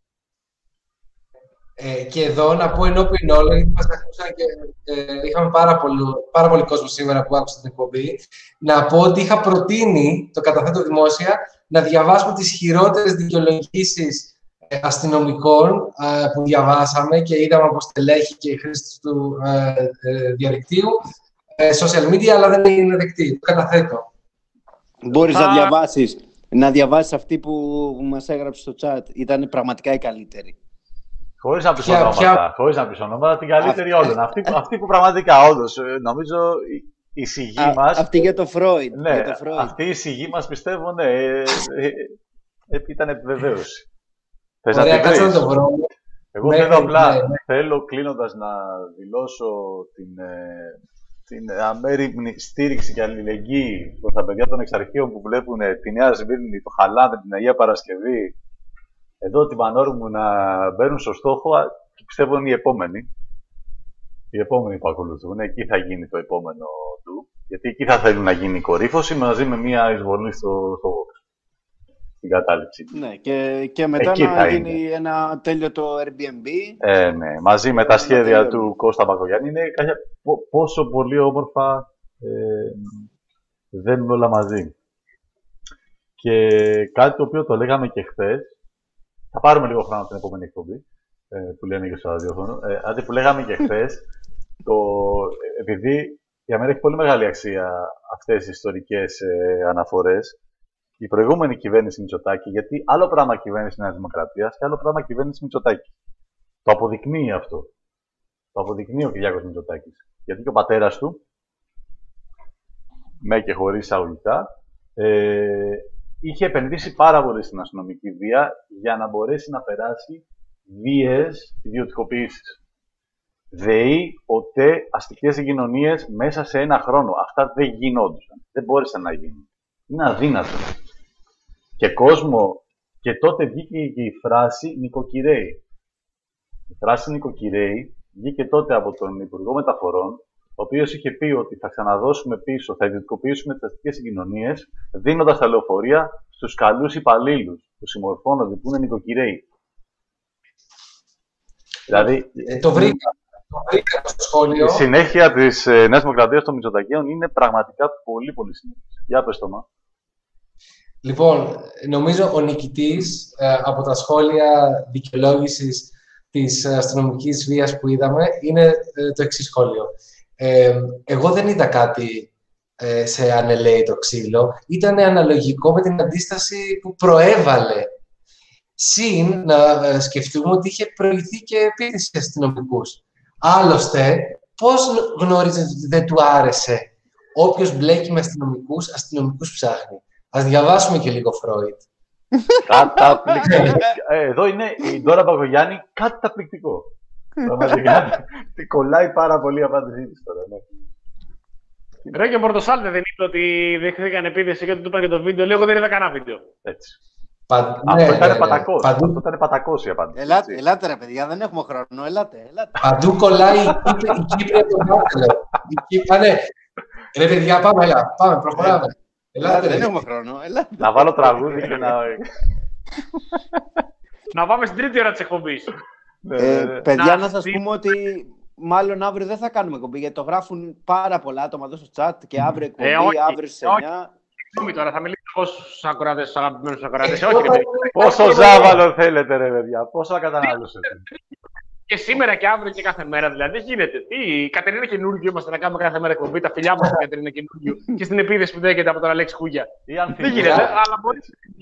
Speaker 5: Ε, και εδώ να πω ενώπιον όλων, γιατί μας ακούσαν και ε, είχαμε πάρα πολύ, πάρα πολύ κόσμο σήμερα που άκουσα την εκπομπή, να πω ότι είχα προτείνει, το καταθέτω δημόσια, να διαβάσουμε τις χειρότερες δικαιολογήσεις ε, αστυνομικών ε, που διαβάσαμε και είδαμε από στελέχη και χρήστες του ε, ε, διαδικτύου, ε, social media, αλλά δεν είναι δεκτή. Το καταθέτω.
Speaker 4: Μπορείς Α... να διαβάσεις, να διαβάσεις αυτή που μας έγραψε στο chat. Ήταν πραγματικά η καλύτερη.
Speaker 3: Χωρίς να πεις ονόματα, ποια... χωρίς να πεις ονόματα, την καλύτερη Α... όλων. Αυτή, αυτή που πραγματικά όντως, νομίζω, η σιγή Α, μας...
Speaker 4: Αυτή για το Φρόιντ.
Speaker 3: Ναι,
Speaker 4: για το Φρόιντ.
Speaker 3: Αυτή η σιγή μας, πιστεύω, ναι, ε, ε, ε, ήταν επιβεβαίωση. Θες
Speaker 5: Ωραία,
Speaker 3: να την βρεις?
Speaker 5: το βρω.
Speaker 3: Εγώ θέλω απλά, ναι, ναι. θέλω κλείνοντας να δηλώσω την, ε, την αμέριμνη στήριξη και αλληλεγγύη προς τα παιδιά των εξαρχείων που βλέπουν τη Νέα Σμύρνη, το Χαλάνδρη, την Αγία Παρασκευή, εδώ την Πανόρμου να μπαίνουν στο στόχο, και πιστεύω είναι οι επόμενοι. Οι επόμενοι που ακολουθούν, εκεί θα γίνει το επόμενο του. Γιατί εκεί θα θέλουν να γίνει η κορύφωση μαζί με μια εισβολή στο, στο Vox. Στην κατάληψη.
Speaker 4: Ναι, και, και μετά εκεί να γίνει είναι. ένα τέλειο το Airbnb.
Speaker 3: Ε, ναι, μαζί με τα σχέδια τέλειο. του Κώστα Μπακογιάννη. Είναι κάποια, πόσο πολύ όμορφα ε, δένουν όλα μαζί. Και κάτι το οποίο το λέγαμε και χθες. Θα πάρουμε λίγο χρόνο από την επόμενη εκπομπή, ε, που λένε και στο ραδιόφωνο. Ε, άντε που λέγαμε και χθες, το, επειδή για μένα έχει πολύ μεγάλη αξία αυτές οι ιστορικές ε, αναφορές, η προηγούμενη κυβέρνηση Μητσοτάκη, γιατί άλλο πράγμα κυβέρνηση Νέας Δημοκρατίας και άλλο πράγμα κυβέρνηση Μητσοτάκη. Το αποδεικνύει αυτό. Το αποδεικνύει ο Κυριάκος Μητσοτάκης. Γιατί και ο πατέρας του, με και χωρίς εισαγωγικά, ε, είχε επενδύσει πάρα πολύ στην αστυνομική βία για να μπορέσει να περάσει βίαιες ιδιωτικοποιήσεις. ΔΕΗ, ΟΤΕ, αστικές συγκοινωνίες μέσα σε ένα χρόνο. Αυτά δεν γινόντουσαν. Δεν μπόρεσαν να γίνουν. Είναι αδύνατο. Και κόσμο, και τότε βγήκε και η φράση νοικοκυρέοι. Η φράση νοικοκυρέοι βγήκε τότε από τον Υπουργό Μεταφορών, ο οποίος είχε πει ότι θα ξαναδώσουμε πίσω, θα ιδιωτικοποιήσουμε τις αστικές συγκοινωνίες, δίνοντας τα λεωφορεία στους καλούς υπαλλήλους που συμμορφώνονται, που είναι νοικοκυρέοι. Δηλαδή,
Speaker 5: ε, το βρήκα. Το βρήκα στο σχόλιο.
Speaker 3: Η συνέχεια της ε, Νέας Δημοκρατίας των Μητσοτακίων είναι πραγματικά πολύ πολύ συνέχεια. Για πες το, μα.
Speaker 5: Λοιπόν, νομίζω ο νικητής ε, από τα σχόλια δικαιολόγησης της αστυνομικής βίας που είδαμε είναι ε, το εξής σχόλιο. Ε, εγώ δεν είδα κάτι ε, σε ανελαίητο ξύλο. Ήταν αναλογικό με την αντίσταση που προέβαλε. Συν να ε, σκεφτούμε ότι είχε προηγηθεί και επίθεση αστυνομικούς. Άλλωστε, πώς γνώριζε ότι δεν του άρεσε? Όποιος μπλέκει με αστυνομικούς, αστυνομικούς ψάχνει. Ας διαβάσουμε και λίγο Φρόιντ.
Speaker 3: Καταπληκτικό. ε, εδώ είναι η Ντόρα Μπακογιάννη, καταπληκτικό. Πραγματικά κολλάει πάρα πολύ η απάντησή της τώρα. Ναι.
Speaker 2: Ρε και ο Πορτοσάλτε δεν είπε ότι δεχθήκαν επίδεση και ότι του είπαν και το βίντεο. Λέω, εγώ δεν είδα κανένα βίντεο.
Speaker 3: Έτσι.
Speaker 5: Πα...
Speaker 3: Αυτό
Speaker 5: ναι,
Speaker 3: ήταν
Speaker 5: ναι,
Speaker 3: πατακός.
Speaker 5: Παντού...
Speaker 3: Αυτό ήταν πατακός η απάντηση.
Speaker 4: Ελάτε, ελάτε ρε παιδιά, δεν έχουμε χρόνο. Ελάτε, ελάτε.
Speaker 5: Παντού κολλάει η Κύπρια των Μάρτελο. Ναι. Ρε παιδιά, πάμε, έλα, πάμε, προχωράμε.
Speaker 4: Ελάτε, δεν έχουμε χρόνο. Ελάτε.
Speaker 3: Να βάλω τραγούδι και να...
Speaker 2: Να πάμε στην τρίτη ώρα της εκπομπής.
Speaker 4: ε, παιδιά, να σας πούμε ότι μάλλον αύριο δεν θα κάνουμε εκπομπή, γιατί το γράφουν πάρα πολλά άτομα εδώ στο chat και αύριο εκπομπή,
Speaker 2: ε, όχι,
Speaker 4: αύριο στις εννιά.
Speaker 2: Συγγνώμη τώρα, θα μιλήσω στους ακροατές, στους αγαπημένους ακροατές. Όχι, ρε,
Speaker 3: πόσο ζάβαλο θέλετε, ρε παιδιά, πόσο θα κατανάλωσετε.
Speaker 2: Και σήμερα και αύριο και κάθε μέρα, δηλαδή, δεν γίνεται. Τι, η Κατερίνα καινούργιο είμαστε να κάνουμε κάθε μέρα εκπομπή, τα φιλιά μας στην Κατερίνα καινούργιο και στην επίδεση που δέχεται από τον Αλέξη Κούγια. Δεν γίνεται, αλλά μπορεί,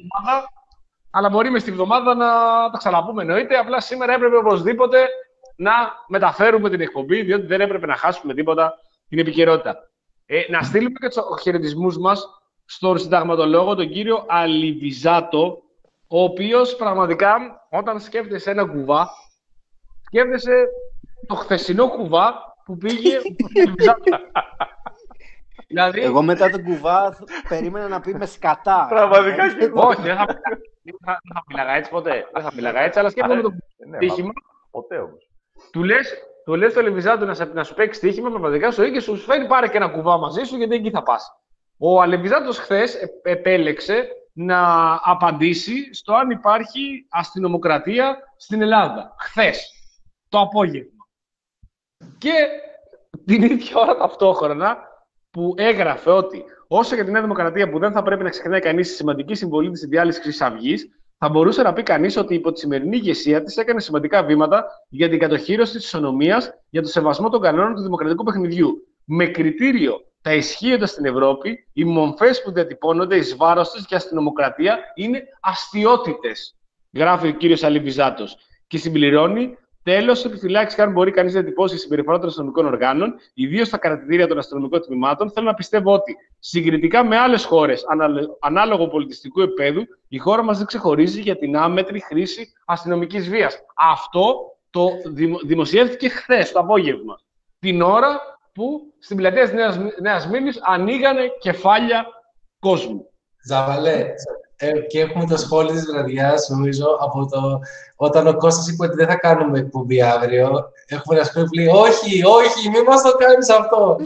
Speaker 2: αλλά μπορεί μες τη βδομάδα να τα ξαναπούμε, εννοείται. Απλά σήμερα έπρεπε οπωσδήποτε να μεταφέρουμε την εκπομπή, διότι δεν έπρεπε να χάσουμε τίποτα την επικαιρότητα. Ε, να στείλουμε και τους χαιρετισμούς μας στον συνταγματολόγο, τον κύριο Αλιβιζάτο, ο οποίος πραγματικά όταν σκέφτεσαι ένα κουβά, σκέφτεσαι το χθεσινό κουβά που πήγε ο Αλιβιζάτο. Δηλαδή...
Speaker 4: Εγώ μετά τον κουβά περίμενα να πει με σκατά.
Speaker 3: Πραγματικά και εγώ.
Speaker 2: Όχι, δεν θα, θα, θα μιλάγα έτσι ποτέ. Δεν θα μιλάγα έτσι, αλλά σκέφτομαι το στοίχημα.
Speaker 3: Ποτέ όμως.
Speaker 2: Του λες, του λες το Αλιβιζάτο να, να σου παίξει στοίχημα, πραγματικά σου και σου φέρει πάρε και ένα κουβά μαζί σου, γιατί εκεί θα πας. Ο Αλιβιζάτος χθες επέλεξε να απαντήσει στο αν υπάρχει αστυνομοκρατία στην Ελλάδα. Χθες, το απόγευμα. Και την ίδια ώρα ταυτόχρονα που έγραφε ότι όσο για τη Νέα Δημοκρατία που δεν θα πρέπει να ξεχνάει κανείς τη σημαντική συμβολή της διάλυσης Χρυσής Αυγής, θα μπορούσε να πει κανείς ότι υπό τη σημερινή ηγεσία της έκανε σημαντικά βήματα για την κατοχύρωση της ισονομίας, για το σεβασμό των κανόνων του δημοκρατικού παιχνιδιού. Με κριτήριο τα ισχύοντα στην Ευρώπη, οι μομφές που διατυπώνονται εις βάρος της για αστυνομοκρατία είναι αστιότητες, γράφει ο κύριος Αλιβιζάτος. Και συμπληρώνει, τέλος, επιφυλάξει αν μπορεί κανείς να διατυπώσει η συμπεριφορά των αστυνομικών οργάνων, ιδίως στα κρατητήρια των αστυνομικών τμήματων. Θέλω να πιστεύω ότι συγκριτικά με άλλες χώρες ανάλογο πολιτιστικού επίπεδου, η χώρα μας δεν ξεχωρίζει για την άμετρη χρήση αστυνομικής βίας. Αυτό το δημο, δημοσιεύτηκε χθες το απόγευμα, την ώρα που στην πλατεία της Νέας, Νέας Μήνης ανοίγανε κεφάλια κόσμου.
Speaker 5: Ζαβαλέ, ε, και έχουμε το σχόλιο της βραδιάς, νομίζω, από το όταν ο Κώστας είπε ότι δεν θα κάνουμε εκπομπή αύριο. Έχουμε ένα σχόλιο που λέει «Όχι, όχι, μην μας το κάνεις αυτό».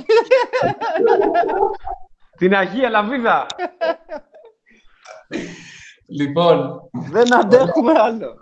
Speaker 2: Την Αγία Λαβίδα.
Speaker 5: Λοιπόν...
Speaker 4: Δεν αντέχουμε άλλο.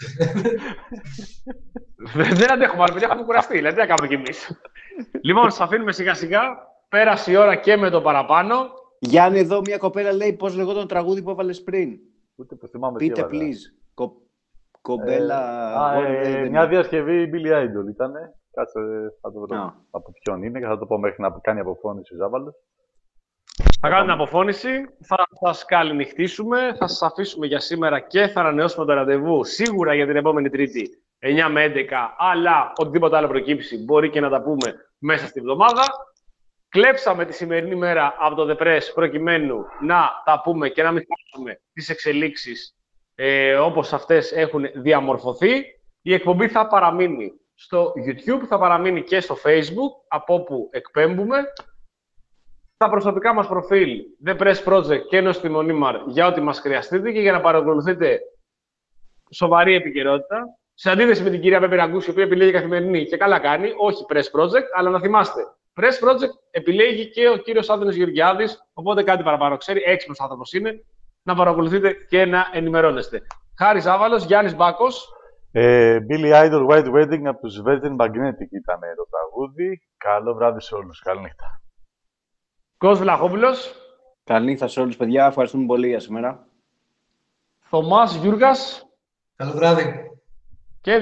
Speaker 2: Δεν αντέχουμε άλλο, παιδιά, έχουμε κουραστεί, δηλαδή, τι να κάνουμε κι εμείς. Λοιπόν, σας αφήνουμε σιγά σιγά. Πέρασε η ώρα και με το παραπάνω.
Speaker 4: Γιάννη, εδώ μια κοπέλα λέει πώς λεγόταν το τραγούδι που έβαλες πριν.
Speaker 3: Ούτε που θυμάμαι.
Speaker 4: Πείτε, please. Κο... Κομπέλα...
Speaker 3: Ε, α, ε, μια διασκευή Billy Idol ήτανε. Κάτσε, θα το βρω
Speaker 4: oh.
Speaker 3: από ποιον είναι και θα το πω μέχρι να κάνει αποφώνηση ο Ζάβαλος.
Speaker 2: Θα κάνουμε την αποφώνηση, θα σας καληνυχτήσουμε, θα σας αφήσουμε για σήμερα και θα ανανεώσουμε το ραντεβού σίγουρα για την επόμενη Τρίτη εννιά με έντεκα, αλλά οτιδήποτε άλλο προκύψει μπορεί και να τα πούμε μέσα στη βδομάδα. Κλέψαμε τη σημερινή μέρα από το The Press προκειμένου να τα πούμε και να μην χάσουμε τις εξελίξεις ε, όπως αυτές έχουν διαμορφωθεί. Η εκπομπή θα παραμείνει στο YouTube, θα παραμείνει και στο Facebook, από όπου εκπέμπουμε. Τα προσωπικά μας προφίλ, The Press Project και ενός Τιμονίμαρ για ό,τι μας χρειαστείτε και για να παρακολουθείτε σοβαρή επικαιρότητα. Σε αντίθεση με την κυρία Πέπη Ραγκούση, η οποία επιλέγει καθημερινή και καλά κάνει, όχι Press Project, αλλά να θυμάστε, Press Project επιλέγει και ο κύριος Άδωνης Γεωργιάδης, οπότε κάτι παραπάνω ξέρει, έξυπνος άνθρωπος είναι, να παρακολουθείτε και να ενημερώνεστε. Χάρης Άβαλος, Γιάννης Μπάκος.
Speaker 3: Ε, Billy Idol White Wedding από τους Virgin Magnetic ήταν το τραγούδι. Καλό βράδυ σε όλους. Καλή νύχτα.
Speaker 2: Κώστας Βλαχόπουλος.
Speaker 4: Καλή νύχτα σε όλους, παιδιά. Ευχαριστούμε πολύ για σήμερα.
Speaker 2: Θωμάς Γιούργας.
Speaker 5: Καλό βράδυ.